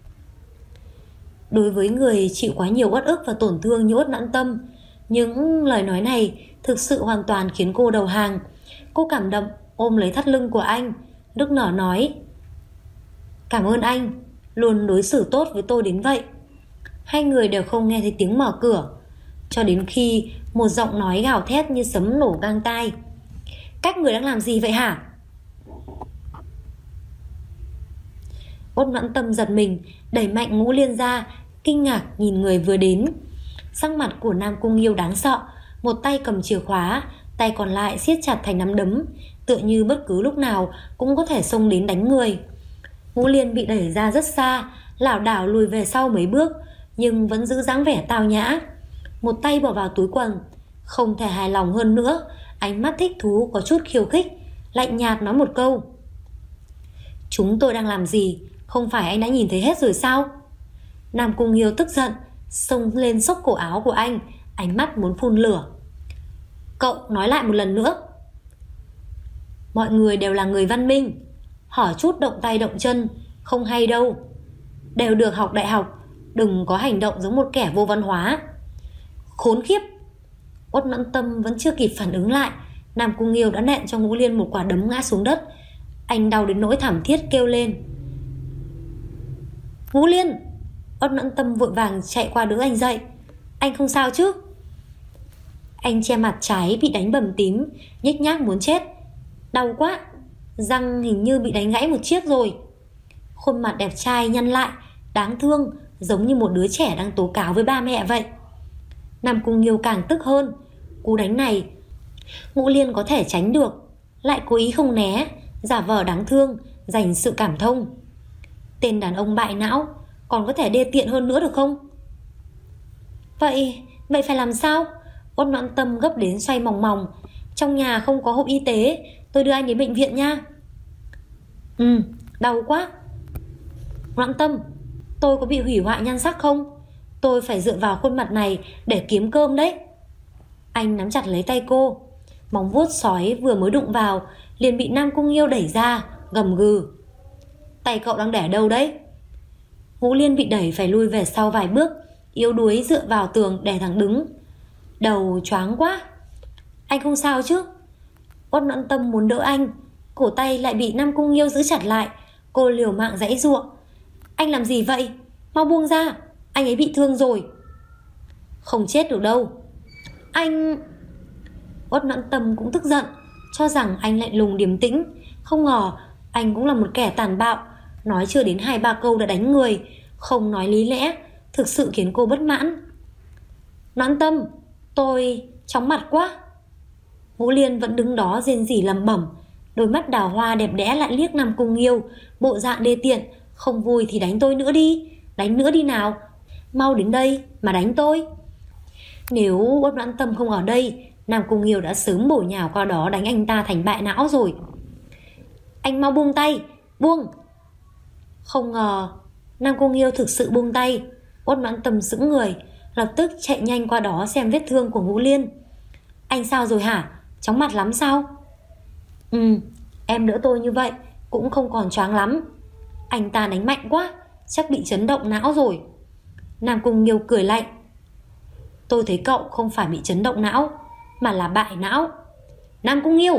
Đối với người chịu quá nhiều uất ức và tổn thương như Uất Noãn Tâm, những lời nói này thực sự hoàn toàn khiến cô đầu hàng. Cô cảm động ôm lấy thắt lưng của anh, nức nở nói: cảm ơn anh, luôn đối xử tốt với tôi đến vậy. Hai người đều không nghe thấy tiếng mở cửa, cho đến khi một giọng nói gào thét như sấm nổ gang tai: các người đang làm gì vậy hả? Uất Noãn Tâm giật mình, đẩy mạnh Ngũ Liên ra, kinh ngạc nhìn người vừa đến. Sắc mặt của Nam Cung Nghiêu đáng sợ, một tay cầm chìa khóa, tay còn lại siết chặt thành nắm đấm, tựa như bất cứ lúc nào cũng có thể xông đến đánh người. Ngũ Liên bị đẩy ra rất xa, lảo đảo lùi về sau mấy bước, nhưng vẫn giữ dáng vẻ tao nhã. Một tay bỏ vào túi quần, không thể hài lòng hơn nữa, ánh mắt thích thú có chút khiêu khích, lạnh nhạt nói một câu: chúng tôi đang làm gì, không phải anh đã nhìn thấy hết rồi sao? Nam Cung Nghiêu tức giận, xông lên xốc cổ áo của anh, ánh mắt muốn phun lửa. Cậu nói lại một lần nữa. Mọi người đều là người văn minh, hỏi chút động tay động chân không hay đâu. Đều được học đại học, đừng có hành động giống một kẻ vô văn hóa. Khốn khiếp. Uất Noãn Tâm vẫn chưa kịp phản ứng lại, Nam Cung Nghiêu đã nện cho Ngũ Liên một quả đấm ngã xuống đất. Anh đau đến nỗi thảm thiết kêu lên: Ngũ Liên! Uất Noãn Tâm vội vàng chạy qua đỡ anh dậy. Anh không sao chứ? Anh che mặt trái bị đánh bầm tím, nhếch nhác muốn chết. Đau quá, răng hình như bị đánh gãy một chiếc rồi. Khuôn mặt đẹp trai nhăn lại, đáng thương, giống như một đứa trẻ đang tố cáo với ba mẹ vậy. Nam Cung Nghiêu càng tức hơn. Cú đánh này Ngũ Liên có thể tránh được, lại cố ý không né, giả vờ đáng thương, dành sự cảm thông. Tên đàn ông bại não, còn có thể đê tiện hơn nữa được không? Vậy phải làm sao? Uất Noãn Tâm gấp đến xoay mòng mòng. Trong nhà không có hộp y tế, tôi đưa anh đến bệnh viện nha. Đau quá. Noãn Tâm, tôi có bị hủy hoại nhan sắc không? Tôi phải dựa vào khuôn mặt này để kiếm cơm đấy. Anh nắm chặt lấy tay cô. Móng vuốt sói vừa mới đụng vào liền bị Nam Cung Nghiêu đẩy ra, gầm gừ. Tay cậu đang để đâu đấy? Ngũ Liên bị đẩy phải lui về sau vài bước, yếu đuối dựa vào tường để thẳng đứng. Đầu choáng quá. Anh không sao chứ? Uất Noãn Tâm muốn đỡ anh, cổ tay lại bị Nam Cung Nghiêu giữ chặt lại. Cô liều mạng giãy giụa. Anh làm gì vậy? Mau buông ra, anh ấy bị thương rồi. Không chết được đâu. Anh... Uất Noãn Tâm cũng tức giận, cho rằng anh lạnh lùng điềm tĩnh. Không ngờ anh cũng là một kẻ tàn bạo, nói chưa đến 2-3 câu đã đánh người, không nói lý lẽ, thực sự khiến cô bất mãn. Noãn Tâm, tôi chóng mặt quá. Ngũ Liên vẫn đứng đó rên rỉ lẩm bẩm, đôi mắt đào hoa đẹp đẽ lại liếc Nam Cung Nghiêu, bộ dạng đê tiện. Không vui thì đánh tôi nữa đi, đánh nữa đi nào. Mau đến đây mà đánh tôi. Nếu Uất Noãn Tâm không ở đây, Nam Cung Nghiêu đã sớm bổ nhào qua đó đánh anh ta thành bại não rồi. Anh mau buông tay, buông. Không ngờ Nam Cung Nghiêu thực sự buông tay. Uất Noãn Tâm sững người, lập tức chạy nhanh qua đó xem vết thương của Ngũ Liên. Anh sao rồi hả? Chóng mặt lắm sao? Em đỡ tôi như vậy cũng không còn choáng lắm. Anh ta đánh mạnh quá, chắc bị chấn động não rồi. Nam Cung Nghiêu cười lạnh. Tôi thấy cậu không phải bị chấn động não, mà là bại não. Nam Cung Nghiêu!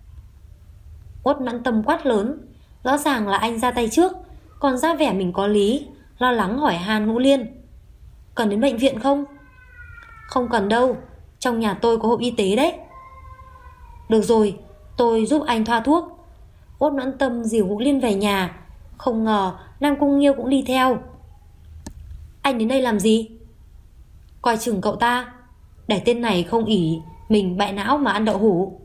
Uất Noãn Tâm quát lớn. Rõ ràng là anh ra tay trước, còn ra vẻ mình có lý, lo lắng hỏi han Ngũ Liên. Cần đến bệnh viện không? Không cần đâu, trong nhà tôi có hộp y tế đấy. Được rồi, tôi giúp anh thoa thuốc. Uất Noãn Tâm dìu Ngũ Liên về nhà. Không ngờ Nam Cung Nghiêu cũng đi theo. Anh đến đây làm gì? Coi chừng cậu ta, để tên này không ỷ mình bại não mà ăn đậu hũ.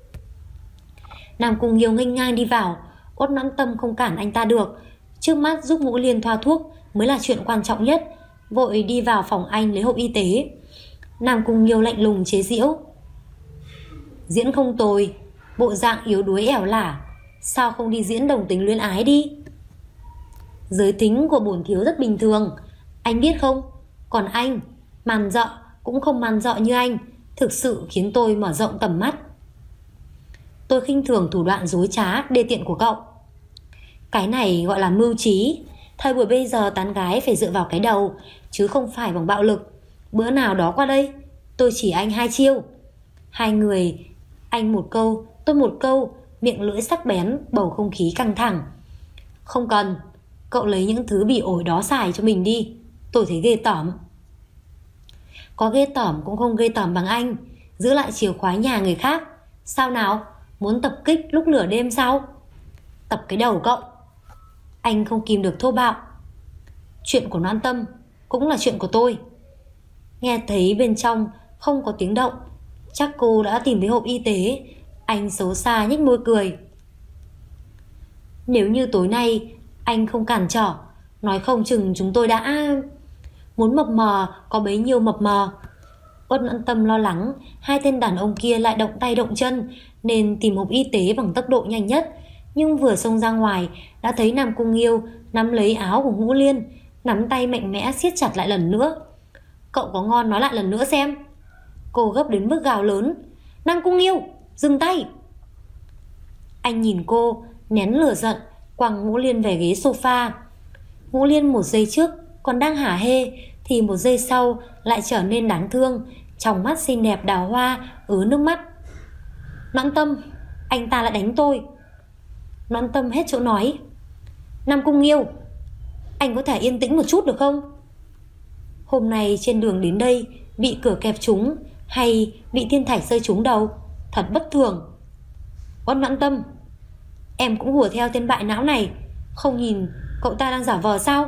Nam Cung Nghiêu nghênh ngang đi vào. Uất Noãn Tâm không cản anh ta được. Trước mắt giúp Ngũ Liên thoa thuốc mới là chuyện quan trọng nhất. Vội đi vào phòng anh lấy hộp y tế. Nam Cung Nghiêu lạnh lùng chế giễu. Diễn không tồi, bộ dạng yếu đuối ẻo lả, sao không đi diễn đồng tính luyến ái đi? Giới tính của bổn thiếu rất bình thường, anh biết không? Còn anh, màn dợ cũng không màn dợ như anh, thực sự khiến tôi mở rộng tầm mắt. Tôi khinh thường thủ đoạn dối trá, đê tiện của cậu. Cái này gọi là mưu trí. Thời buổi bây giờ tán gái phải dựa vào cái đầu, chứ không phải bằng bạo lực. Bữa nào đó qua đây, tôi chỉ anh 2 chiêu. Hai người, anh một câu, tôi một câu, miệng lưỡi sắc bén, bầu không khí căng thẳng. Không cần, cậu lấy những thứ bị ổi đó xài cho mình đi. Tôi thấy ghê tởm. Có ghê tởm cũng không ghê tởm bằng anh, giữ lại chìa khóa nhà người khác. Sao nào, muốn tập kích lúc nửa đêm sao? Tập cái đầu cậu. Anh không kìm được thô bạo. Chuyện của Noãn Tâm cũng là chuyện của tôi. Nghe thấy bên trong không có tiếng động, chắc cô đã tìm thấy hộp y tế. Anh xấu xa nhếch môi cười. Nếu như tối nay anh không cản trở, nói không chừng chúng tôi đã... Muốn mập mờ có bấy nhiêu mập mờ. Uất Noãn Tâm lo lắng hai tên đàn ông kia lại động tay động chân, nên tìm hộp y tế bằng tốc độ nhanh nhất. Nhưng vừa xông ra ngoài đã thấy Nam Cung Nghiêu nắm lấy áo của Ngũ Liên, nắm tay mạnh mẽ siết chặt lại lần nữa. Cậu có ngon nói lại lần nữa xem. Cô gấp đến mức gào lớn. Nam Cung Nghiêu, dừng tay. Anh nhìn cô, nén lửa giận, quăng Ngũ Liên về ghế sofa. Ngũ Liên một giây trước còn đang hả hê, thì một giây sau lại trở nên đáng thương, trong mắt xinh đẹp đào hoa ứa nước mắt. Noãn Tâm, anh ta lại đánh tôi. Noãn Tâm hết chỗ nói. Nam Cung Nghiêu, anh có thể yên tĩnh một chút được không? Hôm nay trên đường đến đây bị cửa kẹp trúng, hay bị thiên thạch rơi trúng đầu, thật bất thường. Uất Noãn Tâm, em cũng hùa theo tên bại não này, không nhìn cậu ta đang giả vờ sao?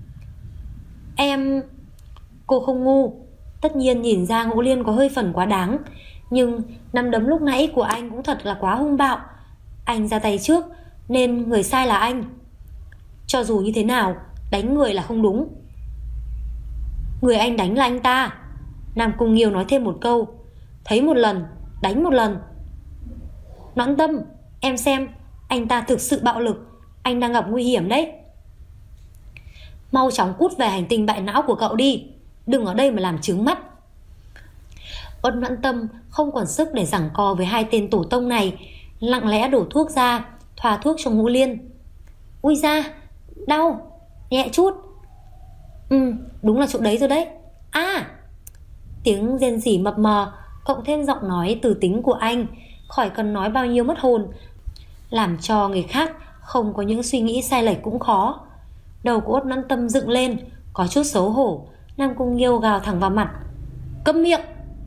Em... Cô không ngu, tất nhiên nhìn ra Ngũ Liên có hơi phần quá đáng, nhưng nắm đấm lúc nãy của anh cũng thật là quá hung bạo. Anh ra tay trước nên người sai là anh. Cho dù như thế nào, đánh người là không đúng. Người anh đánh là anh ta. Nam Cung Nghiêu nói thêm một câu. Thấy một lần, đánh một lần. Noãn Tâm, em xem, anh ta thực sự bạo lực. anh đang gặp nguy hiểm đấy. Mau chóng cút về hành tinh bại não của cậu đi, đừng ở đây mà làm trướng mắt. Uất Noãn Tâm không còn sức để giằng co với hai tên tổ tông này, lặng lẽ đổ thuốc ra, thoa thuốc cho Ngũ Liên. Ui da, đau, nhẹ chút. Đúng là chỗ đấy rồi đấy. Tiếng rên rỉ mập mờ cộng thêm giọng nói từ tính của anh, khỏi cần nói bao nhiêu mất hồn, làm cho người khác không có những suy nghĩ sai lệch cũng khó. Đầu của Uất Noãn Tâm dựng lên, có chút xấu hổ. Nam Cung Nghiêu gào thẳng vào mặt: câm miệng!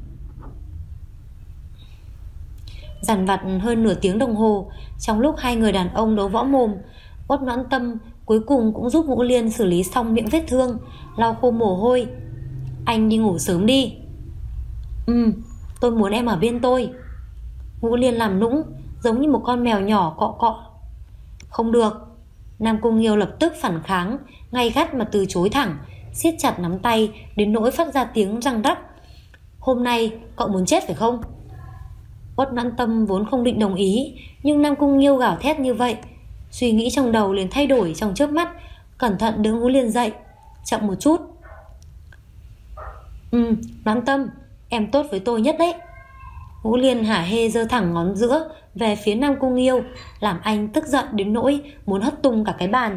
Dằn vặt hơn nửa tiếng đồng hồ, trong lúc hai người đàn ông đấu võ mồm, Uất Noãn Tâm cuối cùng cũng giúp Ngũ Liên xử lý xong miệng vết thương, lau khô mồ hôi. Anh đi ngủ sớm đi. Tôi muốn em ở bên tôi. Ngũ Liên làm nũng, giống như một con mèo nhỏ cọ cọ. Không được. Nam Cung Nghiêu lập tức phản kháng, gay gắt mà từ chối thẳng, siết chặt nắm tay đến nỗi phát ra tiếng răng rắc. Hôm nay cậu muốn chết phải không? Uất Noãn Tâm vốn không định đồng ý, nhưng Nam Cung Nghiêu gào thét như vậy, suy nghĩ trong đầu liền thay đổi trong chớp mắt, cẩn thận đưa Ngũ Liên dậy. Chậm một chút. Noãn Tâm, em tốt với tôi nhất đấy. Ngũ Liên hả hê giơ thẳng ngón giữa về phía Nam Cung Nghiêu, làm anh tức giận đến nỗi muốn hất tung cả cái bàn.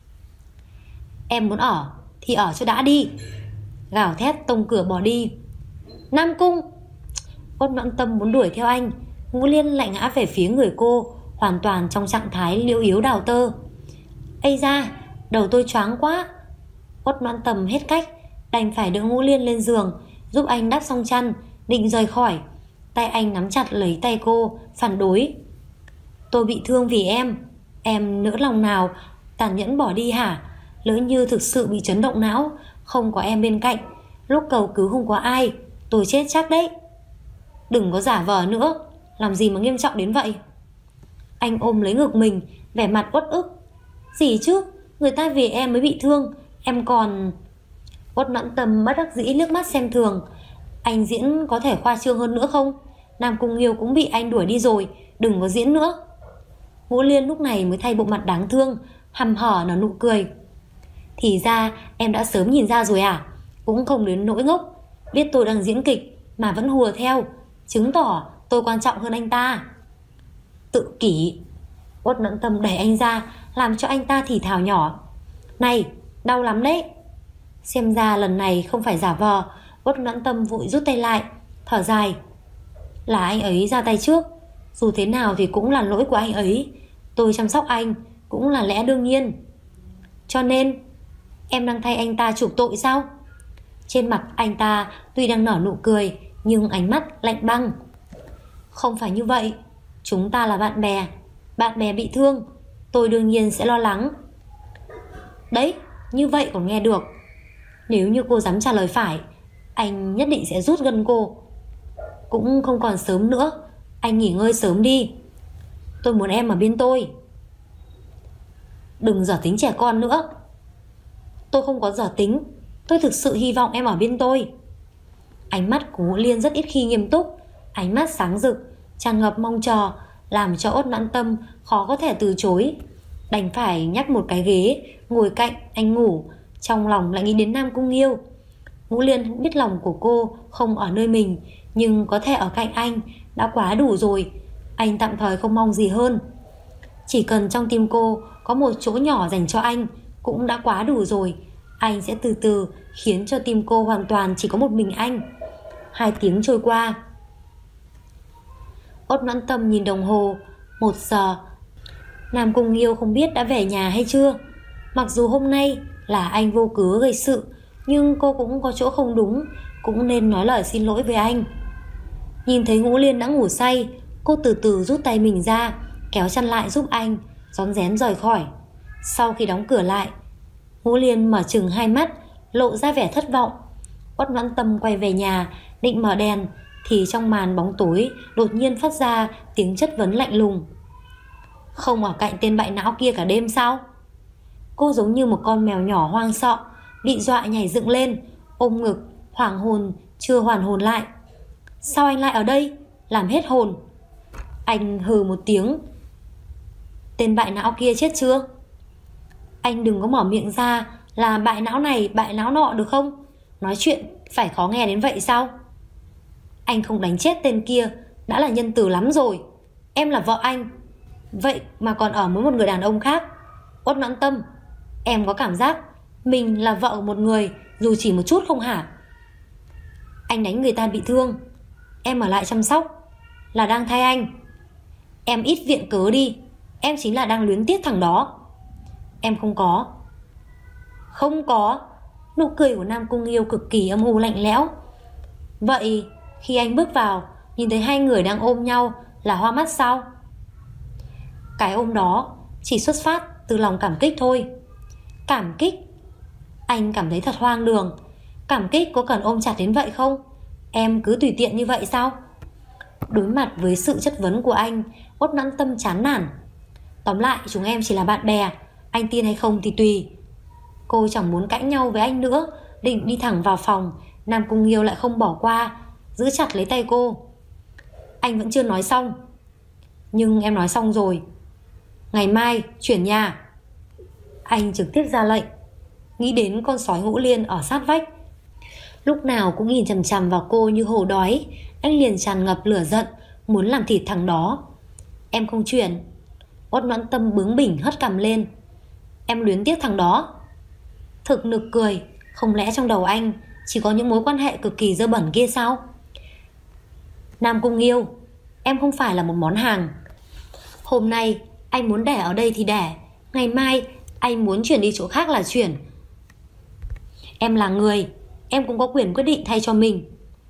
Em muốn ở thì ở cho đã đi. Gào thét tông cửa bỏ đi. Nam Cung! Uất Noãn Tâm muốn đuổi theo anh, Ngũ Liên lại ngã về phía người cô, hoàn toàn trong trạng thái liễu yếu đào tơ. Ây da, đầu tôi choáng quá. Uất Noãn Tâm hết cách, đành phải đỡ Ngũ Liên lên giường, giúp anh đắp xong chăn, định rời khỏi. Tay anh nắm chặt lấy tay cô, phản đối. Tôi bị thương vì em nỡ lòng nào tàn nhẫn bỏ đi hả? Lỡ như thực sự bị chấn động não, không có em bên cạnh, lúc cầu cứu không có ai, tôi chết chắc đấy. Đừng có giả vờ nữa, làm gì mà nghiêm trọng đến vậy? Anh ôm lấy ngực mình, vẻ mặt uất ức. Gì chứ, người ta vì em mới bị thương, em còn... Uất Noãn Tâm bất đắc dĩ liếc mắt xem thường. Anh diễn có thể khoa trương hơn nữa không? Nam Cung Nghiêu cũng bị anh đuổi đi rồi, đừng có diễn nữa. Ngũ Liên lúc này mới thay bộ mặt đáng thương, hăm hở nở nụ cười. Thì ra em đã sớm nhìn ra rồi à? Cũng không đến nỗi ngốc, biết tôi đang diễn kịch mà vẫn hùa theo, chứng tỏ tôi quan trọng hơn anh ta. Tự kỷ. Uất Noãn Tâm đẩy anh ra, làm cho anh ta thì thào nhỏ. Này, đau lắm đấy. Xem ra lần này không phải giả vờ. Uất Noãn Tâm vội rút tay lại, thở dài. Là anh ấy ra tay trước, dù thế nào thì cũng là lỗi của anh ấy. Tôi chăm sóc anh cũng là lẽ đương nhiên. Cho nên em đang thay anh ta chuộc tội sao? Trên mặt anh ta tuy đang nở nụ cười, nhưng ánh mắt lạnh băng. Không phải như vậy, chúng ta là bạn bè. Bạn bè bị thương, tôi đương nhiên sẽ lo lắng. Đấy, như vậy còn nghe được. Nếu như cô dám trả lời phải, anh nhất định sẽ rút gân cô. Cũng không còn sớm nữa, anh nghỉ ngơi sớm đi. Tôi muốn em ở bên tôi. Đừng dở tính trẻ con nữa. Tôi không có dở tính, tôi thực sự hy vọng em ở bên tôi. Ánh mắt của Ngũ Liên rất ít khi nghiêm túc, ánh mắt sáng rực, tràn ngập mong chờ, làm cho Uất Noãn Tâm khó có thể từ chối. Đành phải nhắc một cái ghế ngồi cạnh anh ngủ, trong lòng lại nghĩ đến Nam Cung Nghiêu. Ngũ Liên biết lòng của cô không ở nơi mình, nhưng có thể ở cạnh anh đã quá đủ rồi. Anh tạm thời không mong gì hơn. Chỉ cần trong tim cô có một chỗ nhỏ dành cho anh cũng đã quá đủ rồi. Anh sẽ từ từ khiến cho tim cô hoàn toàn chỉ có một mình anh. 2 tiếng trôi qua. Uất Noãn Tâm nhìn đồng hồ, 1 giờ. Nam Cung Nghiêu không biết đã về nhà hay chưa. Mặc dù hôm nay là anh vô cớ gây sự, nhưng cô cũng có chỗ không đúng, cũng nên nói lời xin lỗi với anh. Nhìn thấy Ngũ Liên đã ngủ say, cô từ từ rút tay mình ra, kéo chăn lại giúp anh, rón rén rời khỏi. Sau khi đóng cửa lại, Ngũ Liên mở chừng 2 mắt, lộ ra vẻ thất vọng. Uất Noãn Tâm quay về nhà, định mở đèn, thì trong màn bóng tối đột nhiên phát ra tiếng chất vấn lạnh lùng. Không ở cạnh tên bại não kia cả đêm sao? Cô giống như một con mèo nhỏ hoang sợ, bị dọa nhảy dựng lên, ôm ngực, hoảng hồn, chưa hoàn hồn lại. Sao anh lại ở đây? Làm hết hồn. Anh hừ một tiếng. Tên bại não kia chết chưa? Anh đừng có mở miệng ra là bại não này bại não nọ được không? Nói chuyện phải khó nghe đến vậy sao? Anh không đánh chết tên kia đã là nhân từ lắm rồi. Em là vợ anh, vậy mà còn ở với một người đàn ông khác. Uất Noãn Tâm, em có cảm giác mình là vợ của một người dù chỉ một chút không hả? Anh đánh người ta bị thương, em ở lại chăm sóc là đang thay anh. Em ít viện cớ đi, em chính là đang luyến tiếc thằng đó. Em không có. Không có. Nụ cười của Nam Cung Nghiêu cực kỳ âm u lạnh lẽo. Vậy khi anh bước vào nhìn thấy hai người đang ôm nhau là hoa mắt sao? Cái ôm đó chỉ xuất phát từ lòng cảm kích thôi. Cảm kích? Anh cảm thấy thật hoang đường. Cảm kích có cần ôm chặt đến vậy không? Em cứ tùy tiện như vậy sao? Đối mặt với sự chất vấn của anh, Uất Noãn Tâm chán nản. Tóm lại chúng em chỉ là bạn bè, anh tin hay không thì tùy. Cô chẳng muốn cãi nhau với anh nữa, định đi thẳng vào phòng. Nam Cung Nghiêu lại không bỏ qua, giữ chặt lấy tay cô. Anh vẫn chưa nói xong. Nhưng em nói xong rồi. Ngày mai chuyển nhà. Anh trực tiếp ra lệnh. Nghĩ đến con sói Ngũ Liên ở sát vách, lúc nào cũng nhìn chằm chằm vào cô như hổ đói, anh liền tràn ngập lửa giận, muốn làm thịt thằng đó. Em không chuyển. Uất Noãn Tâm bướng bỉnh hất cằm lên. Em luyến tiếc thằng đó. Thực nực cười. Không lẽ trong đầu anh chỉ có những mối quan hệ cực kỳ dơ bẩn kia sao? Nam Cung Nghiêu, em không phải là một món hàng. Hôm nay anh muốn đẻ ở đây thì đẻ, ngày mai anh muốn chuyển đi chỗ khác là chuyển. Em là người, em cũng có quyền quyết định thay cho mình.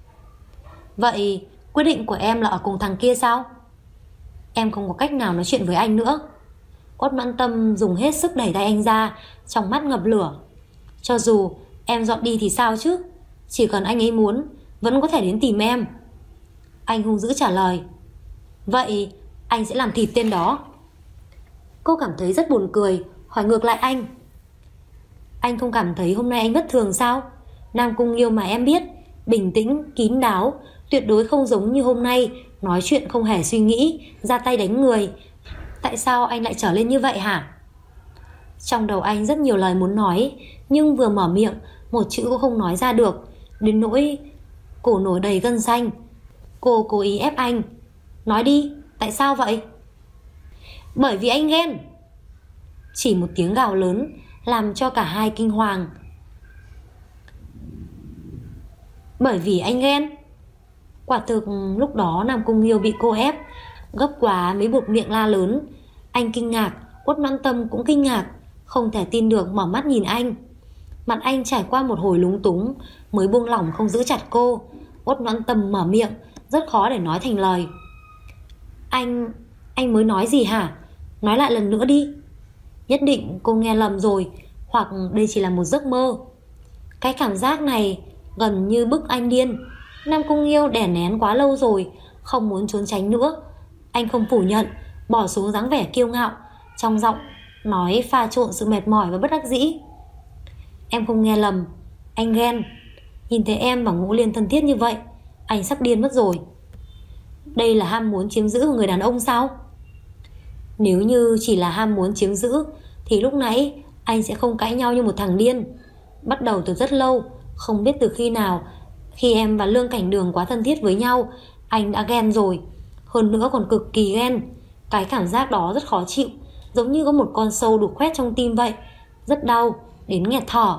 Vậy quyết định của em là ở cùng thằng kia sao? Em không có cách nào nói chuyện với anh nữa. Uất Noãn Tâm dùng hết sức đẩy tay anh ra, trong mắt ngập lửa. Cho dù em dọn đi thì sao chứ? Chỉ cần anh ấy muốn, vẫn có thể đến tìm em. Anh hung dữ trả lời. Vậy anh sẽ làm thịt tên đó. Cô cảm thấy rất buồn cười, hỏi ngược lại anh. Anh không cảm thấy hôm nay anh bất thường sao? Nam Cung Nghiêu mà em biết, bình tĩnh, kín đáo, tuyệt đối không giống như hôm nay, nói chuyện không hề suy nghĩ, ra tay đánh người. Tại sao anh lại trở lên như vậy hả? Trong đầu anh rất nhiều lời muốn nói, nhưng vừa mở miệng, một chữ cũng không nói ra được, đến nỗi cổ nổi đầy gân xanh. Cô cố ý ép anh. Nói đi, tại sao vậy? Bởi vì anh ghen. Chỉ một tiếng gào lớn làm cho cả hai kinh hoàng. Bởi vì anh ghen. Quả thực lúc đó Nam Cung Nghiêu bị cô ép, gấp quá mới buộc miệng la lớn. Anh kinh ngạc, Uất Noãn Tâm cũng kinh ngạc, không thể tin được mở mắt nhìn anh. Mặt anh trải qua một hồi lúng túng mới buông lỏng không giữ chặt cô. Uất Noãn Tâm mở miệng, rất khó để nói thành lời. Anh mới nói gì hả? Nói lại lần nữa đi. Nhất định cô nghe lầm rồi, hoặc đây chỉ là một giấc mơ. Cái cảm giác này gần như bức anh điên. Nam Cung Nghiêu đè nén quá lâu rồi, không muốn trốn tránh nữa. Anh không phủ nhận, bỏ xuống dáng vẻ kiêu ngạo, trong giọng nói pha trộn sự mệt mỏi và bất đắc dĩ. Em không nghe lầm, anh ghen. Nhìn thấy em và Ngũ Liên thân thiết như vậy, anh sắp điên mất rồi. Đây là ham muốn chiếm giữ của người đàn ông sao? Nếu như chỉ là ham muốn chiếm giữ thì lúc nãy anh sẽ không cãi nhau như một thằng điên. Bắt đầu từ rất lâu, không biết từ khi nào, khi em và Lương Cảnh Đường quá thân thiết với nhau, anh đã ghen rồi. Hơn nữa còn cực kỳ ghen. Cái cảm giác đó rất khó chịu, giống như có một con sâu đục khoét trong tim vậy. Rất đau, đến nghẹt thở.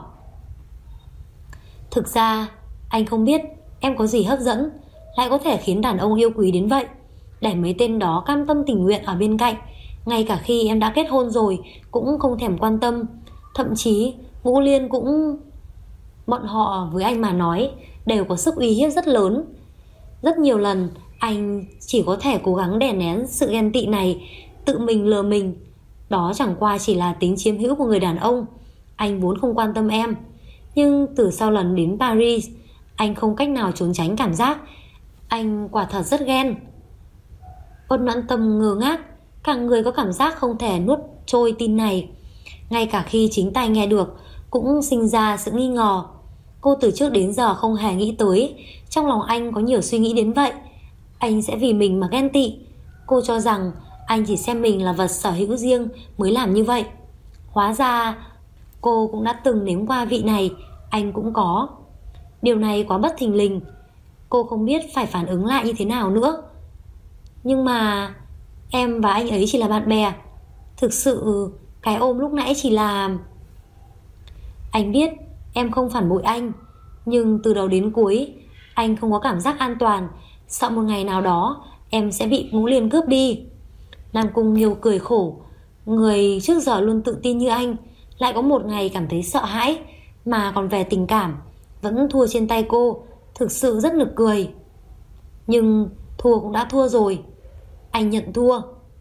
Thực ra anh không biết em có gì hấp dẫn lại có thể khiến đàn ông yêu quý đến vậy, để mấy tên đó cam tâm tình nguyện ở bên cạnh. Ngay cả khi em đã kết hôn rồi cũng không thèm quan tâm. Thậm chí Ngũ Liên cũng... Bọn họ với anh mà nói đều có sức uy hiếp rất lớn. Rất nhiều lần anh chỉ có thể cố gắng đè nén sự ghen tị này, tự mình lừa mình. Đó chẳng qua chỉ là tính chiếm hữu của người đàn ông. Anh vốn không quan tâm em. Nhưng từ sau lần đến Paris, anh không cách nào trốn tránh cảm giác anh quả thật rất ghen. Uất Noãn Tâm ngơ ngác, cả người có cảm giác không thể nuốt trôi tin này. Ngay cả khi chính tai nghe được cũng sinh ra sự nghi ngờ. Cô từ trước đến giờ không hề nghĩ tới trong lòng anh có nhiều suy nghĩ đến vậy. Anh sẽ vì mình mà ghen tị. Cô cho rằng anh chỉ xem mình là vật sở hữu riêng mới làm như vậy. Hóa ra cô cũng đã từng nếm qua vị này, anh cũng có. Điều này quá bất thình lình. Cô không biết phải phản ứng lại như thế nào nữa. Nhưng mà em và anh ấy chỉ là bạn bè. Thực sự cái ôm lúc nãy chỉ là... Anh biết em không phản bội anh, nhưng từ đầu đến cuối anh không có cảm giác an toàn, sợ một ngày nào đó em sẽ bị Ngũ Liên cướp đi. Nam Cung Nghiêu cười khổ. Người trước giờ luôn tự tin như anh lại có một ngày cảm thấy sợ hãi, mà còn về tình cảm vẫn thua trên tay cô. Thực sự rất nực cười. Nhưng thua cũng đã thua rồi. Anh nhận thua.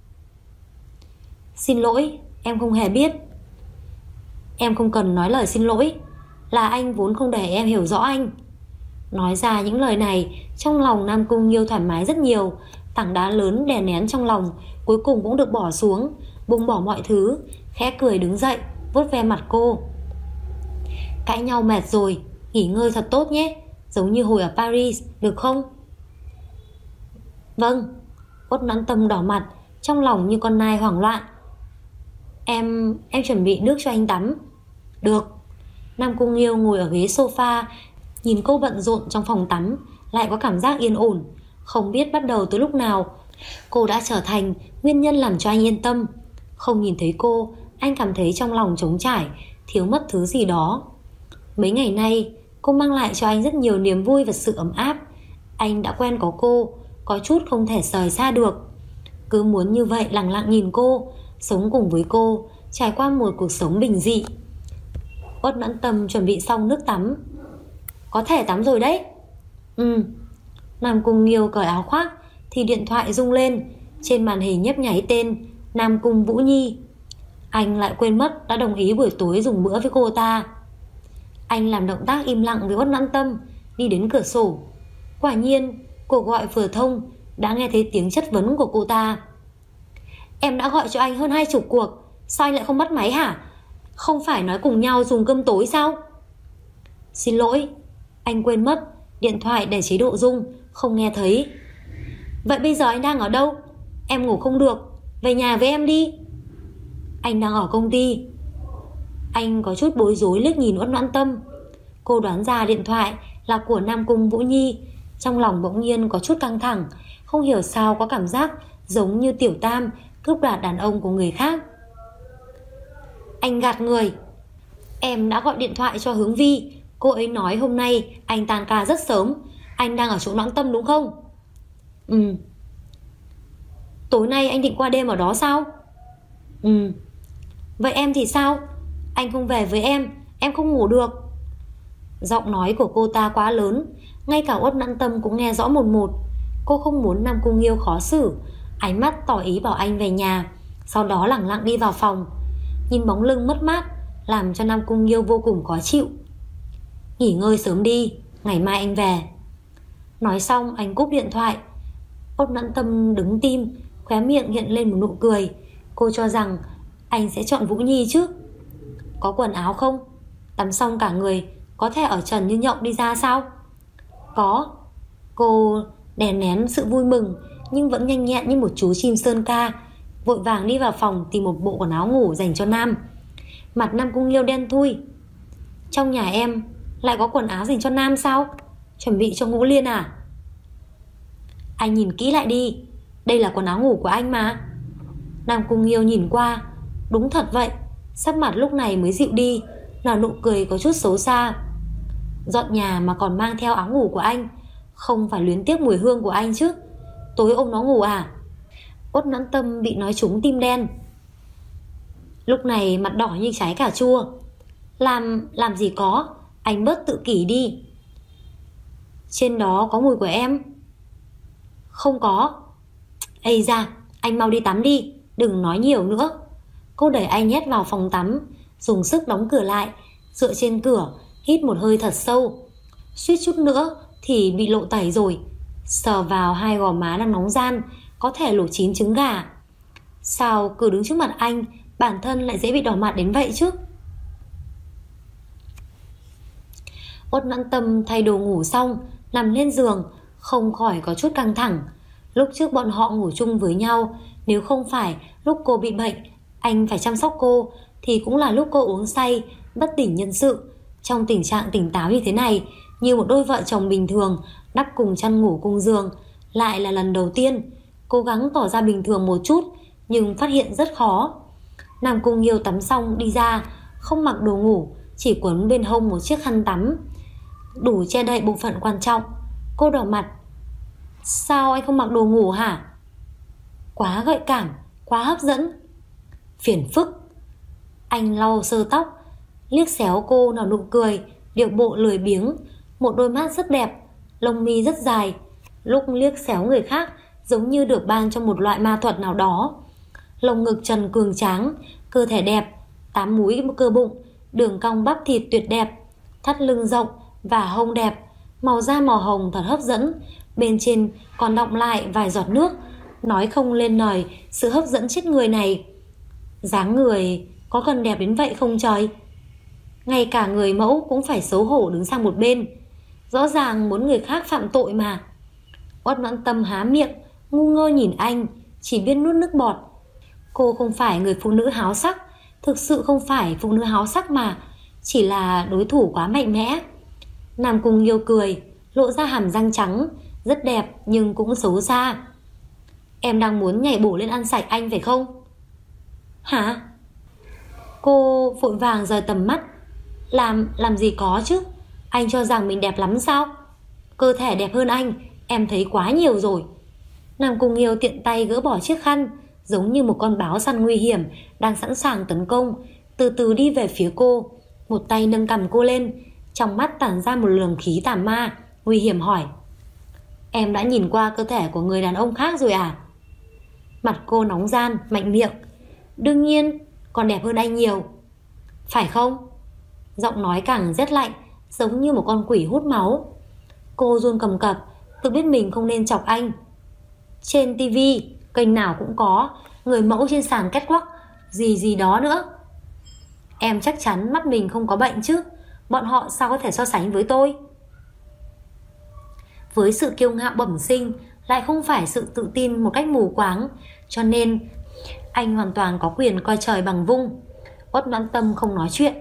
Xin lỗi, em không hề biết. Em không cần nói lời xin lỗi. Là anh vốn không để em hiểu rõ anh. Nói ra những lời này, trong lòng Nam Cung Nghiêu thoải mái rất nhiều. Tảng đá lớn đè nén trong lòng cuối cùng cũng được bỏ xuống, buông bỏ mọi thứ, khẽ cười đứng dậy, vuốt ve mặt cô. Cãi nhau mệt rồi, nghỉ ngơi thật tốt nhé, giống như hồi ở Paris, được không? Vâng. Uất Noãn Tâm đỏ mặt, trong lòng như con nai hoảng loạn. Em chuẩn bị nước cho anh tắm. Được. Nam Cung Nghiêu ngồi ở ghế sofa, nhìn cô bận rộn trong phòng tắm, lại có cảm giác yên ổn. Không biết bắt đầu từ lúc nào cô đã trở thành nguyên nhân làm cho anh yên tâm. Không nhìn thấy cô, anh cảm thấy trong lòng trống trải, thiếu mất thứ gì đó. Mấy ngày nay cô mang lại cho anh rất nhiều niềm vui và sự ấm áp. Anh đã quen có cô, có chút không thể rời xa được. Cứ muốn như vậy lặng lặng nhìn cô, sống cùng với cô, trải qua một cuộc sống bình dị. Uất Noãn Tâm chuẩn bị xong nước tắm. Có thể tắm rồi đấy. Nam Cung Nghiêu cởi áo khoác thì điện thoại rung lên. Trên màn hình nhấp nháy tên Nam Cung Vũ Nhi. Anh lại quên mất đã đồng ý buổi tối dùng bữa với cô ta. Anh làm động tác im lặng với Uất Noãn Tâm, đi đến cửa sổ. Quả nhiên cuộc gọi vừa thông đã nghe thấy tiếng chất vấn của cô ta. Em đã gọi cho anh hơn 20 cuộc, sao anh lại không bắt máy hả? Không phải nói cùng nhau dùng cơm tối sao? Xin lỗi, anh quên mất điện thoại để chế độ rung, không nghe thấy. Vậy bây giờ anh đang ở đâu? Em ngủ không được, về nhà với em đi. Anh đang ở công ty. Anh có chút bối rối liếc nhìn Uất Noãn Tâm. Cô đoán ra điện thoại là của Nam Cung Vũ Nhi. Trong lòng bỗng nhiên có chút căng thẳng, không hiểu sao có cảm giác giống như Tiểu Tam cướp đoạt đàn ông của người khác. Anh gạt người. Em đã gọi điện thoại cho Hướng Vi, cô ấy nói hôm nay anh tan ca rất sớm. Anh đang ở chỗ Noãn Tâm đúng không? Tối nay anh định qua đêm ở đó sao? Vậy em thì sao? Anh không về với em không ngủ được. Giọng nói của cô ta quá lớn, ngay cả Uất Noãn Tâm cũng nghe rõ một một. Cô không muốn Nam Cung Nghiêu khó xử, ánh mắt tỏ ý bảo anh về nhà, sau đó lẳng lặng đi vào phòng. Nhìn bóng lưng mất mát làm cho Nam Cung Nghiêu vô cùng khó chịu. Nghỉ ngơi sớm đi, ngày mai anh về. Nói xong anh cúp điện thoại. Uất Noãn Tâm đứng tim, khóe miệng hiện lên một nụ cười. Cô cho rằng anh sẽ chọn Vũ Nhi chứ. Có quần áo không? Tắm xong cả người có thể ở trần như nhộng đi ra sao? Có. Cô đè nén sự vui mừng nhưng vẫn nhanh nhẹn như một chú chim sơn ca, vội vàng đi vào phòng tìm một bộ quần áo ngủ dành cho nam. Mặt Nam Cung Nghiêu đen thui. Trong nhà em lại có quần áo dành cho nam sao? Chuẩn bị cho Ngũ Liên à? Anh nhìn kỹ lại đi, đây là quần áo ngủ của anh mà. Nam Cung Nghiêu nhìn qua, đúng thật vậy. Sắc mặt lúc này mới dịu đi, nở nụ cười có chút xấu xa. Dọn nhà mà còn mang theo áo ngủ của anh, không phải luyến tiếc mùi hương của anh chứ? Tối ôm nó ngủ à? Uất Noãn Tâm bị nói trúng tim đen, lúc này mặt đỏ như trái cà chua. Làm gì có, anh bớt tự kỷ đi. Trên đó có mùi của em. Không có. Ây da, anh mau đi tắm đi, đừng nói nhiều nữa. Cô đẩy anh nhét vào phòng tắm, dùng sức đóng cửa lại, dựa trên cửa, hít một hơi thật sâu. Suýt chút nữa thì bị lộ tẩy rồi. Sờ vào hai gò má đang nóng ran, có thể luộc chín trứng gà. Sao cứ đứng trước mặt anh, bản thân lại dễ bị đỏ mặt đến vậy chứ? Uất Noãn Tâm thay đồ ngủ xong, nằm lên giường, không khỏi có chút căng thẳng. Lúc trước bọn họ ngủ chung với nhau, nếu không phải lúc cô bị bệnh, anh phải chăm sóc cô, thì cũng là lúc cô uống say, bất tỉnh nhân sự. Trong tình trạng tỉnh táo như thế này, như một đôi vợ chồng bình thường đắp cùng chăn ngủ cùng giường, lại là lần đầu tiên. Cố gắng tỏ ra bình thường một chút, nhưng phát hiện rất khó. Nam Cung Nghiêu tắm xong đi ra, không mặc đồ ngủ, chỉ quấn bên hông một chiếc khăn tắm, đủ che đậy bộ phận quan trọng. Cô đỏ mặt. Sao anh không mặc đồ ngủ hả? Quá gợi cảm, quá hấp dẫn. Phiền phức. Anh lau sơ tóc, liếc xéo cô nở nụ cười, điệu bộ lười biếng. Một đôi mắt rất đẹp, lông mi rất dài. Lúc liếc xéo người khác giống như được ban cho một loại ma thuật nào đó. Lồng ngực trần cường tráng, cơ thể đẹp, 8 múi cơ bụng, đường cong bắp thịt tuyệt đẹp, thắt lưng rộng và hông đẹp, màu da màu hồng thật hấp dẫn. Bên trên còn đọng lại vài giọt nước, nói không lên lời sự hấp dẫn chết người này. Dáng người có cần đẹp đến vậy không trời? Ngay cả người mẫu cũng phải xấu hổ đứng sang một bên. Rõ ràng muốn người khác phạm tội mà. Uất Noãn Tâm há miệng, ngu ngơ nhìn anh, chỉ biết nuốt nước bọt. Cô không phải người phụ nữ háo sắc, thực sự không phải phụ nữ háo sắc mà, chỉ là đối thủ quá mạnh mẽ. Nam Cung Nghiêu cười, lộ ra hàm răng trắng, rất đẹp nhưng cũng xấu xa. Em đang muốn nhảy bổ lên ăn sạch anh phải không? Hả? Cô vội vàng rời tầm mắt. Làm gì có chứ? Anh cho rằng mình đẹp lắm sao? Cơ thể đẹp hơn anh, em thấy quá nhiều rồi. Nam Cung Nghiêu tiện tay gỡ bỏ chiếc khăn, giống như một con báo săn nguy hiểm đang sẵn sàng tấn công, từ từ đi về phía cô. Một tay nâng cằm cô lên, trong mắt tản ra một luồng khí tà ma, nguy hiểm hỏi: Em đã nhìn qua cơ thể của người đàn ông khác rồi à? Mặt cô nóng gian, mạnh miệng: Đương nhiên, còn đẹp hơn anh nhiều. Phải không? Giọng nói càng rét lạnh, giống như một con quỷ hút máu. Cô run cầm cập, tự biết mình không nên chọc anh. Trên tivi, kênh nào cũng có người mẫu trên sàn catwalk gì gì đó nữa. Em chắc chắn mắt mình không có bệnh chứ? Bọn họ sao có thể so sánh với tôi? Với sự kiêu ngạo bẩm sinh, lại không phải sự tự tin một cách mù quáng, cho nên anh hoàn toàn có quyền coi trời bằng vung. Uất Noãn Tâm không nói chuyện.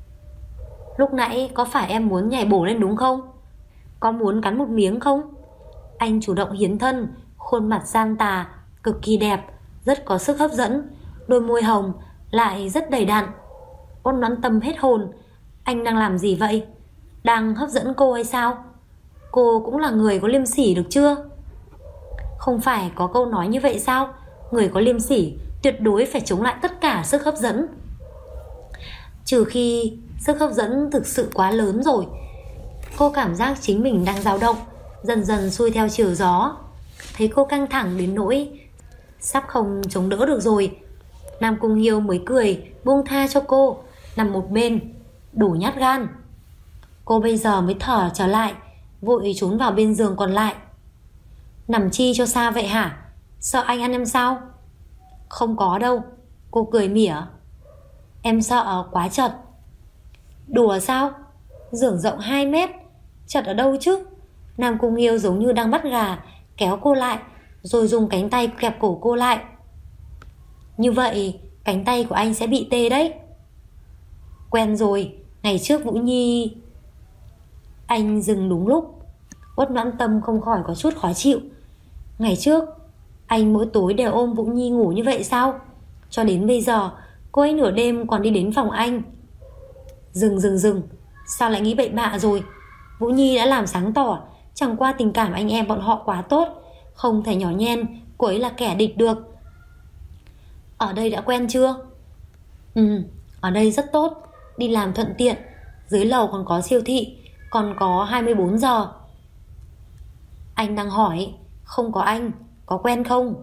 Lúc nãy có phải em muốn nhảy bổ lên đúng không? Có muốn cắn một miếng không? Anh chủ động hiến thân, khuôn mặt gian tà, cực kỳ đẹp, rất có sức hấp dẫn, đôi môi hồng lại rất đầy đặn. Uất Noãn Tâm hết hồn. Anh đang làm gì vậy? Đang hấp dẫn cô hay sao? Cô cũng là người có liêm sỉ được chưa? Không phải có câu nói như vậy sao? Người có liêm sỉ tuyệt đối phải chống lại tất cả sức hấp dẫn. Trừ khi sức hấp dẫn thực sự quá lớn rồi. Cô cảm giác chính mình đang dao động, dần dần xuôi theo chiều gió. Thấy cô căng thẳng đến nỗi sắp không chống đỡ được rồi, Nam Cung Nghiêu mới cười buông tha cho cô, nằm một bên. Đủ nhát gan. Cô bây giờ mới thở trở lại, vội trốn vào bên giường còn lại. Nằm chi cho xa vậy hả? Sợ anh ăn em sao? Không có đâu. Cô cười mỉa. Em sợ quá chật. Đùa sao? Giường rộng 2 mét, chật ở đâu chứ? Nam Cung Nghiêu giống như đang bắt gà, kéo cô lại, rồi dùng cánh tay kẹp cổ cô lại. Như vậy cánh tay của anh sẽ bị tê đấy. Quen rồi, ngày trước Vũ Nhi... Anh dừng đúng lúc. Uất Noãn Tâm không khỏi có chút khó chịu. Ngày trước anh mỗi tối đều ôm Vũ Nhi ngủ như vậy sao? Cho đến bây giờ cô ấy nửa đêm còn đi đến phòng anh. Dừng. Sao lại nghĩ bậy bạ rồi? Vũ Nhi đã làm sáng tỏ, chẳng qua tình cảm anh em bọn họ quá tốt, không thể nhỏ nhen cô ấy là kẻ địch được. Ở đây đã quen chưa? Ở đây rất tốt, đi làm thuận tiện. Dưới lầu còn có siêu thị, còn có 24 giờ. Anh đang hỏi, không có anh, có quen không?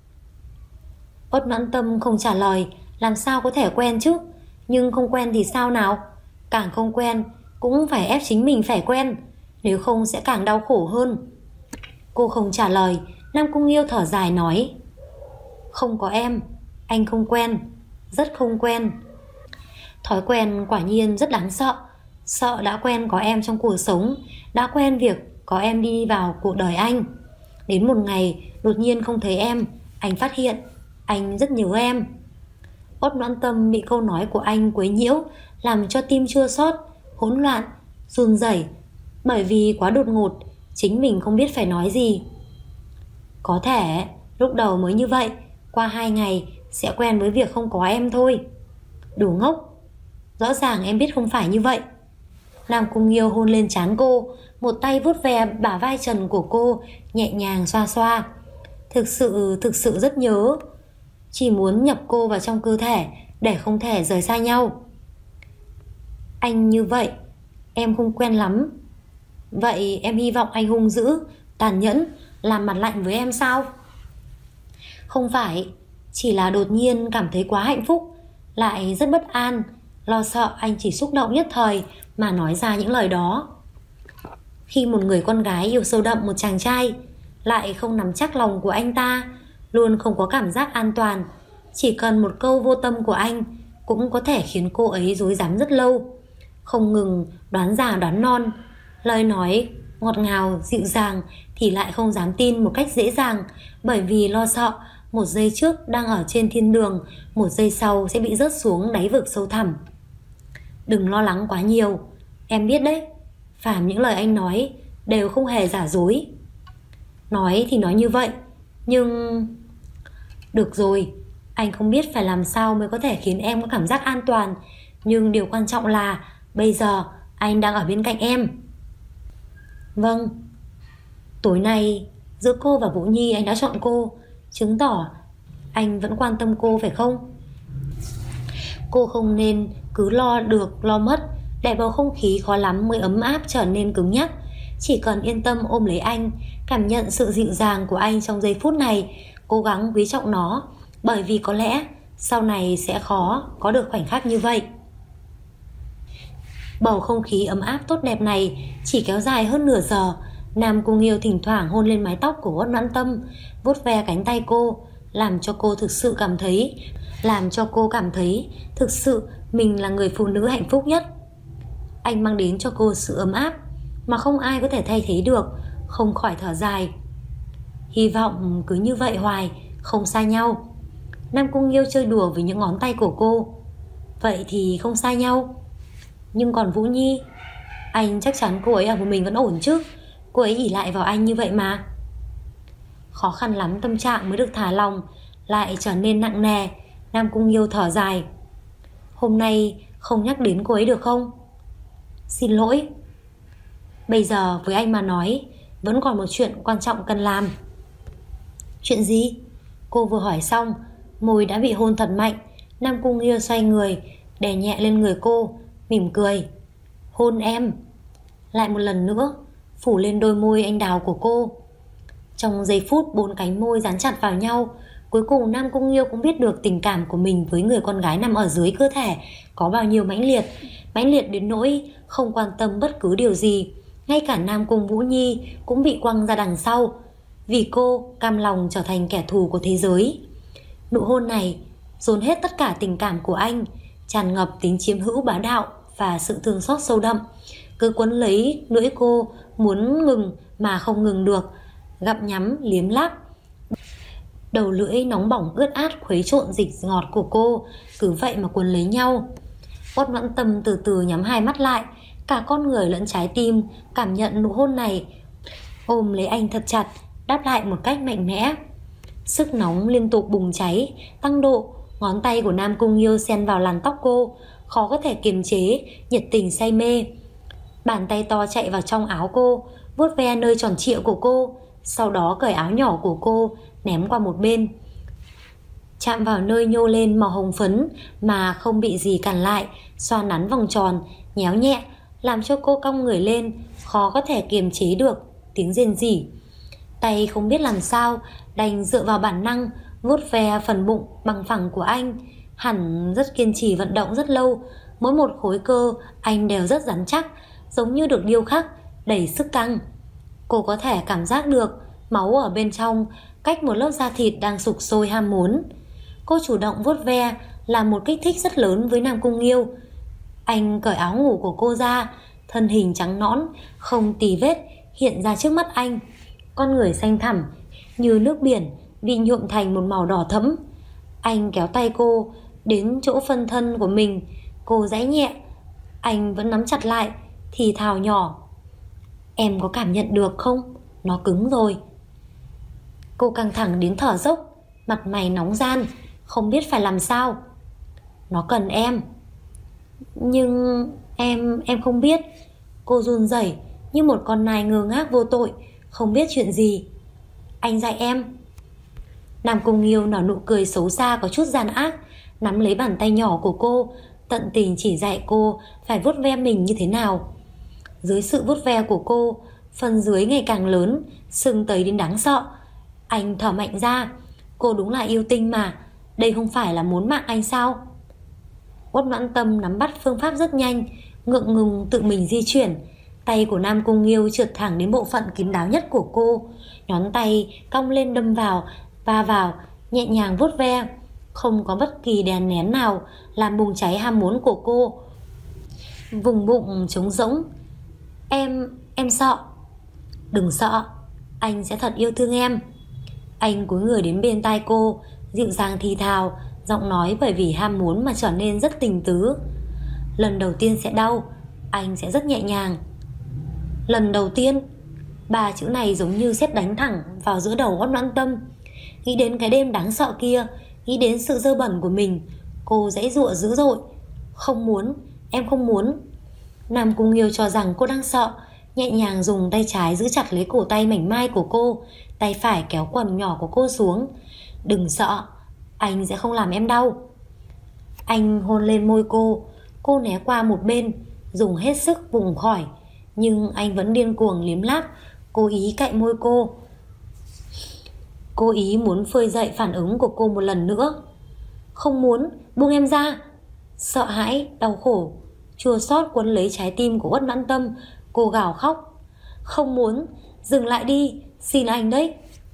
Uất Noãn Tâm không trả lời. Làm sao có thể quen chứ? Nhưng không quen thì sao nào? Càng không quen cũng phải ép chính mình phải quen, nếu không sẽ càng đau khổ hơn. Cô không trả lời. Nam Cung Nghiêu thở dài nói: Không có em, anh không quen, rất không quen. Thói quen quả nhiên rất đáng sợ. Sợ đã quen có em trong cuộc sống, đã quen việc có em đi vào cuộc đời anh. Đến một ngày đột nhiên không thấy em, anh phát hiện anh rất nhớ em. Uất Noãn Tâm bị câu nói của anh quấy nhiễu, làm cho tim chua xót, hỗn loạn, run rẩy, bởi vì quá đột ngột, chính mình không biết phải nói gì. Có thể lúc đầu mới như vậy, qua 2 ngày sẽ quen với việc không có em thôi. Đồ ngốc, rõ ràng em biết không phải như vậy. Nam Cung Nghiêu hôn lên trán cô, một tay vuốt ve bả vai trần của cô, nhẹ nhàng xoa xoa. Thực sự rất nhớ, chỉ muốn nhập cô vào trong cơ thể để không thể rời xa nhau. Anh như vậy em không quen lắm. Vậy em hy vọng anh hung dữ, tàn nhẫn, làm mặt lạnh với em sao? Không phải, chỉ là đột nhiên cảm thấy quá hạnh phúc, lại rất bất an, lo sợ anh chỉ xúc động nhất thời mà nói ra những lời đó. Khi một người con gái yêu sâu đậm một chàng trai, lại không nắm chắc lòng của anh ta, luôn không có cảm giác an toàn, chỉ cần một câu vô tâm của anh cũng có thể khiến cô ấy rối rắm rất lâu, không ngừng đoán già đoán non. Lời nói ngọt ngào dịu dàng thì lại không dám tin một cách dễ dàng, bởi vì lo sợ một giây trước đang ở trên thiên đường, một giây sau sẽ bị rớt xuống đáy vực sâu thẳm. Đừng lo lắng quá nhiều, em biết đấy, phàm những lời anh nói đều không hề giả dối. Nói thì nói như vậy, nhưng... Được rồi, anh không biết phải làm sao mới có thể khiến em có cảm giác an toàn, nhưng điều quan trọng là bây giờ anh đang ở bên cạnh em. Vâng. Tối nay giữa cô và Vũ Nhi anh đã chọn cô, chứng tỏ anh vẫn quan tâm cô phải không? Cô không nên cứ lo được lo mất, để bầu không khí khó lắm mới ấm áp trở nên cứng nhắc. Chỉ cần yên tâm ôm lấy anh, cảm nhận sự dịu dàng của anh trong giây phút này, cố gắng quý trọng nó, bởi vì có lẽ sau này sẽ khó có được khoảnh khắc như vậy. Bầu không khí ấm áp tốt đẹp này chỉ kéo dài hơn nửa giờ. Nam Cung Nghiêu thỉnh thoảng hôn lên mái tóc của Uất Noãn Tâm, vuốt ve cánh tay cô, làm cho cô cảm thấy thực sự mình là người phụ nữ hạnh phúc nhất. Anh mang đến cho cô sự ấm áp mà không ai có thể thay thế được, không khỏi thở dài. Hy vọng cứ như vậy hoài, không xa nhau. Nam Cung Nghiêu chơi đùa với những ngón tay của cô. Vậy thì không xa nhau. Nhưng còn Vũ Nhi, anh chắc chắn cô ấy ở một mình vẫn ổn chứ? Cô ấy ỷ lại vào anh như vậy mà. Khó khăn lắm tâm trạng mới được thả lòng lại trở nên nặng nề. Nam Cung Nghiêu thở dài. Hôm nay không nhắc đến cô ấy được không? Xin lỗi. Bây giờ với anh mà nói, vẫn còn một chuyện quan trọng cần làm. Chuyện gì? Cô vừa hỏi xong, môi đã bị hôn thật mạnh. Nam Cung Nghiêu xoay người, đè nhẹ lên người cô, mỉm cười. Hôn em. Lại một lần nữa phủ lên đôi môi anh đào của cô. Trong giây phút 4 cánh môi dán chặt vào nhau, cuối cùng Nam Cung Nghiêu cũng biết được tình cảm của mình với người con gái nằm ở dưới cơ thể có bao nhiêu mãnh liệt đến nỗi không quan tâm bất cứ điều gì. Ngay cả Nam Cung Vũ Nhi cũng bị quăng ra đằng sau, vì cô cam lòng trở thành kẻ thù của thế giới. Nụ hôn này dồn hết tất cả tình cảm của anh, tràn ngập tính chiếm hữu bá đạo và sự thương xót sâu đậm, cứ quấn lấy lưỡi cô, muốn ngừng mà không ngừng được, gặm nhắm liếm láp. Đầu lưỡi nóng bỏng ướt át khuấy trộn dịch ngọt của cô, cứ vậy mà quấn lấy nhau. Uất Noãn Tâm từ từ nhắm hai mắt lại, cả con người lẫn trái tim cảm nhận nụ hôn này, ôm lấy anh thật chặt, đáp lại một cách mạnh mẽ. Sức nóng liên tục bùng cháy, tăng độ, ngón tay của Nam Cung Nghiêu xen vào làn tóc cô, khó có thể kiềm chế nhiệt tình say mê. Bàn tay to chạy vào trong áo cô, vuốt ve nơi tròn trịa của cô, sau đó cởi áo nhỏ của cô ném qua một bên, chạm vào nơi nhô lên màu hồng phấn mà không bị gì cản lại, xoa nắn vòng tròn, nhéo nhẹ, làm cho cô cong người lên, khó có thể kiềm chế được tiếng rên rỉ. Tay không biết làm sao, đành dựa vào bản năng vuốt ve phần bụng bằng phẳng của anh. Hẳn rất kiên trì vận động rất lâu, mỗi một khối cơ anh đều rất rắn chắc, giống như được điêu khắc, đầy sức căng. Cô có thể cảm giác được máu ở bên trong, cách một lớp da thịt đang sục sôi ham muốn. Cô chủ động vuốt ve là một kích thích rất lớn với Nam Cung Nghiêu. Anh cởi áo ngủ của cô ra, thân hình trắng nõn, không tì vết hiện ra trước mắt anh. Con người xanh thẳm như nước biển bị nhuộm thành một màu đỏ thẫm. Anh kéo tay cô, Đến chỗ phân thân của mình, cô giãy nhẹ. Anh vẫn nắm chặt lại, thì thào nhỏ: "Em có cảm nhận được không? Nó cứng rồi." Cô căng thẳng đến thở dốc, mặt mày nóng ran, không biết phải làm sao. "Nó cần em." "Nhưng em không biết." Cô run rẩy như một con nai ngơ ngác vô tội, không biết chuyện gì. "Anh dạy em." Nam Cung Nghiêu nở nụ cười xấu xa có chút gian ác, nắm lấy bàn tay nhỏ của cô, tận tình chỉ dạy cô phải vuốt ve mình như thế nào. Dưới sự vuốt ve của cô, phần dưới ngày càng lớn, sưng tấy đến đáng sợ. Anh thở mạnh ra. Cô đúng là yêu tinh mà, đây không phải là muốn mạng anh sao? Uất Noãn Tâm nắm bắt phương pháp rất nhanh, ngượng ngùng tự mình di chuyển. Tay của Nam Cung Nghiêu trượt thẳng đến bộ phận kín đáo nhất của cô, ngón tay cong lên đâm vào, va vào, nhẹ nhàng vuốt ve. Không có bất kỳ đèn nén nào làm bùng cháy ham muốn của cô. Vùng bụng trống rỗng. Em sợ." "Đừng sợ, anh sẽ thật yêu thương em." Anh cúi người đến bên tai cô, dịu dàng thì thào, giọng nói bởi vì ham muốn mà trở nên rất tình tứ. "Lần đầu tiên sẽ đau, anh sẽ rất nhẹ nhàng." Lần đầu tiên, ba chữ này giống như sét đánh thẳng vào giữa đầu Uất Noãn Tâm. Nghĩ đến cái đêm đáng sợ kia, nghĩ đến sự dơ bẩn của mình, cô giãy giụa dữ dội. "Không muốn, em không muốn." Nam Cung Nghiêu cho rằng cô đang sợ, nhẹ nhàng dùng tay trái giữ chặt lấy cổ tay mảnh mai của cô, tay phải kéo quần nhỏ của cô xuống. "Đừng sợ, anh sẽ không làm em đau." Anh hôn lên môi cô né qua một bên, dùng hết sức vùng khỏi, nhưng anh vẫn điên cuồng liếm láp, cố ý cạy môi cô, cố ý muốn phơi dậy phản ứng của cô một lần nữa. "Không muốn, buông em ra." Sợ hãi, đau khổ, chua xót quấn lấy trái tim của Uất Noãn Tâm. Cô gào khóc: "Không muốn, dừng lại đi, xin anh đấy."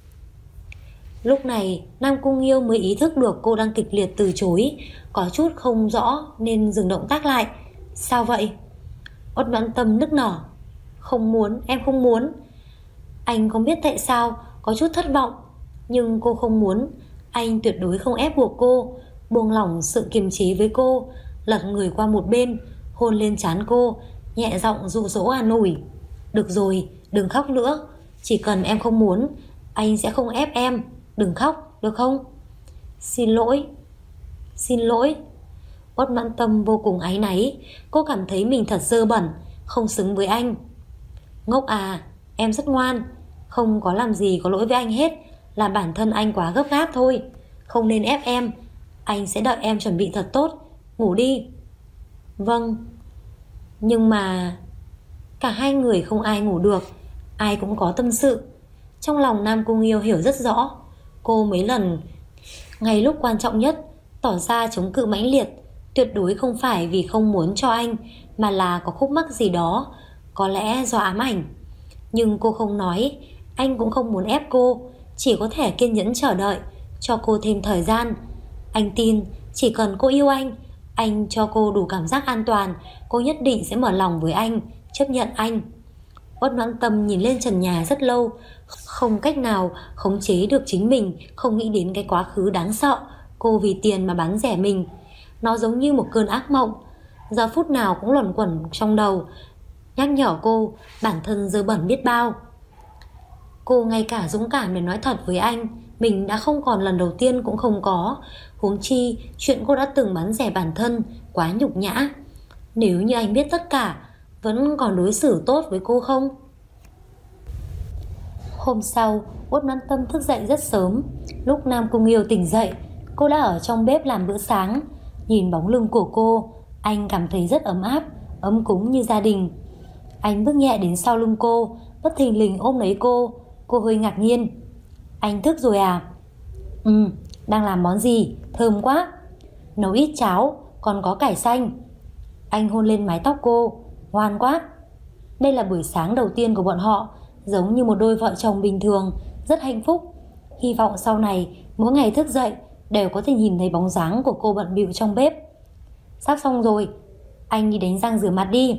Lúc này Nam Cung Nghiêu mới ý thức được cô đang kịch liệt từ chối, có chút không rõ nên dừng động tác lại. "Sao vậy?" Uất Noãn Tâm nức nở: "Không muốn, em không muốn." Anh không biết tại sao có chút thất vọng, nhưng cô không muốn. Anh tuyệt đối không ép buộc cô, buông lỏng sự kiềm chế với cô, lật người qua một bên, hôn lên trán cô, nhẹ giọng dụ dỗ an ủi: "Được rồi, đừng khóc nữa. Chỉ cần em không muốn, anh sẽ không ép em. Đừng khóc, được không?" Xin lỗi." "Xin lỗi." Uất Noãn Tâm vô cùng áy náy. Cô cảm thấy mình thật dơ bẩn, không xứng với anh. "Ngốc à, em rất ngoan, không có làm gì có lỗi với anh hết, là bản thân anh quá gấp gáp thôi. Không nên ép em, anh sẽ đợi em chuẩn bị thật tốt. Ngủ đi." "Vâng." Nhưng mà cả hai người không ai ngủ được, ai cũng có tâm sự. Trong lòng Nam Cung Nghiêu hiểu rất rõ. Cô mấy lần ngay lúc quan trọng nhất tỏ ra chống cự mãnh liệt, tuyệt đối không phải vì không muốn cho anh, mà là có khúc mắc gì đó, có lẽ do ám ảnh. Nhưng cô không nói, anh cũng không muốn ép cô, chỉ có thể kiên nhẫn chờ đợi, cho cô thêm thời gian. Anh tin chỉ cần cô yêu anh cho cô đủ cảm giác an toàn, cô nhất định sẽ mở lòng với anh, chấp nhận anh. Uất Noãn Tâm nhìn lên trần nhà rất lâu, không cách nào khống chế được chính mình, không nghĩ đến cái quá khứ đáng sợ cô vì tiền mà bán rẻ mình. Nó giống như một cơn ác mộng, giờ phút nào cũng luẩn quẩn trong đầu, nhắc nhở cô bản thân dơ bẩn biết bao. Cô ngay cả dũng cảm để nói thật với anh mình đã không còn lần đầu tiên cũng không có, huống chi chuyện cô đã từng bán rẻ bản thân quá nhục nhã. Nếu như anh biết tất cả, vẫn còn đối xử tốt với cô không? Hôm sau, Uất Noãn Tâm thức dậy rất sớm. Lúc Nam Cung Nghiêu tỉnh dậy, cô đã ở trong bếp làm bữa sáng. Nhìn bóng lưng của cô, anh cảm thấy rất ấm áp, ấm cúng như gia đình. Anh bước nhẹ đến sau lưng cô, bất thình lình ôm lấy cô. Cô hơi ngạc nhiên. "Anh thức rồi à?" Đang làm món gì? Thơm quá." "Nấu ít cháo, còn có cải xanh." Anh hôn lên mái tóc cô. "Ngoan quá." Đây là buổi sáng đầu tiên của bọn họ, giống như một đôi vợ chồng bình thường, rất hạnh phúc. Hy vọng sau này mỗi ngày thức dậy đều có thể nhìn thấy bóng dáng của cô bận bịu trong bếp. "Sắp xong rồi, anh đi đánh răng rửa mặt đi."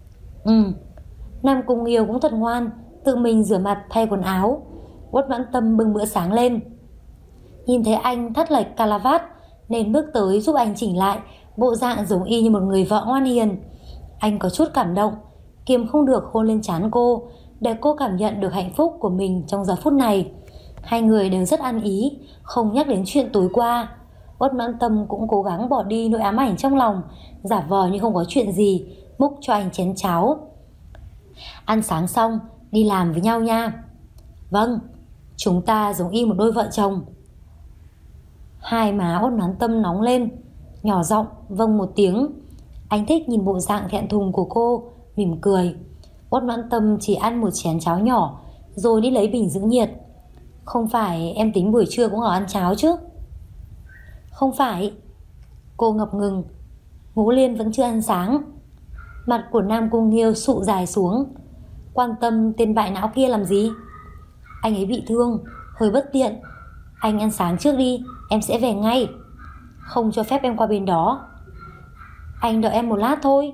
Nam Cung Nghiêu cũng thật ngoan, tự mình rửa mặt thay quần áo. Uất Noãn Tâm bưng bữa sáng lên. Nhìn thấy anh thắt lệch cà la vát, nên bước tới giúp anh chỉnh lại, bộ dạng giống y như một người vợ ngoan hiền. Anh có chút cảm động, kiềm không được hôn lên trán cô, để cô cảm nhận được hạnh phúc của mình trong giờ phút này. Hai người đều rất ăn ý, không nhắc đến chuyện tối qua. Uất Noãn Tâm cũng cố gắng bỏ đi nỗi ám ảnh trong lòng, giả vờ như không có chuyện gì, múc cho anh chén cháo. Ăn sáng xong, đi làm với nhau nha. Vâng, chúng ta giống y một đôi vợ chồng. Hai má Uất Noãn Tâm nóng lên, nhỏ giọng vâng một tiếng. Anh thích nhìn bộ dạng thẹn thùng của cô, mỉm cười. Uất Noãn Tâm chỉ ăn một chén cháo nhỏ, rồi đi lấy bình giữ nhiệt. Không phải em tính buổi trưa cũng ở ăn cháo chứ? Không phải. Cô ngập ngừng. Ngũ Liên vẫn chưa ăn sáng. Mặt của Nam Cung Nghiêu sụ dài xuống. Quan tâm tên bại não kia làm gì? Anh ấy bị thương, hơi bất tiện. Anh ăn sáng trước đi, em sẽ về ngay. Không cho phép em qua bên đó. Anh đợi em một lát thôi.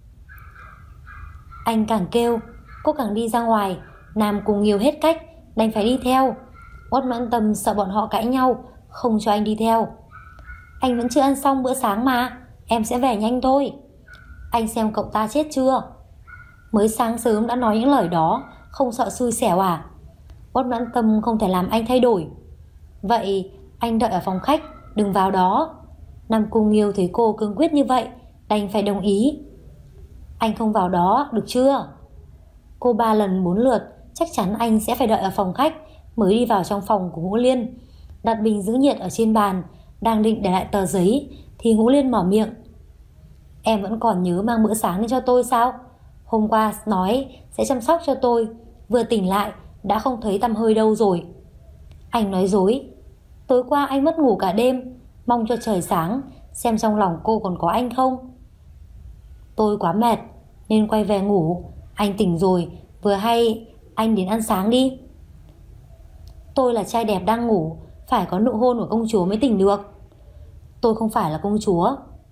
Anh càng kêu, cô càng đi ra ngoài. Nam Cung Nghiêu hết cách, đành phải đi theo. Uất Noãn Tâm sợ bọn họ cãi nhau, không cho anh đi theo. Anh vẫn chưa ăn xong bữa sáng mà, em sẽ về nhanh thôi. Anh xem cậu ta chết chưa? Mới sáng sớm đã nói những lời đó, không sợ xui xẻo à? Uất Noãn Tâm không thể làm anh thay đổi. Vậy anh đợi ở phòng khách, đừng vào đó. Nam Cung Nghiêu thấy cô cương quyết như vậy, đành phải đồng ý. Anh không vào đó, được chưa? Cô 3 lần 4 lượt, chắc chắn anh sẽ phải đợi ở phòng khách, mới đi vào trong phòng của Ngũ Liên. Đặt bình giữ nhiệt ở trên bàn, đang định để lại tờ giấy thì Ngũ Liên mở miệng. Em vẫn còn nhớ mang bữa sáng đi cho tôi sao? Hôm qua nói sẽ chăm sóc cho tôi, vừa tỉnh lại đã không thấy tăm hơi đâu rồi. Anh nói dối. Tối qua anh mất ngủ cả đêm, mong cho trời sáng xem trong lòng cô còn có anh không. Tôi quá mệt nên quay về ngủ. Anh tỉnh rồi, vừa hay anh đến ăn sáng đi. Tôi là trai đẹp đang ngủ, phải có nụ hôn của công chúa mới tỉnh được. Tôi không phải là công chúa.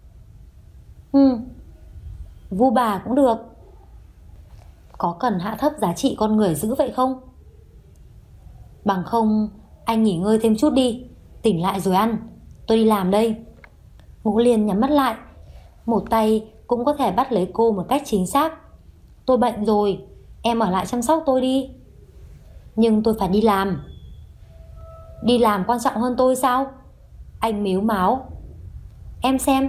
Vu bà cũng được. Có cần hạ thấp giá trị con người dữ vậy không? Bằng không anh nghỉ ngơi thêm chút đi, tỉnh lại rồi ăn. Tôi đi làm đây. Ngũ Liên nhắm mắt lại, một tay cũng có thể bắt lấy cô một cách chính xác. Tôi bệnh rồi, em ở lại chăm sóc tôi đi. Nhưng tôi phải đi làm. Đi làm quan trọng hơn tôi sao? Anh mếu máo. Em xem.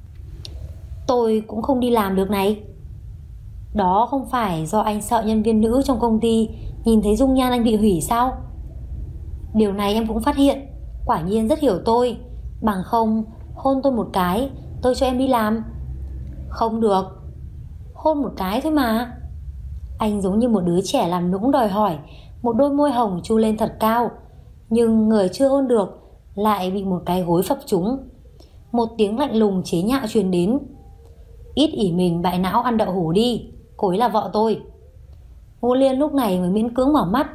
Tôi cũng không đi làm được này. Đó không phải do anh sợ nhân viên nữ trong công ty nhìn thấy dung nhan anh bị hủy sao? Điều này em cũng phát hiện. Quả nhiên rất hiểu tôi. Bằng không hôn tôi một cái, tôi cho em đi làm. Không được. Hôn một cái thôi mà. Anh giống như một đứa trẻ làm nũng đòi hỏi. Một đôi môi hồng chu lên thật cao, nhưng người chưa hôn được lại bị một cái gối phập trúng. Một tiếng lạnh lùng chế nhạo truyền đến. Ít ỉ mình bại não ăn đậu hũ đi, cô ấy là vợ tôi. Ngũ Liên lúc này mới miễn cưỡng mở mắt.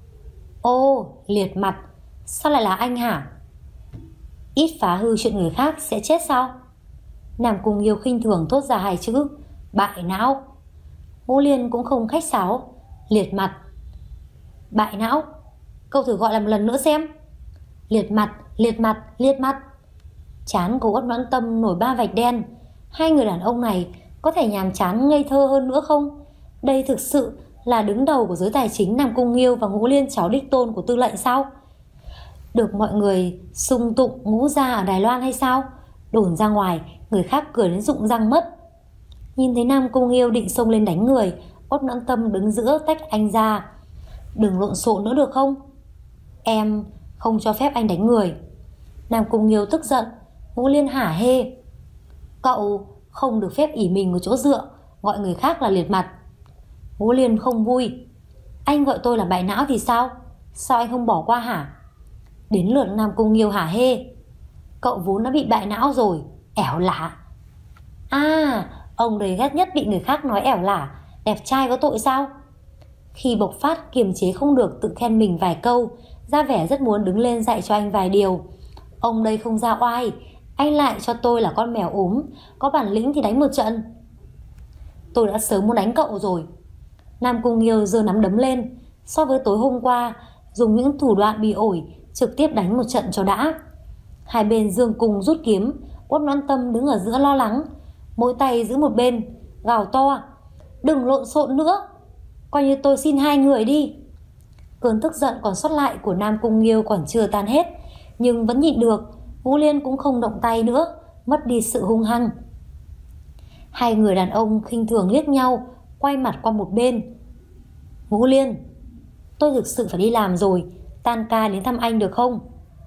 Ô, liệt mặt, sao lại là anh hả? Ít phá hư chuyện người khác sẽ chết sao? Nam Cung Nghiêu khinh thường thốt ra hai chữ bại não. Ngũ Liên cũng không khách sáo. Liệt mặt. Bại não, cậu thử gọi lại một lần nữa xem. Liệt mặt, liệt mặt, liệt mặt. Trán của Uất Noãn Tâm nổi 3 vạch đen. Hai người đàn ông này có thể nhàm chán ngây thơ hơn nữa không? Đây thực sự là đứng đầu của giới tài chính Nam Cung Nghiêu và Ngũ Liên cháu đích tôn của tư lệnh sao? Được mọi người sung tụng Ngũ gia ở Đài Loan hay sao? Đồn ra ngoài, người khác cười đến rụng răng mất. Nhìn thấy Nam Cung Nghiêu định xông lên đánh người, Uất Noãn Tâm đứng giữa tách anh ra. Đừng lộn xộn nữa được không? Em không cho phép anh đánh người. Nam Cung Nghiêu tức giận. Ngũ Liên hả hê. Cậu không được phép ỉ mình một chỗ dựa, gọi người khác là liệt mặt. Ngũ Liên không vui. Anh gọi tôi là bại não thì sao? Sao anh không bỏ qua hả? Đến lượt Nam Cung Nghiêu hả hê. Cậu vốn đã bị bại não rồi, ẻo lả. À, ông đấy ghét nhất bị người khác nói ẻo lả. Đẹp trai có tội sao? Khi bộc phát kiềm chế không được tự khen mình vài câu, ra vẻ rất muốn đứng lên dạy cho anh vài điều. Ông đây không ra oai, anh lại cho tôi là con mèo ốm, có bản lĩnh thì đánh một trận. Tôi đã sớm muốn đánh cậu rồi. Nam Cung Nghiêu giơ nắm đấm lên. So với tối hôm qua, dùng những thủ đoạn bị ổi, trực tiếp đánh một trận cho đã. Hai bên giương cùng rút kiếm. Uất Noãn Tâm đứng ở giữa lo lắng, mỗi tay giữ một bên, gào to: "Đừng lộn xộn nữa, coi như tôi xin hai người đi." Cơn tức giận còn sót lại của Nam Cung Nghiêu còn chưa tan hết, nhưng vẫn nhịn được. Ngũ Liên cũng không động tay nữa, mất đi sự hung hăng. Hai người đàn ông khinh thường liếc nhau, quay mặt qua một bên. "Ngũ Liên, tôi thực sự phải đi làm rồi, tan ca đến thăm anh được không?"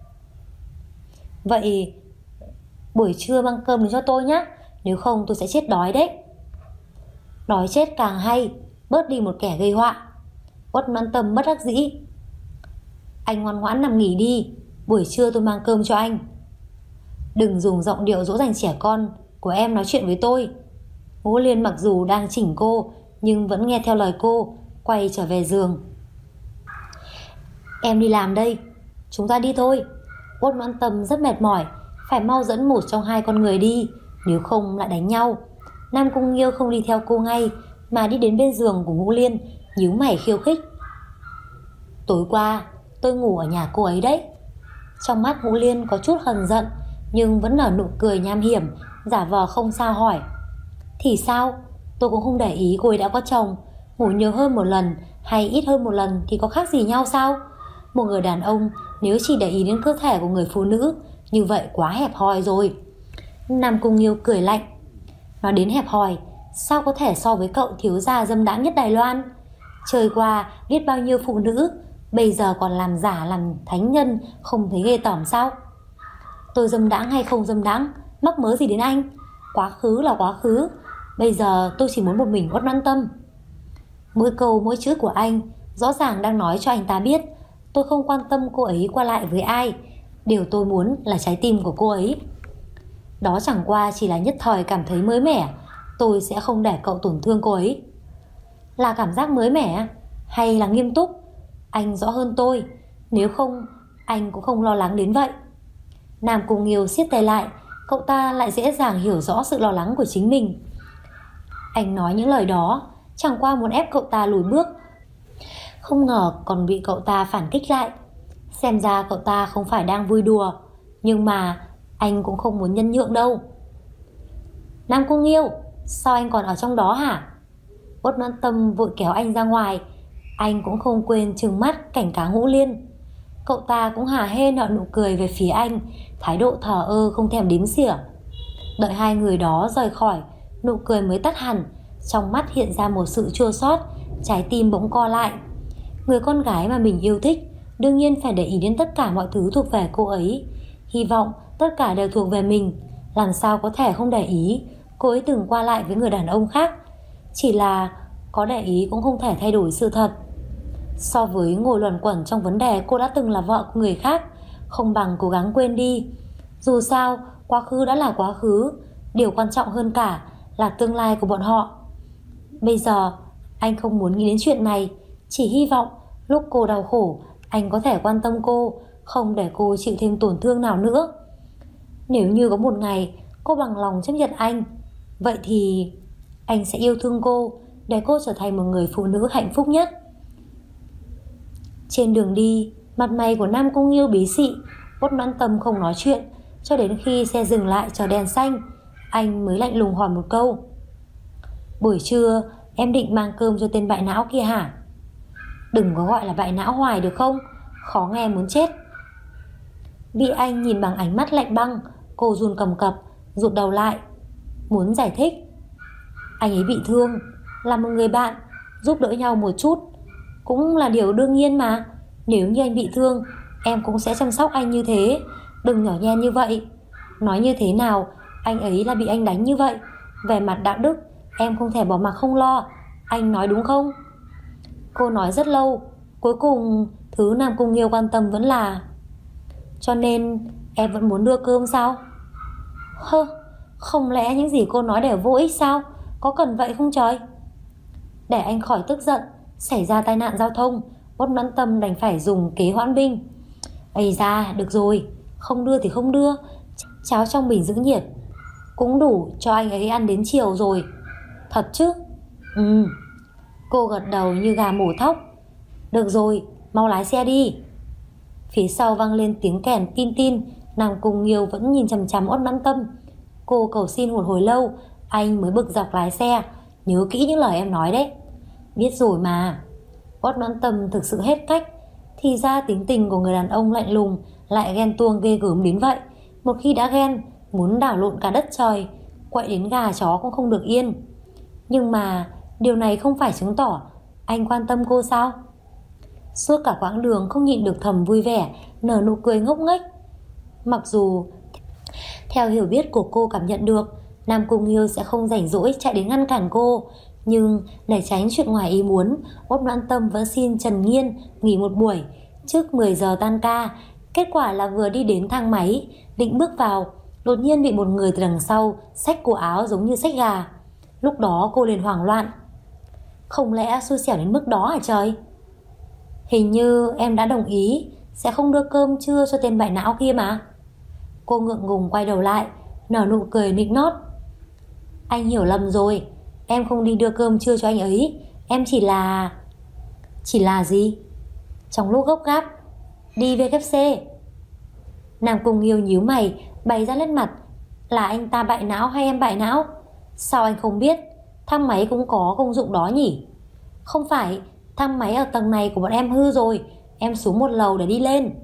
"Vậy buổi trưa mang cơm đến cho tôi nhé, nếu không tôi sẽ chết đói đấy." "Đói chết càng hay, bớt đi một kẻ gây họa." Uất Noãn Tâm bất đắc dĩ: "Anh ngoan ngoãn nằm nghỉ đi, buổi trưa tôi mang cơm cho anh." "Đừng dùng giọng điệu dỗ dành trẻ con của em nói chuyện với tôi." Ngũ Liên mặc dù đang chỉnh cô nhưng vẫn nghe theo lời cô, quay trở về giường. "Em đi làm đây, chúng ta đi thôi." Uất Noãn Tâm rất mệt mỏi, phải mau dẫn một trong hai con người đi, nếu không lại đánh nhau. Nam Cung Nghiêu không đi theo cô ngay, mà đi đến bên giường của Ngũ Liên, nhíu mày khiêu khích: "Tối qua tôi ngủ ở nhà cô ấy đấy." Trong mắt Ngũ Liên có chút hờn giận, nhưng vẫn nở nụ cười nham hiểm, giả vờ không sao hỏi: "Thì sao? Tôi cũng không để ý cô ấy đã có chồng. Ngủ nhiều hơn một lần hay ít hơn một lần thì có khác gì nhau sao? Một người đàn ông nếu chỉ để ý đến cơ thể của người phụ nữ, như vậy quá hẹp hòi rồi." Nam Cung Nghiêu cười lạnh: "Nói đến hẹp hòi, sao có thể so với cậu thiếu gia dâm đãng nhất Đài Loan? Trời qua biết bao nhiêu phụ nữ, bây giờ còn làm giả làm thánh nhân, không thấy ghê tởm sao?" "Tôi dâm đãng hay không dâm đãng, mắc mớ gì đến anh? Quá khứ là quá khứ, bây giờ tôi chỉ muốn một mình Uất Noãn Tâm." Mỗi câu mỗi chữ của anh rõ ràng đang nói cho anh ta biết tôi không quan tâm cô ấy qua lại với ai, điều tôi muốn là trái tim của cô ấy. Đó chẳng qua chỉ là nhất thời cảm thấy mới mẻ, tôi sẽ không để cậu tổn thương cô ấy. Là cảm giác mới mẻ hay là nghiêm túc? Anh rõ hơn tôi, nếu không anh cũng không lo lắng đến vậy. Nam Cung Nghiêu siết tay lại, cậu ta lại dễ dàng hiểu rõ sự lo lắng của chính mình. Anh nói những lời đó chẳng qua muốn ép cậu ta lùi bước, không ngờ còn bị cậu ta phản kích lại. Xem ra cậu ta không phải đang vui đùa, nhưng mà anh cũng không muốn nhân nhượng đâu. "Nam Cung Nghiêu, sao anh còn ở trong đó hả?" Uất Noãn Tâm vội kéo anh ra ngoài. Anh cũng không quên trừng mắt cảnh cáo Ngũ Liên. Cậu ta cũng hả hê nở nụ cười về phía anh, thái độ thờ ơ không thèm đếm xỉa. Đợi hai người đó rời khỏi, nụ cười mới tắt hẳn, trong mắt hiện ra một sự chua xót, trái tim bỗng co lại. Người con gái mà mình yêu thích đương nhiên phải để ý đến tất cả mọi thứ thuộc về cô ấy, hy vọng tất cả đều thuộc về mình. Làm sao có thể không để ý cô ấy từng qua lại với người đàn ông khác. Chỉ là có để ý cũng không thể thay đổi sự thật. So với ngồi luẩn quẩn trong vấn đề cô đã từng là vợ của người khác, không bằng cố gắng quên đi. Dù sao quá khứ đã là quá khứ, điều quan trọng hơn cả là tương lai của bọn họ. Bây giờ anh không muốn nghĩ đến chuyện này, chỉ hy vọng lúc cô đau khổ anh có thể quan tâm cô, không để cô chịu thêm tổn thương nào nữa. Nếu như có một ngày cô bằng lòng chấp nhận anh, vậy thì anh sẽ yêu thương cô, để cô trở thành một người phụ nữ hạnh phúc nhất. Trên đường đi, mặt mày của Nam Cung Nghiêu bí xị. Uất Noãn Tâm không nói chuyện cho đến khi xe dừng lại chờ đèn xanh, anh mới lạnh lùng hỏi một câu: "Buổi trưa em định mang cơm cho tên bại não kia hả?" "Đừng có gọi là bại não hoài được không, khó nghe muốn chết." Bị anh nhìn bằng ánh mắt lạnh băng, cô run cầm cập, rụt đầu lại, muốn giải thích. Anh ấy bị thương, là một người bạn, giúp đỡ nhau một chút cũng là điều đương nhiên mà. Nếu như anh bị thương, em cũng sẽ chăm sóc anh như thế, đừng nhỏ nhen như vậy. Nói như thế nào, anh ấy là bị anh đánh như vậy, về mặt đạo đức em không thể bỏ mặc không lo. Anh nói đúng không? Cô nói rất lâu, cuối cùng thứ Nam Cung Nghiêu quan tâm vẫn là: "Cho nên em vẫn muốn đưa cơm sao?" Hơ, không lẽ những gì cô nói đều vô ích sao? Có cần vậy không trời? Để anh khỏi tức giận, xảy ra tai nạn giao thông, Uất Noãn Tâm đành phải dùng kế hoãn binh. Ây da, được rồi, không đưa thì không đưa, cháo trong bình giữ nhiệt cũng đủ cho anh ấy ăn đến chiều rồi. Thật chứ? Cô gật đầu như gà mổ thóc. Được rồi, mau lái xe đi. Phía sau vang lên tiếng kèn tin tin, Nam Cung Nghiêu vẫn nhìn chằm chằm Uất Noãn Tâm. Cô cầu xin một hồi lâu, anh mới bực dọc lái xe. Nhớ kỹ những lời em nói đấy. Biết rồi mà. Uất Noãn Tâm thực sự hết cách. Thì ra tính tình của người đàn ông lạnh lùng lại ghen tuông ghê gớm đến vậy. Một khi đã ghen, muốn đảo lộn cả đất trời, quậy đến gà chó cũng không được yên. Nhưng mà điều này không phải chứng tỏ anh quan tâm cô sao? Suốt cả quãng đường không nhịn được thầm vui vẻ, nở nụ cười ngốc nghếch. Mặc dù theo hiểu biết của cô cảm nhận được Nam Cung Nghiêu sẽ không rảnh rỗi chạy đến ngăn cản cô, nhưng để tránh chuyện ngoài ý muốn, Uất Noãn Tâm vẫn xin Trần Nghiên nghỉ một buổi trước 10 giờ tan ca. Kết quả là vừa đi đến thang máy định bước vào, đột nhiên bị một người từ đằng sau xách cổ áo giống như xách gà. Lúc đó cô liền hoảng loạn. Không lẽ xui xẻo đến mức đó hả trời? Hình như em đã đồng ý sẽ không đưa cơm trưa cho tên bại não kia mà. Cô ngượng ngùng quay đầu lại, nở nụ cười nịnh nót. Anh hiểu lầm rồi, em không đi đưa cơm trưa cho anh ấy. Em chỉ là... Chỉ là gì? Trong lúc gấp gáp đi VKC. Nam Cung Nghiêu nhíu mày, bày ra lên mặt. Là anh ta bại não hay em bại não? Sao anh không biết? Thang máy cũng có công dụng đó nhỉ? Không phải, thang máy ở tầng này của bọn em hư rồi, em xuống một lầu để đi lên.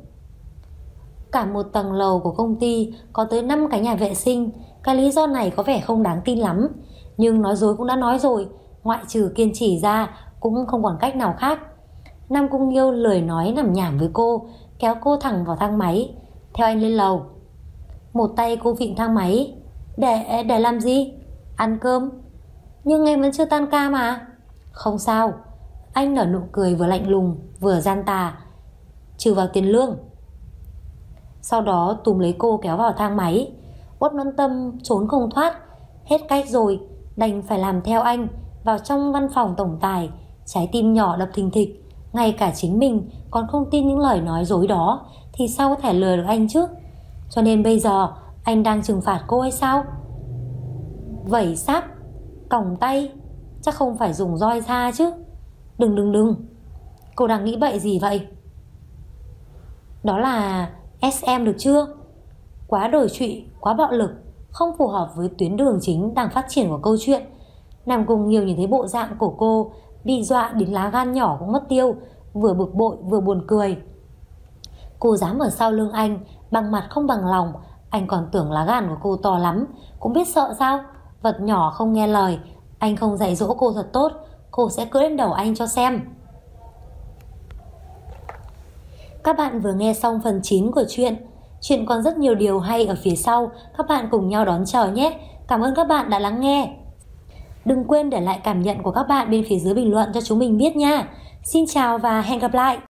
Cả một tầng lầu của công ty có tới 5 cái nhà vệ sinh. Cái lý do này có vẻ không đáng tin lắm, nhưng nói dối cũng đã nói rồi, ngoại trừ kiên trì ra cũng không còn cách nào khác. Nam Cung Nghiêu lười nói nằm nhảm với cô, kéo cô thẳng vào thang máy. Theo anh lên lầu. Một tay cô vịn thang máy. Để làm gì? Ăn cơm. Nhưng em vẫn chưa tan ca mà. Không sao. Anh nở nụ cười vừa lạnh lùng vừa gian tà. Trừ vào tiền lương. Sau đó túm lấy cô kéo vào thang máy. Uất Noãn Tâm trốn không thoát. Hết cách rồi, đành phải làm theo anh vào trong văn phòng tổng tài. Trái tim nhỏ đập thình thịch. Ngay cả chính mình còn không tin những lời nói dối đó, thì sao có thể lừa được anh chứ? Cho nên bây giờ anh đang trừng phạt cô hay sao? Vẩy sáp, còng tay, chắc không phải dùng roi ra chứ? Đừng. Cô đang nghĩ bậy gì vậy? Đó là SM được chưa? Quá đổi trụy, quá bạo lực, không phù hợp với tuyến đường chính đang phát triển của câu chuyện. Nam Cung Nghiêu nhìn thấy bộ dạng của cô, bị dọa đến lá gan nhỏ cũng mất tiêu, vừa bực bội vừa buồn cười. Cô dám ở sau lưng anh, bằng mặt không bằng lòng. Anh còn tưởng lá gan của cô to lắm, cũng biết sợ sao? Vật nhỏ không nghe lời, anh không dạy dỗ cô thật tốt, cô sẽ cưỡi lên đầu anh cho xem. Các bạn vừa nghe xong phần 9 của chuyện. Chuyện còn rất nhiều điều hay ở phía sau, các bạn cùng nhau đón chờ nhé. Cảm ơn các bạn đã lắng nghe. Đừng quên để lại cảm nhận của các bạn bên phía dưới bình luận cho chúng mình biết nha. Xin chào và hẹn gặp lại.